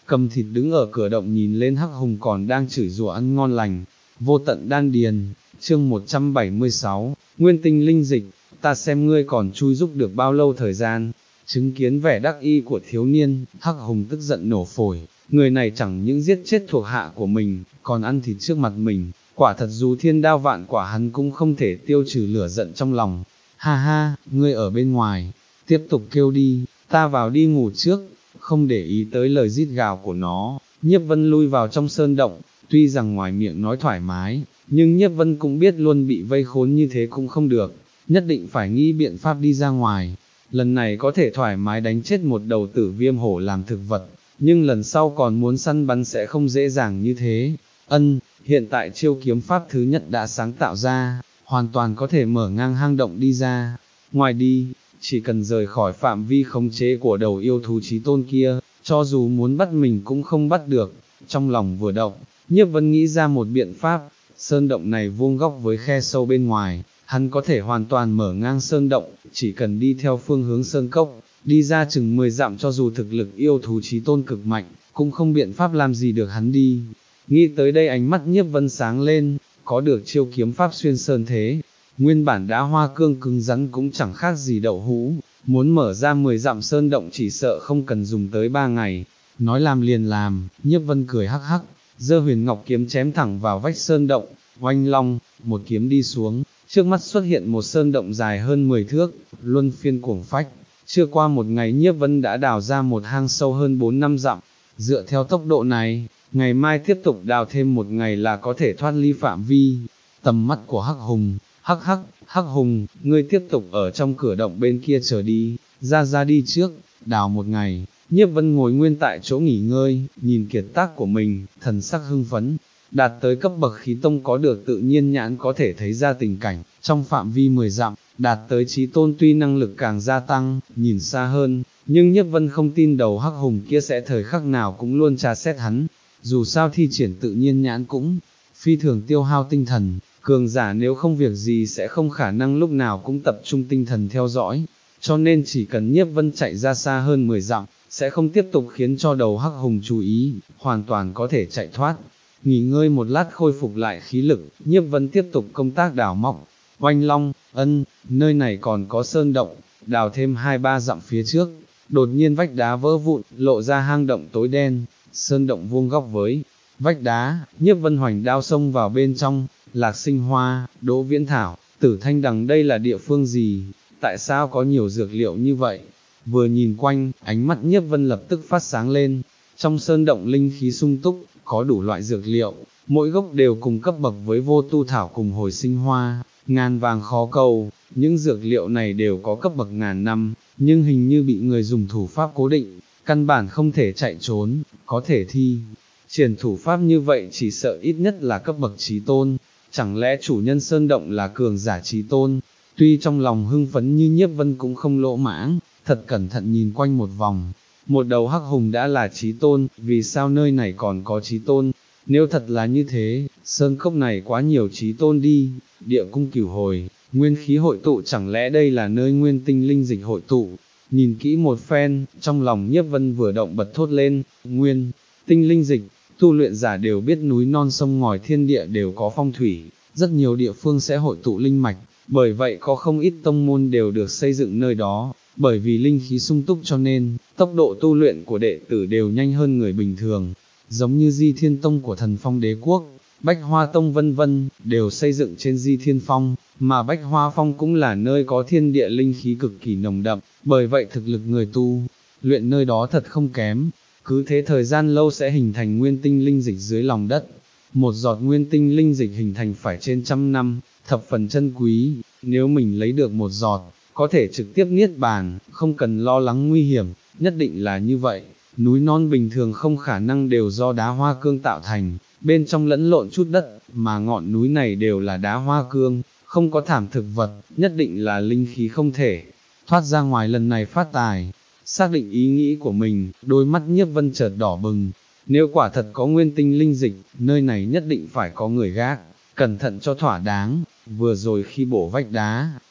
Speaker 1: cầm thịt đứng ở cửa động nhìn lên Hắc Hùng còn đang chửi rủa ăn ngon lành, vô tận đan điền, chương một trăm bảy mươi sáu, nguyên tinh linh dịch, ta xem ngươi còn chui giúp được bao lâu thời gian. Chứng kiến vẻ đắc ý của thiếu niên, Hắc Hùng tức giận nổ phổi, người này chẳng những giết chết thuộc hạ của mình, còn ăn thịt trước mặt mình, quả thật dù thiên đao vạn quả hắn cũng không thể tiêu trừ lửa giận trong lòng. Ha ha, ngươi ở bên ngoài, tiếp tục kêu đi, ta vào đi ngủ trước. Không để ý tới lời rít gào của nó, Nhiếp Vân lui vào trong sơn động, tuy rằng ngoài miệng nói thoải mái, nhưng Nhiếp Vân cũng biết luôn bị vây khốn như thế cũng không được, nhất định phải nghĩ biện pháp đi ra ngoài. Lần này có thể thoải mái đánh chết một đầu tử viêm hổ làm thực vật, nhưng lần sau còn muốn săn bắn sẽ không dễ dàng như thế. Ân, hiện tại chiêu kiếm pháp thứ nhất đã sáng tạo ra, hoàn toàn có thể mở ngang hang động đi ra. Ngoài đi, chỉ cần rời khỏi phạm vi khống chế của đầu yêu thú chí tôn kia, cho dù muốn bắt mình cũng không bắt được. Trong lòng vừa động, Nhiếp Vân nghĩ ra một biện pháp, sơn động này vuông góc với khe sâu bên ngoài, hắn có thể hoàn toàn mở ngang sơn động, chỉ cần đi theo phương hướng sơn cốc, đi ra chừng mười dặm cho dù thực lực yêu thú chí tôn cực mạnh, cũng không biện pháp làm gì được hắn đi. Nghĩ tới đây ánh mắt Nhiếp Vân sáng lên, có được chiêu kiếm pháp xuyên sơn thế. Nguyên bản đá hoa cương cứng rắn cũng chẳng khác gì đậu hũ, muốn mở ra mười dặm sơn động chỉ sợ không cần dùng tới ba ngày. Nói làm liền làm, Nhiếp Vân cười hắc hắc, giơ huyền ngọc kiếm chém thẳng vào vách sơn động, oanh long, một kiếm đi xuống, trước mắt xuất hiện một sơn động dài hơn mười thước, luân phiên cuồng phách. Chưa qua một ngày Nhiếp Vân đã đào ra một hang sâu hơn bốn năm dặm, dựa theo tốc độ này, ngày mai tiếp tục đào thêm một ngày là có thể thoát ly phạm vi. Tầm mắt của Hắc Hùng, hắc hắc, Hắc Hùng, ngươi tiếp tục ở trong cửa động bên kia chờ đi, ra ra đi trước, đào một ngày. Nhiếp Vân ngồi nguyên tại chỗ nghỉ ngơi, nhìn kiệt tác của mình, thần sắc hưng phấn, đạt tới cấp bậc khí tông có được tự nhiên nhãn có thể thấy ra tình cảnh, trong phạm vi mười dặm, đạt tới chí tôn tuy năng lực càng gia tăng, nhìn xa hơn, nhưng Nhiếp Vân không tin đầu Hắc Hùng kia sẽ thời khắc nào cũng luôn tra xét hắn, dù sao thi triển tự nhiên nhãn cũng phi thường tiêu hao tinh thần, cường giả nếu không việc gì sẽ không khả năng lúc nào cũng tập trung tinh thần theo dõi, cho nên chỉ cần Nhiếp Vân chạy ra xa hơn mười dặm, sẽ không tiếp tục khiến cho đầu Hắc Hùng chú ý, hoàn toàn có thể chạy thoát. Nghỉ ngơi một lát khôi phục lại khí lực, Nhiếp Vân tiếp tục công tác đào móc. Oanh long, ân, nơi này còn có sơn động, đào thêm hai ba dặm phía trước, đột nhiên vách đá vỡ vụn, lộ ra hang động tối đen, sơn động vuông góc với vách đá, Nhiếp Vân hoành đao xông vào bên trong. Lạc Sinh Hoa, Đỗ Viễn Thảo, Tử Thanh Đằng, đây là địa phương gì, tại sao có nhiều dược liệu như vậy? Vừa nhìn quanh, ánh mắt Nhiếp Vân lập tức phát sáng lên, trong sơn động linh khí sung túc, có đủ loại dược liệu, mỗi gốc đều cùng cấp bậc với vô tu thảo cùng hồi sinh hoa, ngàn vàng khó cầu, những dược liệu này đều có cấp bậc ngàn năm, nhưng hình như bị người dùng thủ pháp cố định, căn bản không thể chạy trốn, có thể thi triển thủ pháp như vậy chỉ sợ ít nhất là cấp bậc chí tôn. Chẳng lẽ chủ nhân sơn động là cường giả chí tôn? Tuy trong lòng hưng phấn như Nhiếp Vân cũng không lỗ mãng, thật cẩn thận nhìn quanh một vòng. Một đầu Hắc Hùng đã là chí tôn, vì sao nơi này còn có chí tôn? Nếu thật là như thế, sơn cốc này quá nhiều chí tôn đi. Địa cung cửu hồi, nguyên khí hội tụ, chẳng lẽ đây là nơi nguyên tinh linh dịch hội tụ? Nhìn kỹ một phen, trong lòng Nhiếp Vân vừa động bật thốt lên, nguyên tinh linh dịch. Tu luyện giả đều biết núi non sông ngòi thiên địa đều có phong thủy, rất nhiều địa phương sẽ hội tụ linh mạch, bởi vậy có không ít tông môn đều được xây dựng nơi đó, bởi vì linh khí sung túc cho nên, tốc độ tu luyện của đệ tử đều nhanh hơn người bình thường, giống như Di Thiên Tông của Thần Phong Đế Quốc, Bách Hoa Tông vân vân, đều xây dựng trên Di Thiên Phong, mà Bách Hoa Phong cũng là nơi có thiên địa linh khí cực kỳ nồng đậm, bởi vậy thực lực người tu luyện nơi đó thật không kém. Cứ thế thời gian lâu sẽ hình thành nguyên tinh linh dịch dưới lòng đất. Một giọt nguyên tinh linh dịch hình thành phải trên trăm năm, thập phần chân quý, nếu mình lấy được một giọt, có thể trực tiếp niết bàn, không cần lo lắng nguy hiểm, nhất định là như vậy. Núi non bình thường không khả năng đều do đá hoa cương tạo thành, bên trong lẫn lộn chút đất, mà ngọn núi này đều là đá hoa cương, không có thảm thực vật, nhất định là linh khí không thể thoát ra ngoài, lần này phát tài. Xác định ý nghĩ của mình, đôi mắt Nhiếp Vân chợt đỏ bừng, nếu quả thật có nguyên tinh linh dịch, nơi này nhất định phải có người gác, cẩn thận cho thỏa đáng. Vừa rồi khi bổ vách đá,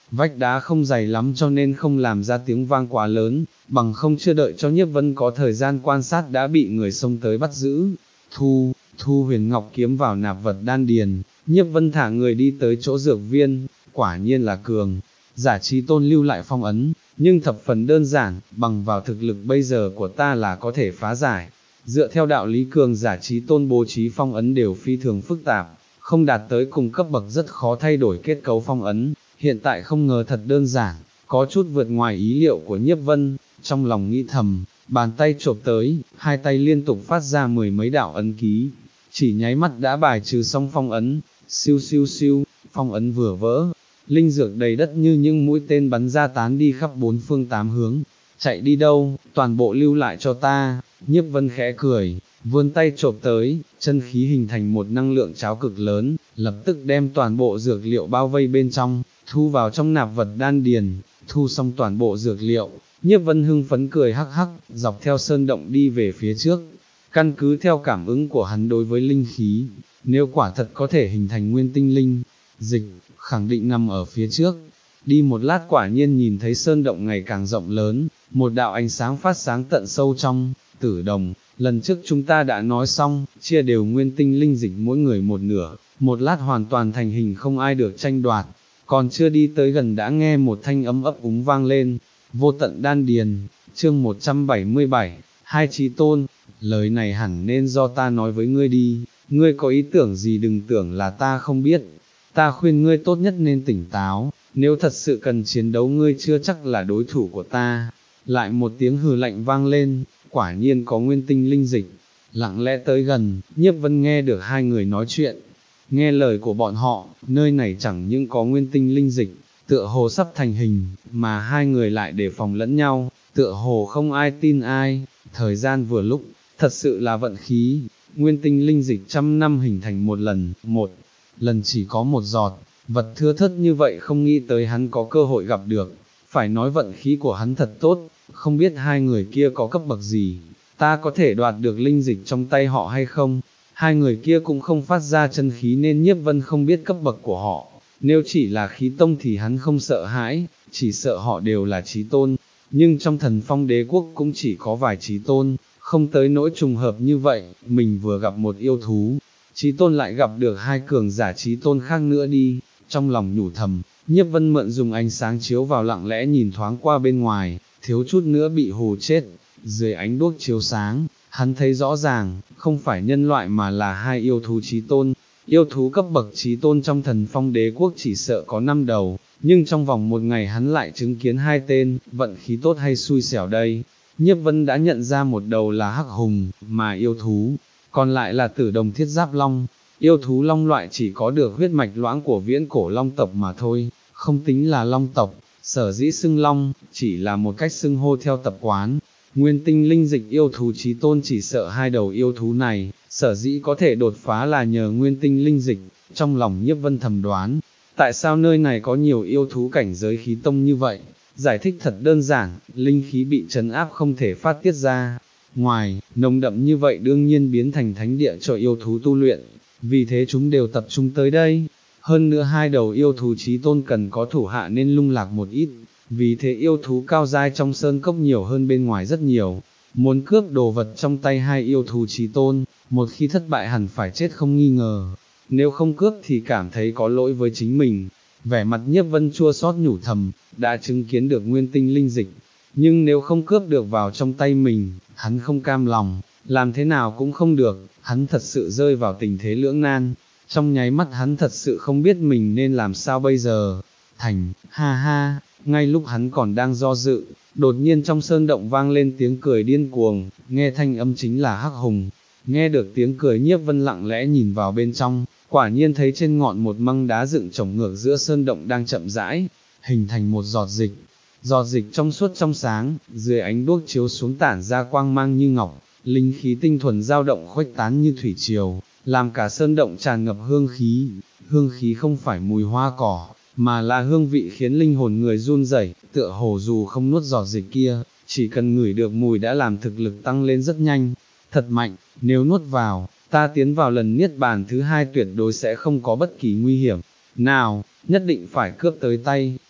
Speaker 1: vách đá không dày lắm cho nên không làm ra tiếng vang quá lớn, bằng không chưa đợi cho Nhiếp Vân có thời gian quan sát đã bị người xông tới bắt giữ. Thu, thu huyền ngọc kiếm vào nạp vật đan điền, Nhiếp Vân thả người đi tới chỗ dược viên, quả nhiên là cường giả chí tôn lưu lại phong ấn, nhưng thập phần đơn giản, bằng vào thực lực bây giờ của ta là có thể phá giải. Dựa theo đạo lý cường giả chí tôn bố trí phong ấn đều phi thường phức tạp, không đạt tới cùng cấp bậc rất khó thay đổi kết cấu phong ấn, hiện tại không ngờ thật đơn giản, có chút vượt ngoài ý liệu của Nhiếp Vân, trong lòng nghĩ thầm, bàn tay chộp tới, hai tay liên tục phát ra mười mấy đạo ấn ký, chỉ nháy mắt đã bài trừ xong phong ấn, siêu siêu siêu, phong ấn vừa vỡ, linh dược đầy đất như những mũi tên bắn ra tán đi khắp bốn phương tám hướng, chạy đi đâu, toàn bộ lưu lại cho ta. Nhiếp Vân khẽ cười, vươn tay chộp tới, chân khí hình thành một năng lượng cháo cực lớn, lập tức đem toàn bộ dược liệu bao vây bên trong, thu vào trong nạp vật đan điền. Thu xong toàn bộ dược liệu, Nhiếp Vân hưng phấn cười hắc hắc, dọc theo sơn động đi về phía trước. Căn cứ theo cảm ứng của hắn đối với linh khí, nếu quả thật có thể hình thành nguyên tinh linh dịch, khẳng định nằm ở phía trước. Đi một lát quả nhiên nhìn thấy sơn động ngày càng rộng lớn, một đạo ánh sáng phát sáng tận sâu trong. Tử đồng, lần trước chúng ta đã nói xong, chia đều nguyên tinh linh dịch mỗi người một nửa, một lát hoàn toàn thành hình không ai được tranh đoạt, còn chưa đi tới gần đã nghe một thanh âm ấp úng vang lên, vô tận đan điền, chương một trăm bảy mươi bảy, hai chí tôn, lời này hẳn nên do ta nói với ngươi đi, ngươi có ý tưởng gì đừng tưởng là ta không biết, ta khuyên ngươi tốt nhất nên tỉnh táo, nếu thật sự cần chiến đấu ngươi chưa chắc là đối thủ của ta. Lại một tiếng hừ lạnh vang lên, quả nhiên có nguyên tinh linh dịch, lặng lẽ tới gần, Nhiếp Vân nghe được hai người nói chuyện, nghe lời của bọn họ, nơi này chẳng những có nguyên tinh linh dịch, tựa hồ sắp thành hình, mà hai người lại đề phòng lẫn nhau, tựa hồ không ai tin ai, thời gian vừa lúc, thật sự là vận khí, nguyên tinh linh dịch trăm năm hình thành một lần, một lần chỉ có một giọt, vật thưa thớt như vậy không nghĩ tới hắn có cơ hội gặp được, phải nói vận khí của hắn thật tốt, không biết hai người kia có cấp bậc gì, ta có thể đoạt được linh dịch trong tay họ hay không? Hai người kia cũng không phát ra chân khí nên Nhiếp Vân không biết cấp bậc của họ, nếu chỉ là khí tông thì hắn không sợ hãi, chỉ sợ họ đều là chí tôn, nhưng trong Thần Phong Đế Quốc cũng chỉ có vài chí tôn, không tới nỗi trùng hợp như vậy, mình vừa gặp một yêu thú, chí tôn lại gặp được hai cường giả chí tôn khác nữa đi, trong lòng nhủ thầm, Nhiếp Vân mượn dùng ánh sáng chiếu vào lặng lẽ nhìn thoáng qua bên ngoài, thiếu chút nữa bị hù chết, dưới ánh đuốc chiếu sáng, hắn thấy rõ ràng, không phải nhân loại mà là hai yêu thú chí tôn, yêu thú cấp bậc chí tôn trong Thần Phong Đế Quốc chỉ sợ có năm đầu, nhưng trong vòng một ngày hắn lại chứng kiến hai tên, vận khí tốt hay xui xẻo đây. Nhiếp Vân đã nhận ra một đầu là hắc hùng, mà yêu thú, còn lại là tử đồng thiết giáp long, yêu thú long loại chỉ có được huyết mạch loãng của viễn cổ long tộc mà thôi, không tính là long tộc, sở dĩ xưng long, chỉ là một cách xưng hô theo tập quán. Nguyên tinh linh dịch yêu thú chí tôn chỉ sợ hai đầu yêu thú này, sở dĩ có thể đột phá là nhờ nguyên tinh linh dịch, trong lòng Nhiếp Vân thầm đoán, tại sao nơi này có nhiều yêu thú cảnh giới khí tông như vậy, giải thích thật đơn giản, linh khí bị trấn áp không thể phát tiết ra, ngoài, nồng đậm như vậy đương nhiên biến thành thánh địa cho yêu thú tu luyện, vì thế chúng đều tập trung tới đây, hơn nữa hai đầu yêu thú chí tôn cần có thủ hạ nên lung lạc một ít. Vì thế yêu thú cao giai trong sơn cốc nhiều hơn bên ngoài rất nhiều, muốn cướp đồ vật trong tay hai yêu thú chí tôn, một khi thất bại hẳn phải chết không nghi ngờ, nếu không cướp thì cảm thấy có lỗi với chính mình. Vẻ mặt Nhiếp Vân chua xót nhủ thầm, đã chứng kiến được nguyên tinh linh dịch, nhưng nếu không cướp được vào trong tay mình, hắn không cam lòng, làm thế nào cũng không được, hắn thật sự rơi vào tình thế lưỡng nan, trong nháy mắt hắn thật sự không biết mình nên làm sao bây giờ. Thành, ha ha, ngay lúc hắn còn đang do dự, đột nhiên trong sơn động vang lên tiếng cười điên cuồng, nghe thanh âm chính là hắc hùng, nghe được tiếng cười Nhiếp Vân lặng lẽ nhìn vào bên trong, quả nhiên thấy trên ngọn một măng đá dựng trồng ngược giữa sơn động đang chậm rãi, hình thành một giọt dịch, giọt dịch trong suốt trong sáng, dưới ánh đuốc chiếu xuống tản ra quang mang như ngọc, linh khí tinh thuần dao động khuếch tán như thủy triều, làm cả sơn động tràn ngập hương khí, hương khí không phải mùi hoa cỏ, mà là hương vị khiến linh hồn người run rẩy, tựa hồ dù không nuốt giọt dịch kia, chỉ cần ngửi được mùi đã làm thực lực tăng lên rất nhanh, thật mạnh, nếu nuốt vào, ta tiến vào lần niết bàn thứ hai tuyệt đối sẽ không có bất kỳ nguy hiểm, nào, nhất định phải cướp tới tay,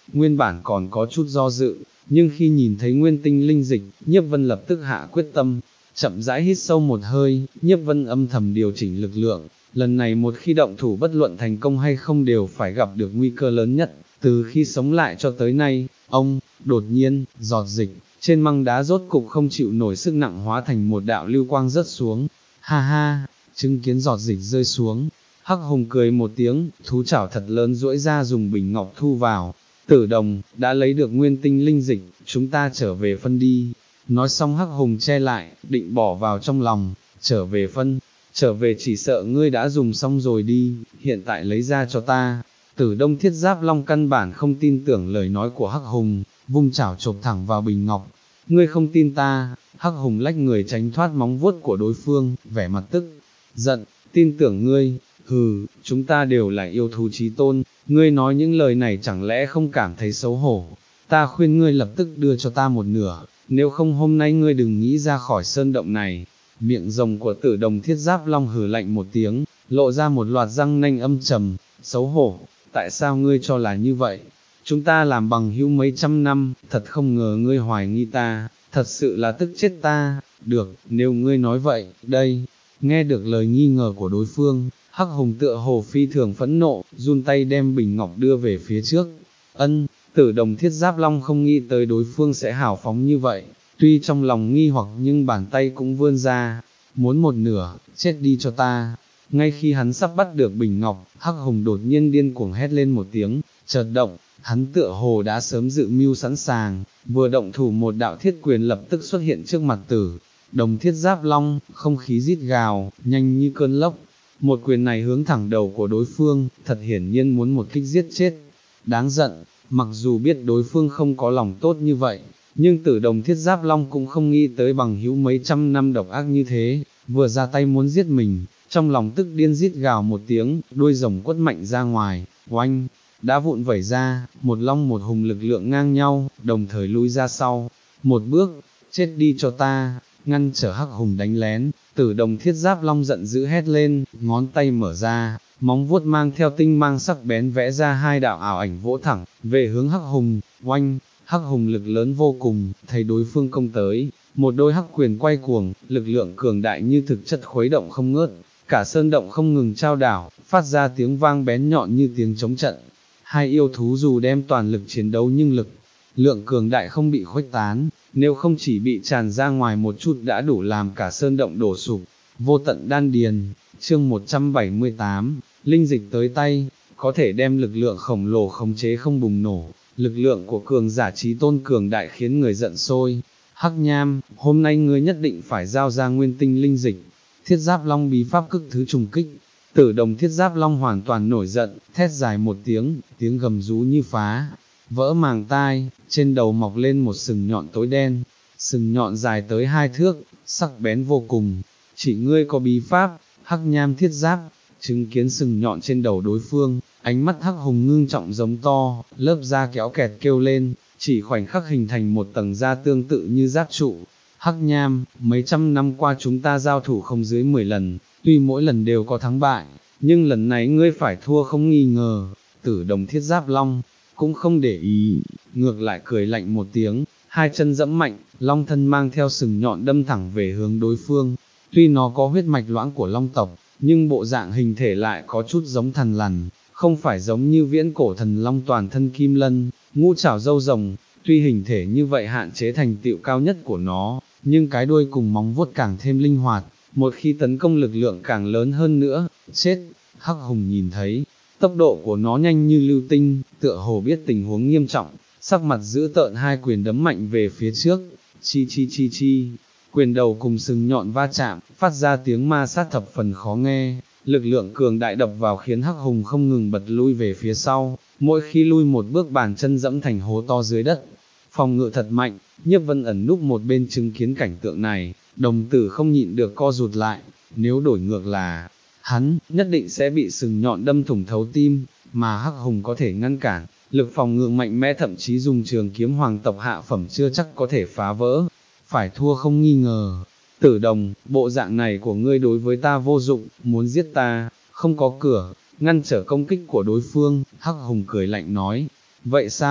Speaker 1: nguyên bản còn có chút do dự, nhưng khi nhìn thấy nguyên tinh linh dịch, Nhiếp Vân lập tức hạ quyết tâm, chậm rãi hít sâu một hơi, Nhiếp Vân âm thầm điều chỉnh lực lượng, lần này một khi động thủ bất luận thành công hay không đều phải gặp được nguy cơ lớn nhất, từ khi sống lại cho tới nay, ông, đột nhiên, giọt dịch, trên măng đá rốt cục không chịu nổi sức nặng hóa thành một đạo lưu quang rớt xuống, ha ha, chứng kiến giọt dịch rơi xuống, Hắc Hùng cười một tiếng, thú chảo thật lớn duỗi ra dùng bình ngọc thu vào, Tử Đồng, đã lấy được nguyên tinh linh dịch, chúng ta trở về phân đi. Nói xong Hắc Hùng che lại, định bỏ vào trong lòng, trở về phân, trở về chỉ sợ ngươi đã dùng xong rồi đi, hiện tại lấy ra cho ta. Tử Đông Thiết Giáp Long căn bản không tin tưởng lời nói của Hắc Hùng, vung chảo chộp thẳng vào bình ngọc. Ngươi không tin ta, Hắc Hùng lách người tránh thoát móng vuốt của đối phương, vẻ mặt tức, giận, tin tưởng ngươi, hừ, chúng ta đều là yêu thú chí tôn, ngươi nói những lời này chẳng lẽ không cảm thấy xấu hổ. Ta khuyên ngươi lập tức đưa cho ta một nửa, nếu không hôm nay ngươi đừng nghĩ ra khỏi sơn động này. Miệng rồng của Tử Đồng Thiết Giáp Long hừ lạnh một tiếng, lộ ra một loạt răng nanh âm trầm, xấu hổ, tại sao ngươi cho là như vậy? Chúng ta làm bằng hữu mấy trăm năm, thật không ngờ ngươi hoài nghi ta, thật sự là tức chết ta, được, nếu ngươi nói vậy, đây, nghe được lời nghi ngờ của đối phương, Hắc Hùng tựa hồ phi thường phẫn nộ, run tay đem bình ngọc đưa về phía trước, ân, Tử Đồng Thiết Giáp Long không nghĩ tới đối phương sẽ hào phóng như vậy, tuy trong lòng nghi hoặc nhưng bàn tay cũng vươn ra, muốn một nửa, chết đi cho ta. Ngay khi hắn sắp bắt được bình ngọc, Hắc Hùng đột nhiên điên cuồng hét lên một tiếng, chợt động, hắn tựa hồ đã sớm dự mưu sẵn sàng, vừa động thủ một đạo thiết quyền lập tức xuất hiện trước mặt Tử Đồng Thiết Giáp Long, không khí rít gào, nhanh như cơn lốc. Một quyền này hướng thẳng đầu của đối phương, thật hiển nhiên muốn một kích giết chết. Đáng giận, mặc dù biết đối phương không có lòng tốt như vậy, nhưng Tử Đồng Thiết Giáp Long cũng không nghĩ tới bằng hữu mấy trăm năm độc ác như thế, vừa ra tay muốn giết mình, trong lòng tức điên rít gào một tiếng, đuôi rồng quất mạnh ra ngoài, oanh, đã vụn vẩy ra, một long một hùng lực lượng ngang nhau, đồng thời lui ra sau, một bước, chết đi cho ta, ngăn trở Hắc Hùng đánh lén. Tử Đồng Thiết Giáp Long giận dữ hét lên, ngón tay mở ra, móng vuốt mang theo tinh mang sắc bén vẽ ra hai đạo ảo ảnh vỗ thẳng, về hướng Hắc Hùng, oanh, Hắc Hùng lực lớn vô cùng, thấy đối phương công tới, một đôi hắc quyền quay cuồng, lực lượng cường đại như thực chất khuấy động không ngớt, cả sơn động không ngừng trao đảo, phát ra tiếng vang bén nhọn như tiếng chống trận. Hai yêu thú dù đem toàn lực chiến đấu nhưng lực lượng cường đại không bị khuếch tán, nếu không chỉ bị tràn ra ngoài một chút đã đủ làm cả sơn động đổ sụp. Vô tận đan điền, chương một trăm bảy mươi tám, linh dịch tới tay, có thể đem lực lượng khổng lồ khống chế không bùng nổ, lực lượng của cường giả chí tôn cường đại khiến người giận sôi. Hắc Nham, hôm nay ngươi nhất định phải giao ra nguyên tinh linh dịch. Thiết Giáp Long bí pháp cực thứ trùng kích. Tử Đồng Thiết Giáp Long hoàn toàn nổi giận, thét dài một tiếng, tiếng gầm rú như phá, vỡ màng tai, trên đầu mọc lên một sừng nhọn tối đen, sừng nhọn dài tới hai thước, sắc bén vô cùng. Chỉ ngươi có bí pháp, Hắc Nham Thiết Giáp, chứng kiến sừng nhọn trên đầu đối phương, ánh mắt Hắc Hùng ngưng trọng giống to, lớp da kéo kẹt kêu lên, chỉ khoảnh khắc hình thành một tầng da tương tự như giáp trụ. Hắc Nham, mấy trăm năm qua chúng ta giao thủ không dưới mười lần, tuy mỗi lần đều có thắng bại, nhưng lần này ngươi phải thua không nghi ngờ. Tử Đồng Thiết Giáp Long cũng không để ý, ngược lại cười lạnh một tiếng, hai chân dẫm mạnh, long thân mang theo sừng nhọn đâm thẳng về hướng đối phương. Tuy nó có huyết mạch loãng của long tộc, nhưng bộ dạng hình thể lại có chút giống thần lằn, không phải giống như viễn cổ thần long toàn thân kim lân, ngũ trảo râu rồng. Tuy hình thể như vậy hạn chế thành tựu cao nhất của nó, nhưng cái đuôi cùng móng vuốt càng thêm linh hoạt, một khi tấn công lực lượng càng lớn hơn nữa. Chết, Hắc Hùng nhìn thấy, tốc độ của nó nhanh như lưu tinh, tựa hồ biết tình huống nghiêm trọng, sắc mặt dữ tợn hai quyền đấm mạnh về phía trước, chi chi chi chi, quyền đầu cùng sừng nhọn va chạm, phát ra tiếng ma sát thập phần khó nghe, lực lượng cường đại đập vào khiến Hắc Hùng không ngừng bật lui về phía sau, mỗi khi lui một bước bàn chân dẫm thành hố to dưới đất. Phòng ngự thật mạnh, Nhiếp Vân ẩn núp một bên chứng kiến cảnh tượng này, đồng tử không nhịn được co rụt lại, nếu đổi ngược là hắn, nhất định sẽ bị sừng nhọn đâm thủng thấu tim, mà Hắc Hùng có thể ngăn cản, lực phòng ngự mạnh mẽ thậm chí dùng trường kiếm hoàng tộc hạ phẩm chưa chắc có thể phá vỡ, phải thua không nghi ngờ. Tử Đồng, bộ dạng này của ngươi đối với ta vô dụng, muốn giết ta, không có cửa, ngăn trở công kích của đối phương. Hắc Hùng cười lạnh nói, vậy sao,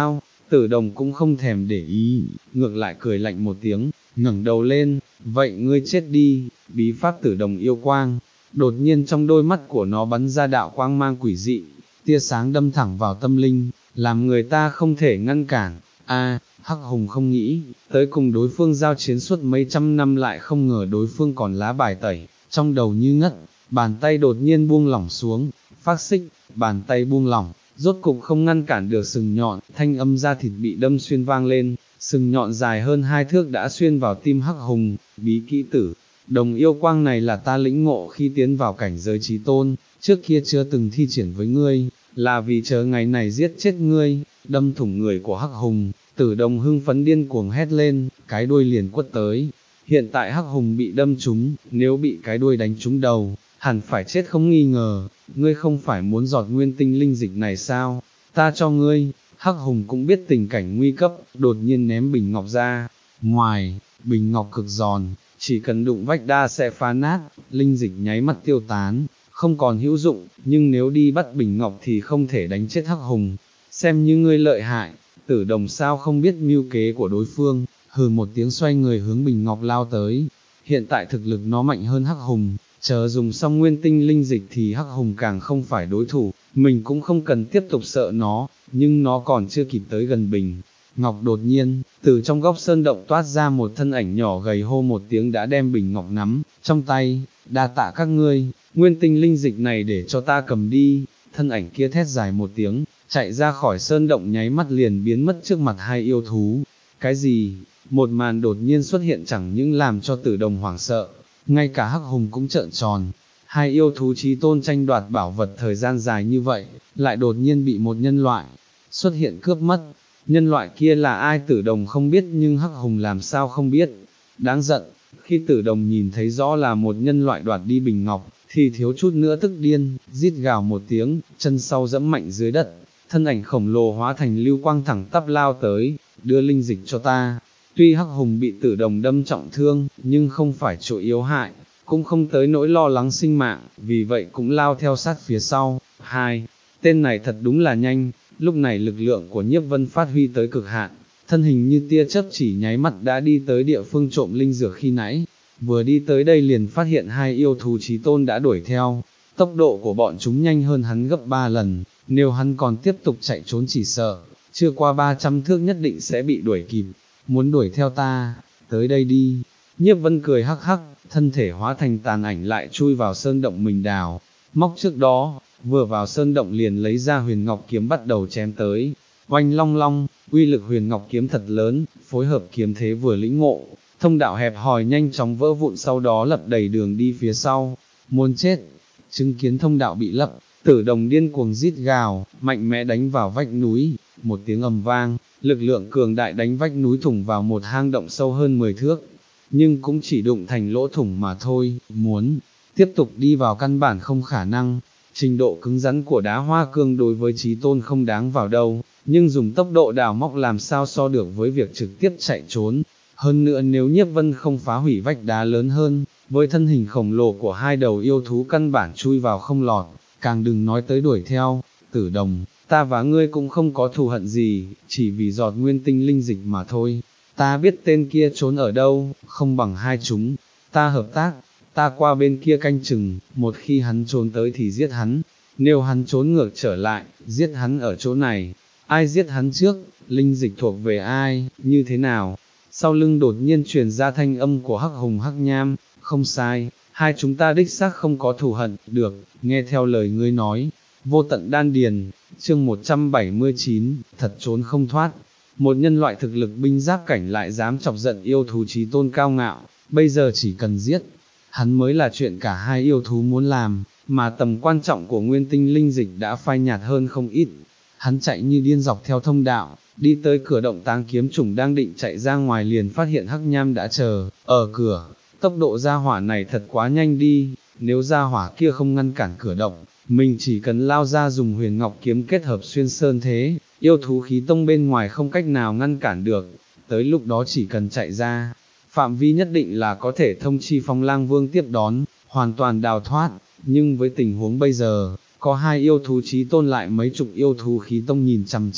Speaker 1: Tử Đồng cũng không thèm để ý, ngược lại cười lạnh một tiếng, ngẩng đầu lên, vậy ngươi chết đi, bí pháp Tử Đồng yêu quang. Đột nhiên trong đôi mắt của nó bắn ra đạo quang mang quỷ dị, tia sáng đâm thẳng vào tâm linh, làm người ta không thể ngăn cản. A, Hắc Hùng không nghĩ, tới cùng đối phương giao chiến suốt mấy trăm năm lại không ngờ đối phương còn lá bài tẩy, trong đầu như ngất, bàn tay đột nhiên buông lỏng xuống, phát xích, bàn tay buông lỏng, rốt cục không ngăn cản được sừng nhọn, thanh âm da thịt bị đâm xuyên vang lên, sừng nhọn dài hơn hai thước đã xuyên vào tim Hắc Hùng, bí kỹ Tử Đồng yêu quang này là ta lĩnh ngộ khi tiến vào cảnh giới chí tôn, trước kia chưa từng thi triển với ngươi, là vì chờ ngày này giết chết ngươi, đâm thủng người của Hắc Hùng. Tử Đồng hưng phấn điên cuồng hét lên, cái đuôi liền quất tới. Hiện tại Hắc Hùng bị đâm trúng, nếu bị cái đuôi đánh trúng đầu, hẳn phải chết không nghi ngờ. Ngươi không phải muốn giọt nguyên tinh linh dịch này sao? Ta cho ngươi. Hắc Hùng cũng biết tình cảnh nguy cấp, đột nhiên ném bình ngọc ra. Ngoài, bình ngọc cực giòn, chỉ cần đụng vách đa sẽ phá nát, linh dịch nháy mắt tiêu tán, không còn hữu dụng. Nhưng nếu đi bắt bình ngọc thì không thể đánh chết Hắc Hùng. Xem như ngươi lợi hại. Tử Đồng sao không biết mưu kế của đối phương, hừ một tiếng xoay người hướng bình ngọc lao tới. Hiện tại thực lực nó mạnh hơn Hắc Hùng, chờ dùng xong nguyên tinh linh dịch thì Hắc Hùng càng không phải đối thủ, mình cũng không cần tiếp tục sợ nó, nhưng nó còn chưa kịp tới gần bình ngọc đột nhiên, từ trong góc sơn động toát ra một thân ảnh nhỏ gầy hô một tiếng đã đem bình ngọc nắm trong tay. Đa tạ các ngươi, nguyên tinh linh dịch này để cho ta cầm đi. Thân ảnh kia thét dài một tiếng, chạy ra khỏi sơn động nháy mắt liền biến mất trước mặt hai yêu thú. Cái gì? Một màn đột nhiên xuất hiện chẳng những làm cho Tử Đồng hoảng sợ, ngay cả Hắc Hùng cũng trợn tròn. Hai yêu thú chí tôn tranh đoạt bảo vật thời gian dài như vậy, lại đột nhiên bị một nhân loại xuất hiện cướp mất. Nhân loại kia là ai Tử Đồng không biết nhưng Hắc Hùng làm sao không biết. Đáng giận, khi Tử Đồng nhìn thấy rõ là một nhân loại đoạt đi bình ngọc, thì thiếu chút nữa tức điên, rít gào một tiếng, chân sau dẫm mạnh dưới đất, thân ảnh khổng lồ hóa thành lưu quang thẳng tắp lao tới, đưa linh dịch cho ta. Tuy Hắc Hùng bị Tử Đồng đâm trọng thương, nhưng không phải chỗ yếu hại, cũng không tới nỗi lo lắng sinh mạng, vì vậy cũng lao theo sát phía sau. Hai, tên này thật đúng là nhanh. Lúc này lực lượng của Nhiếp Vân phát huy tới cực hạn, thân hình như tia chớp chỉ nháy mắt đã đi tới địa phương trộm linh dược khi nãy. Vừa đi tới đây liền phát hiện hai yêu thú chí tôn đã đuổi theo, tốc độ của bọn chúng nhanh hơn hắn gấp ba lần, nếu hắn còn tiếp tục chạy trốn chỉ sợ, chưa qua ba trăm thước nhất định sẽ bị đuổi kịp. Muốn đuổi theo ta, tới đây đi. Nhiếp Vân cười hắc hắc, thân thể hóa thành tàn ảnh lại chui vào sơn động mình đào, móc trước đó, vừa vào sơn động liền lấy ra huyền ngọc kiếm bắt đầu chém tới. Oanh long long, uy lực huyền ngọc kiếm thật lớn, phối hợp kiếm thế vừa lĩnh ngộ, thông đạo hẹp hòi nhanh chóng vỡ vụn sau đó lập đầy đường đi phía sau. Muốn chết, chứng kiến thông đạo bị lấp, Tử Đồng điên cuồng rít gào, mạnh mẽ đánh vào vách núi, một tiếng ầm vang, lực lượng cường đại đánh vách núi thủng vào một hang động sâu hơn mười thước, nhưng cũng chỉ đụng thành lỗ thủng mà thôi, muốn tiếp tục đi vào căn bản không khả năng. Trình độ cứng rắn của đá hoa cương đối với chí tôn không đáng vào đâu, nhưng dùng tốc độ đào móc làm sao so được với việc trực tiếp chạy trốn. Hơn nữa nếu Nhiếp Vân không phá hủy vách đá lớn hơn, với thân hình khổng lồ của hai đầu yêu thú căn bản chui vào không lọt, càng đừng nói tới đuổi theo. Tử Đồng, ta và ngươi cũng không có thù hận gì, chỉ vì giọt nguyên tinh linh dịch mà thôi. Ta biết tên kia trốn ở đâu, không bằng hai chúng, ta hợp tác, ta qua bên kia canh chừng, một khi hắn trốn tới thì giết hắn, nếu hắn trốn ngược trở lại, giết hắn ở chỗ này, ai giết hắn trước, linh dịch thuộc về ai, như thế nào? Sau lưng đột nhiên truyền ra thanh âm của Hắc Hùng Hắc Nham, không sai, hai chúng ta đích xác không có thù hận, được, nghe theo lời ngươi nói. Vô tận đan điền, chương một trăm bảy mươi chín, thật trốn không thoát. Một nhân loại thực lực binh giáp cảnh lại dám chọc giận yêu thú chí tôn cao ngạo, bây giờ chỉ cần giết hắn mới là chuyện cả hai yêu thú muốn làm, mà tầm quan trọng của nguyên tinh linh dịch đã phai nhạt hơn không ít. Hắn chạy như điên dọc theo thông đạo, đi tới cửa động táng kiếm trùng đang định chạy ra ngoài liền phát hiện Hắc Nham đã chờ ở cửa. Tốc độ gia hỏa này thật quá nhanh đi, nếu gia hỏa kia không ngăn cản cửa động, mình chỉ cần lao ra dùng huyền ngọc kiếm kết hợp xuyên sơn thế, yêu thú khí tông bên ngoài không cách nào ngăn cản được, tới lúc đó chỉ cần chạy ra, phạm vi nhất định là có thể thông chi Phong Lang Vương tiếp đón, hoàn toàn đào thoát. Nhưng với tình huống bây giờ, có hai yêu thú chí tôn lại mấy chục yêu thú khí tông nhìn chằm chằm,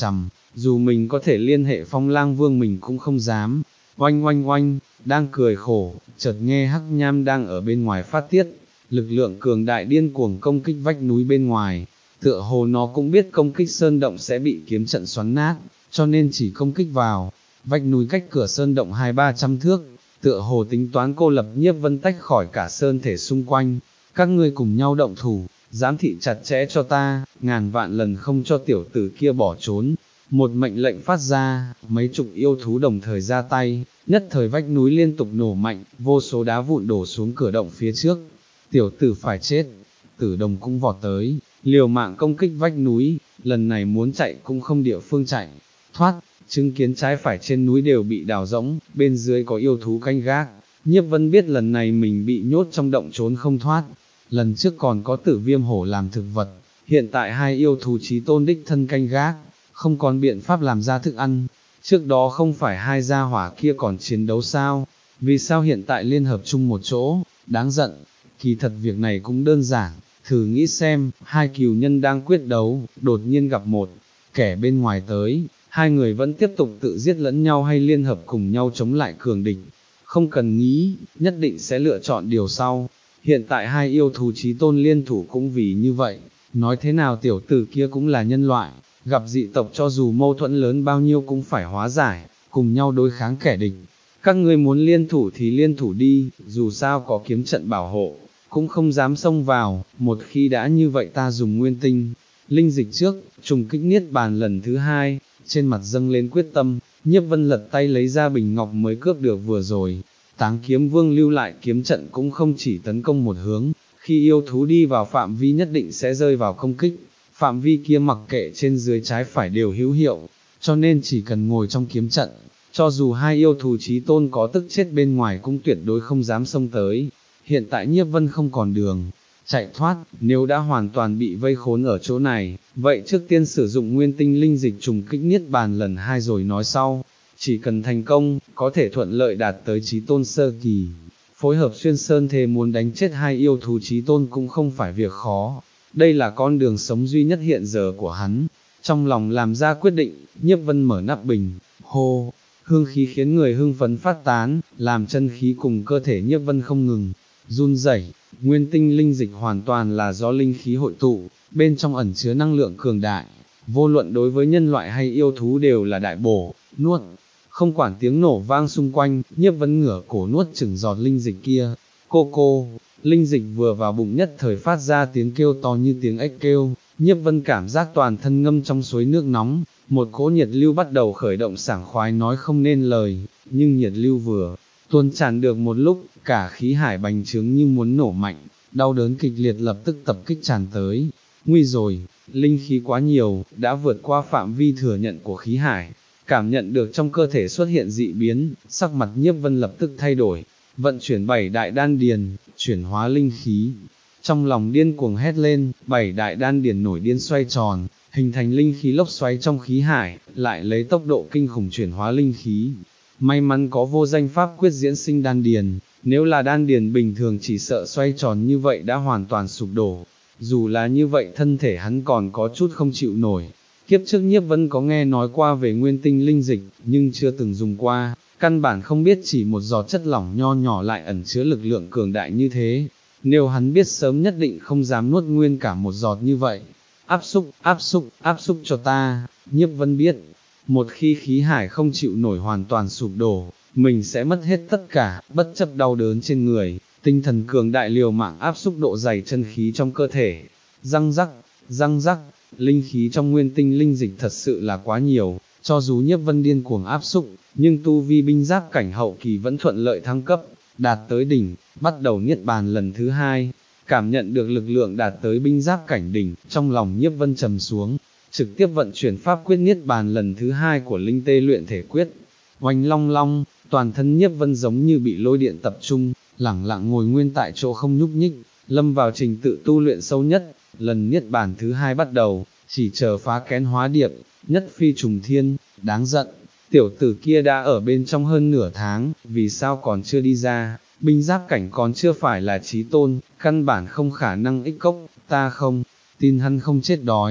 Speaker 1: dù mình có thể liên hệ Phong Lang Vương mình cũng không dám. Oanh oanh oanh, đang cười khổ, chợt nghe Hắc Nham đang ở bên ngoài phát tiết, lực lượng cường đại điên cuồng công kích vách núi bên ngoài, tựa hồ nó cũng biết công kích sơn động sẽ bị kiếm trận xoắn nát, cho nên chỉ công kích vào, vách núi cách cửa sơn động hai ba trăm thước, tựa hồ tính toán cô lập Nhiếp Vân tách khỏi cả sơn thể xung quanh, các ngươi cùng nhau động thủ, giám thị chặt chẽ cho ta, ngàn vạn lần không cho tiểu tử kia bỏ trốn. Một mệnh lệnh phát ra, mấy chục yêu thú đồng thời ra tay, nhất thời vách núi liên tục nổ mạnh, vô số đá vụn đổ xuống cửa động phía trước. Tiểu tử phải chết, Tử Đồng cũng vọt tới, liều mạng công kích vách núi, lần này muốn chạy cũng không địa phương chạy, thoát, chứng kiến trái phải trên núi đều bị đào rỗng, bên dưới có yêu thú canh gác. Nhiếp Vân biết lần này mình bị nhốt trong động trốn không thoát, lần trước còn có Tử Viêm hổ làm thực vật, hiện tại hai yêu thú chí tôn đích thân canh gác, không còn biện pháp làm ra thức ăn. Trước đó không phải hai gia hỏa kia còn chiến đấu sao, vì sao hiện tại liên hợp chung một chỗ, đáng giận. Kỳ thật việc này cũng đơn giản, thử nghĩ xem, hai cừu nhân đang quyết đấu, đột nhiên gặp một kẻ bên ngoài tới, hai người vẫn tiếp tục tự giết lẫn nhau hay liên hợp cùng nhau chống lại cường địch. Không cần nghĩ, nhất định sẽ lựa chọn điều sau. Hiện tại hai yêu thú chí tôn liên thủ cũng vì như vậy, nói thế nào tiểu tử kia cũng là nhân loại, gặp dị tộc cho dù mâu thuẫn lớn bao nhiêu cũng phải hóa giải, cùng nhau đối kháng kẻ địch. Các ngươi muốn liên thủ thì liên thủ đi, dù sao có kiếm trận bảo hộ, cũng không dám xông vào, một khi đã như vậy ta dùng nguyên tinh, linh dịch trước, trùng kích niết bàn lần thứ hai, trên mặt dâng lên quyết tâm. Nhiếp Vân lật tay lấy ra bình ngọc mới cướp được vừa rồi, Táng Kiếm Vương lưu lại kiếm trận cũng không chỉ tấn công một hướng, khi yêu thú đi vào phạm vi nhất định sẽ rơi vào công kích, phạm vi kia mặc kệ trên dưới trái phải đều hữu hiệu, cho nên chỉ cần ngồi trong kiếm trận, cho dù hai yêu thú chí tôn có tức chết bên ngoài cũng tuyệt đối không dám xông tới. Hiện tại Nhiếp Vân không còn đường chạy thoát, nếu đã hoàn toàn bị vây khốn ở chỗ này, vậy trước tiên sử dụng nguyên tinh linh dịch trùng kích niết bàn lần hai rồi nói sau. Chỉ cần thành công, có thể thuận lợi đạt tới chí tôn sơ kỳ, phối hợp xuyên sơn thề muốn đánh chết hai yêu thú chí tôn cũng không phải việc khó, đây là con đường sống duy nhất hiện giờ của hắn. Trong lòng làm ra quyết định, Nhiếp Vân mở nắp bình, hô, hương khí khiến người hưng phấn phát tán, làm chân khí cùng cơ thể Nhiếp Vân không ngừng run rẩy. Nguyên tinh linh dịch hoàn toàn là do linh khí hội tụ, bên trong ẩn chứa năng lượng cường đại, vô luận đối với nhân loại hay yêu thú đều là đại bổ, nuốt. Không quản tiếng nổ vang xung quanh, Nhiếp Vân ngửa cổ nuốt chửng giọt linh dịch kia, cô cô, linh dịch vừa vào bụng nhất thời phát ra tiếng kêu to như tiếng ếch kêu. Nhiếp Vân cảm giác toàn thân ngâm trong suối nước nóng, một cỗ nhiệt lưu bắt đầu khởi động sảng khoái nói không nên lời, nhưng nhiệt lưu vừa tuôn tràn được một lúc, cả khí hải bành trướng như muốn nổ mạnh, đau đớn kịch liệt lập tức tập kích tràn tới. Nguy rồi, linh khí quá nhiều, đã vượt qua phạm vi thừa nhận của khí hải. Cảm nhận được trong cơ thể xuất hiện dị biến, sắc mặt Nhiếp Vân lập tức thay đổi, vận chuyển bảy đại đan điền, chuyển hóa linh khí. Trong lòng điên cuồng hét lên, bảy đại đan điền nổi điên xoay tròn, hình thành linh khí lốc xoáy trong khí hải, lại lấy tốc độ kinh khủng chuyển hóa linh khí. May mắn có vô danh pháp quyết diễn sinh đan điền, nếu là đan điền bình thường chỉ sợ xoay tròn như vậy đã hoàn toàn sụp đổ. Dù là như vậy thân thể hắn còn có chút không chịu nổi. Kiếp trước Nhiếp Vân có nghe nói qua về nguyên tinh linh dịch, nhưng chưa từng dùng qua, căn bản không biết chỉ một giọt chất lỏng nho nhỏ lại ẩn chứa lực lượng cường đại như thế. Nếu hắn biết sớm nhất định không dám nuốt nguyên cả một giọt như vậy. Áp xúc, áp xúc, áp xúc cho ta. Nhiếp Vân biết, một khi khí hải không chịu nổi hoàn toàn sụp đổ, mình sẽ mất hết tất cả, bất chấp đau đớn trên người, tinh thần cường đại liều mạng áp xúc độ dày chân khí trong cơ thể. Răng rắc, răng rắc, linh khí trong nguyên tinh linh dịch thật sự là quá nhiều, cho dù Nhiếp Vân điên cuồng áp xúc, nhưng tu vi binh giáp cảnh hậu kỳ vẫn thuận lợi thăng cấp, đạt tới đỉnh, bắt đầu niết bàn lần thứ hai. Cảm nhận được lực lượng đạt tới binh giáp cảnh đỉnh, trong lòng Nhiếp Vân trầm xuống, trực tiếp vận chuyển pháp quyết niết bàn lần thứ hai của linh tê luyện thể quyết. Oanh long long, toàn thân Nhiếp Vân giống như bị lôi điện tập trung, lẳng lặng ngồi nguyên tại chỗ không nhúc nhích, lâm vào trình tự tu luyện sâu nhất. Lần niết bàn thứ hai bắt đầu, chỉ chờ phá kén hóa điệp, nhất phi trùng thiên. Đáng giận, tiểu tử kia đã ở bên trong hơn nửa tháng, vì sao còn chưa đi ra? Binh giáp cảnh còn chưa phải là chí tôn, căn bản không khả năng ích cốc, ta không tin hắn không chết đói.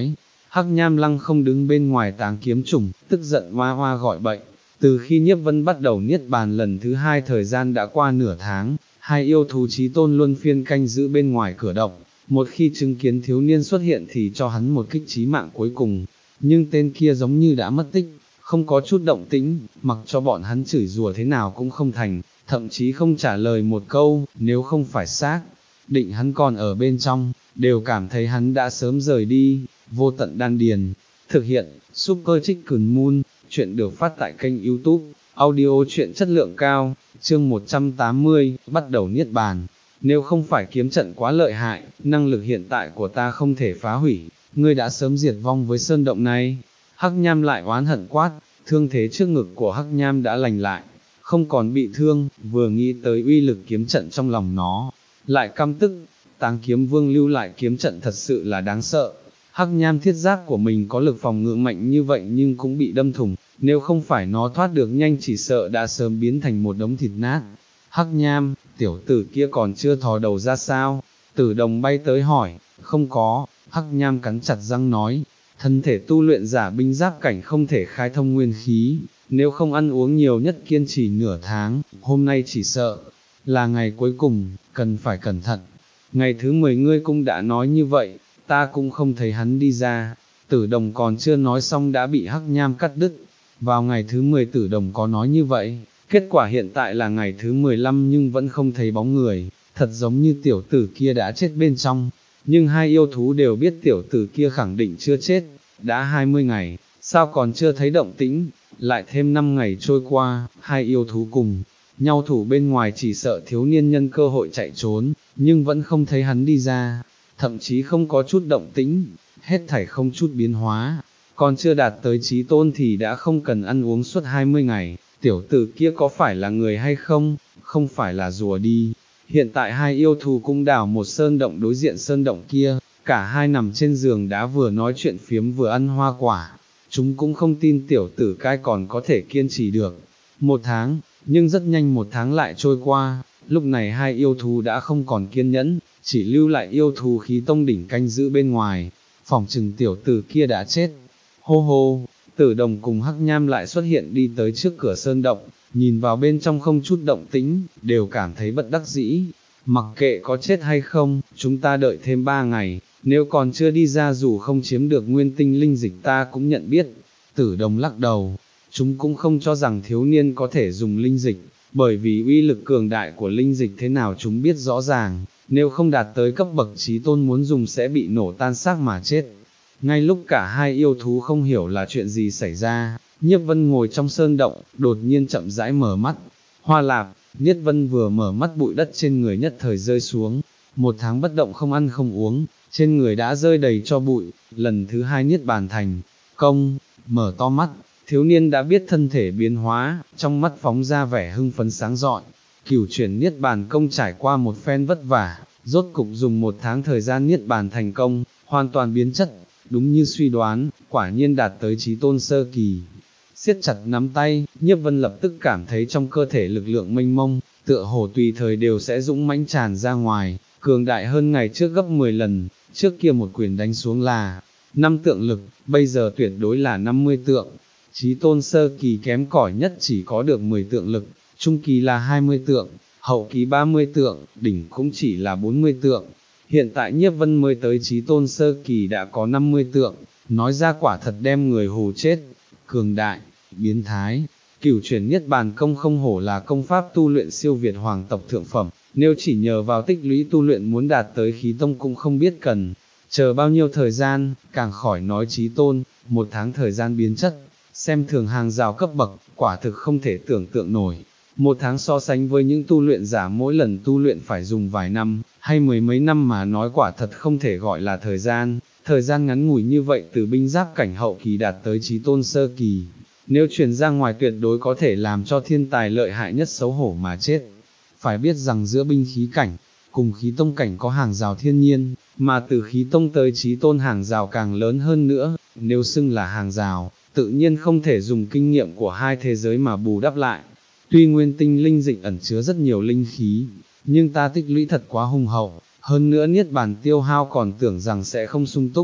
Speaker 1: Hắc Nham Lăng không đứng bên ngoài táng kiếm trùng, tức giận hoa hoa gọi bậy. Từ khi Nhiếp Vân bắt đầu niết bàn lần thứ hai thời gian đã qua nửa tháng, hai yêu thú chí tôn luân phiên canh giữ bên ngoài cửa động, một khi chứng kiến thiếu niên xuất hiện thì cho hắn một kích chí mạng cuối cùng, nhưng tên kia giống như đã mất tích, không có chút động tĩnh, mặc cho bọn hắn chửi rủa thế nào cũng không thành, thậm chí không trả lời một câu, nếu không phải xác định hắn còn ở bên trong, đều cảm thấy hắn đã sớm rời đi. Vô tận đan điền, thực hiện, Super Chicken Moon, chuyện được phát tại kênh YouTube, audio chuyện chất lượng cao, chương một trăm tám mươi, bắt đầu niết bàn. Nếu không phải kiếm trận quá lợi hại, năng lực hiện tại của ta không thể phá hủy, ngươi đã sớm diệt vong với sơn động này. Hắc Nham lại oán hận quát, thương thế trước ngực của Hắc Nham đã lành lại, không còn bị thương, vừa nghĩ tới uy lực kiếm trận trong lòng nó, lại căm tức. Táng Kiếm Vương lưu lại kiếm trận thật sự là đáng sợ. Hắc Nham thiết giáp của mình có lực phòng ngự mạnh như vậy nhưng cũng bị đâm thủng, nếu không phải nó thoát được nhanh chỉ sợ đã sớm biến thành một đống thịt nát. Hắc Nham, tiểu tử kia còn chưa thò đầu ra sao? Tử Đồng bay tới hỏi. Không có. Hắc Nham cắn chặt răng nói, thân thể tu luyện giả binh giáp cảnh không thể khai thông nguyên khí, nếu không ăn uống nhiều nhất kiên trì nửa tháng, hôm nay chỉ sợ là ngày cuối cùng, cần phải cẩn thận. Ngày thứ mười ngươi cũng đã nói như vậy, ta cũng không thấy hắn đi ra. Tử Đồng còn chưa nói xong đã bị Hắc Nham cắt đứt. Vào ngày thứ mười Tử Đồng có nói như vậy, kết quả hiện tại là ngày thứ mười lăm nhưng vẫn không thấy bóng người, thật giống như tiểu tử kia đã chết bên trong. Nhưng hai yêu thú đều biết tiểu tử kia khẳng định chưa chết, đã hai mươi ngày, sao còn chưa thấy động tĩnh, lại thêm năm ngày trôi qua, hai yêu thú cùng nhau thủ bên ngoài chỉ sợ thiếu niên nhân cơ hội chạy trốn, nhưng vẫn không thấy hắn đi ra, thậm chí không có chút động tĩnh, hết thảy không chút biến hóa, còn chưa đạt tới chí tôn thì đã không cần ăn uống suốt hai mươi ngày, tiểu tử kia có phải là người hay không, không phải là rùa đi. Hiện tại hai yêu thú cũng đào một sơn động đối diện sơn động kia, cả hai nằm trên giường đá vừa nói chuyện phiếm vừa ăn hoa quả, chúng cũng không tin tiểu tử cai còn có thể kiên trì được. Một tháng, nhưng rất nhanh một tháng lại trôi qua, lúc này hai yêu thú đã không còn kiên nhẫn, chỉ lưu lại yêu thú khí tông đỉnh canh giữ bên ngoài, phỏng chừng tiểu tử kia đã chết. Hô hô, Tử Đồng cùng Hắc Nham lại xuất hiện đi tới trước cửa sơn động, nhìn vào bên trong không chút động tĩnh, đều cảm thấy bất đắc dĩ. Mặc kệ có chết hay không, chúng ta đợi thêm ba ngày, nếu còn chưa đi ra dù không chiếm được nguyên tinh linh dịch ta cũng nhận biết. Tử Đồng lắc đầu, chúng cũng không cho rằng thiếu niên có thể dùng linh dịch, bởi vì uy lực cường đại của linh dịch thế nào chúng biết rõ ràng, nếu không đạt tới cấp bậc chí tôn muốn dùng sẽ bị nổ tan xác mà chết. Ngay lúc cả hai yêu thú không hiểu là chuyện gì xảy ra, Nhiếp Vân ngồi trong sơn động, đột nhiên chậm rãi mở mắt. Hoa Lạp, Nhiếp Vân vừa mở mắt bụi đất trên người nhất thời rơi xuống, một tháng bất động không ăn không uống, trên người đã rơi đầy cho bụi, lần thứ hai niết bàn thành công, mở to mắt, thiếu niên đã biết thân thể biến hóa, trong mắt phóng ra vẻ hưng phấn sáng rọi. Cửu chuyển niết bàn công trải qua một phen vất vả, rốt cục dùng một tháng thời gian niết bàn thành công, hoàn toàn biến chất. Đúng như suy đoán, quả nhiên đạt tới chí tôn sơ kỳ. Siết chặt nắm tay, Nhiếp Vân lập tức cảm thấy trong cơ thể lực lượng mênh mông, tựa hồ tùy thời đều sẽ dũng mãnh tràn ra ngoài, cường đại hơn ngày trước gấp mười lần, trước kia một quyền đánh xuống là năm tượng lực, bây giờ tuyệt đối là năm mươi tượng. Chí tôn sơ kỳ kém cỏi nhất chỉ có được mười tượng lực, trung kỳ là hai mươi tượng, hậu kỳ ba mươi tượng, đỉnh cũng chỉ là bốn mươi tượng. Hiện tại Nhiếp Vân mới tới chí tôn sơ kỳ đã có năm mươi tượng, nói ra quả thật đem người hù chết. Cường đại, biến thái, cửu chuyển niết bàn công không hổ là công pháp tu luyện siêu việt hoàng tộc thượng phẩm, nếu chỉ nhờ vào tích lũy tu luyện muốn đạt tới khí tông cũng không biết cần chờ bao nhiêu thời gian, càng khỏi nói chí tôn, một tháng thời gian biến chất, xem thường hàng rào cấp bậc, quả thực không thể tưởng tượng nổi. Một tháng so sánh với những tu luyện giả mỗi lần tu luyện phải dùng vài năm, hay mười mấy năm mà nói quả thật không thể gọi là thời gian, thời gian ngắn ngủi như vậy từ binh giáp cảnh hậu kỳ đạt tới chí tôn sơ kỳ, nếu truyền ra ngoài tuyệt đối có thể làm cho thiên tài lợi hại nhất xấu hổ mà chết. Phải biết rằng giữa binh khí cảnh, cùng khí tông cảnh có hàng rào thiên nhiên, mà từ khí tông tới chí tôn hàng rào càng lớn hơn nữa, nếu xưng là hàng rào, tự nhiên không thể dùng kinh nghiệm của hai thế giới mà bù đắp lại. Tuy nguyên tinh linh dịch ẩn chứa rất nhiều linh khí, nhưng ta tích lũy thật quá hùng hậu, hơn nữa niết bàn tiêu hao còn tưởng rằng sẽ không sung túc,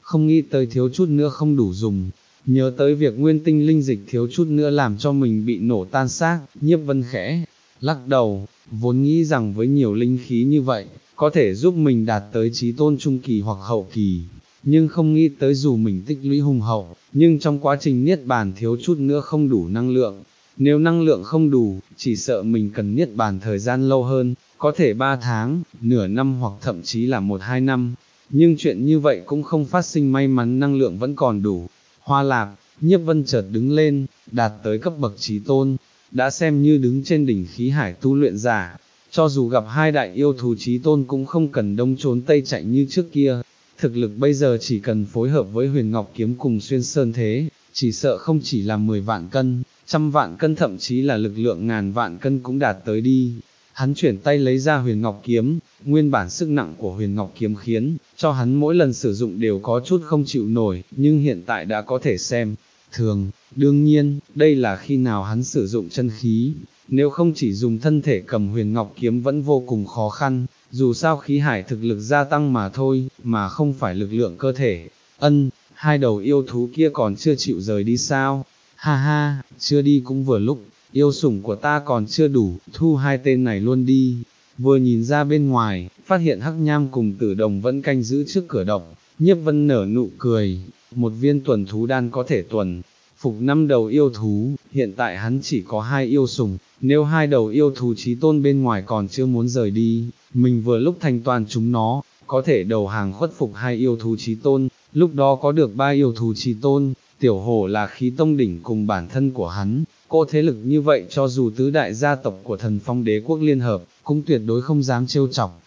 Speaker 1: không nghĩ tới thiếu chút nữa không đủ dùng. Nhớ tới việc nguyên tinh linh dịch thiếu chút nữa làm cho mình bị nổ tan xác, Nhiếp Vân khẽ lắc đầu, vốn nghĩ rằng với nhiều linh khí như vậy, có thể giúp mình đạt tới chí tôn trung kỳ hoặc hậu kỳ, nhưng không nghĩ tới dù mình tích lũy hùng hậu, nhưng trong quá trình niết bàn thiếu chút nữa không đủ năng lượng. Nếu năng lượng không đủ, chỉ sợ mình cần niết bàn thời gian lâu hơn, có thể ba tháng, nửa năm hoặc thậm chí là một hai năm. Nhưng chuyện như vậy cũng không phát sinh, may mắn năng lượng vẫn còn đủ. Hoa Lạc, Nhiếp Vân chợt đứng lên, đạt tới cấp bậc chí tôn, đã xem như đứng trên đỉnh khí hải tu luyện giả. Cho dù gặp hai đại yêu thú chí tôn cũng không cần đông trốn tây chạy như trước kia. Thực lực bây giờ chỉ cần phối hợp với Huyền Ngọc Kiếm cùng Xuyên Sơn Thế, chỉ sợ không chỉ là mười vạn cân, trăm vạn cân, thậm chí là lực lượng ngàn vạn cân cũng đạt tới đi. Hắn chuyển tay lấy ra Huyền Ngọc Kiếm, nguyên bản sức nặng của Huyền Ngọc Kiếm khiến cho hắn mỗi lần sử dụng đều có chút không chịu nổi, nhưng hiện tại đã có thể xem thường. Đương nhiên, đây là khi nào hắn sử dụng chân khí, nếu không chỉ dùng thân thể cầm Huyền Ngọc Kiếm vẫn vô cùng khó khăn, dù sao khí hải thực lực gia tăng mà thôi, mà không phải lực lượng cơ thể. Ân, hai đầu yêu thú kia còn chưa chịu rời đi sao? Ha ha, chưa đi cũng vừa lúc, yêu sủng của ta còn chưa đủ, thu hai tên này luôn đi. Vừa nhìn ra bên ngoài, phát hiện Hắc Nham cùng Tử Đồng vẫn canh giữ trước cửa động, Nhiếp Vân nở nụ cười, một viên tuần thú đan có thể tuần phục năm đầu yêu thú, hiện tại hắn chỉ có hai yêu sủng, nếu hai đầu yêu thú chí tôn bên ngoài còn chưa muốn rời đi, mình vừa lúc thành toàn chúng nó, có thể đầu hàng khuất phục hai yêu thú chí tôn, lúc đó có được ba yêu thú chí tôn. Tiểu hổ là khí tông đỉnh cùng bản thân của hắn, cô thế lực như vậy cho dù tứ đại gia tộc của Thần Phong Đế quốc liên hợp, cũng tuyệt đối không dám trêu chọc.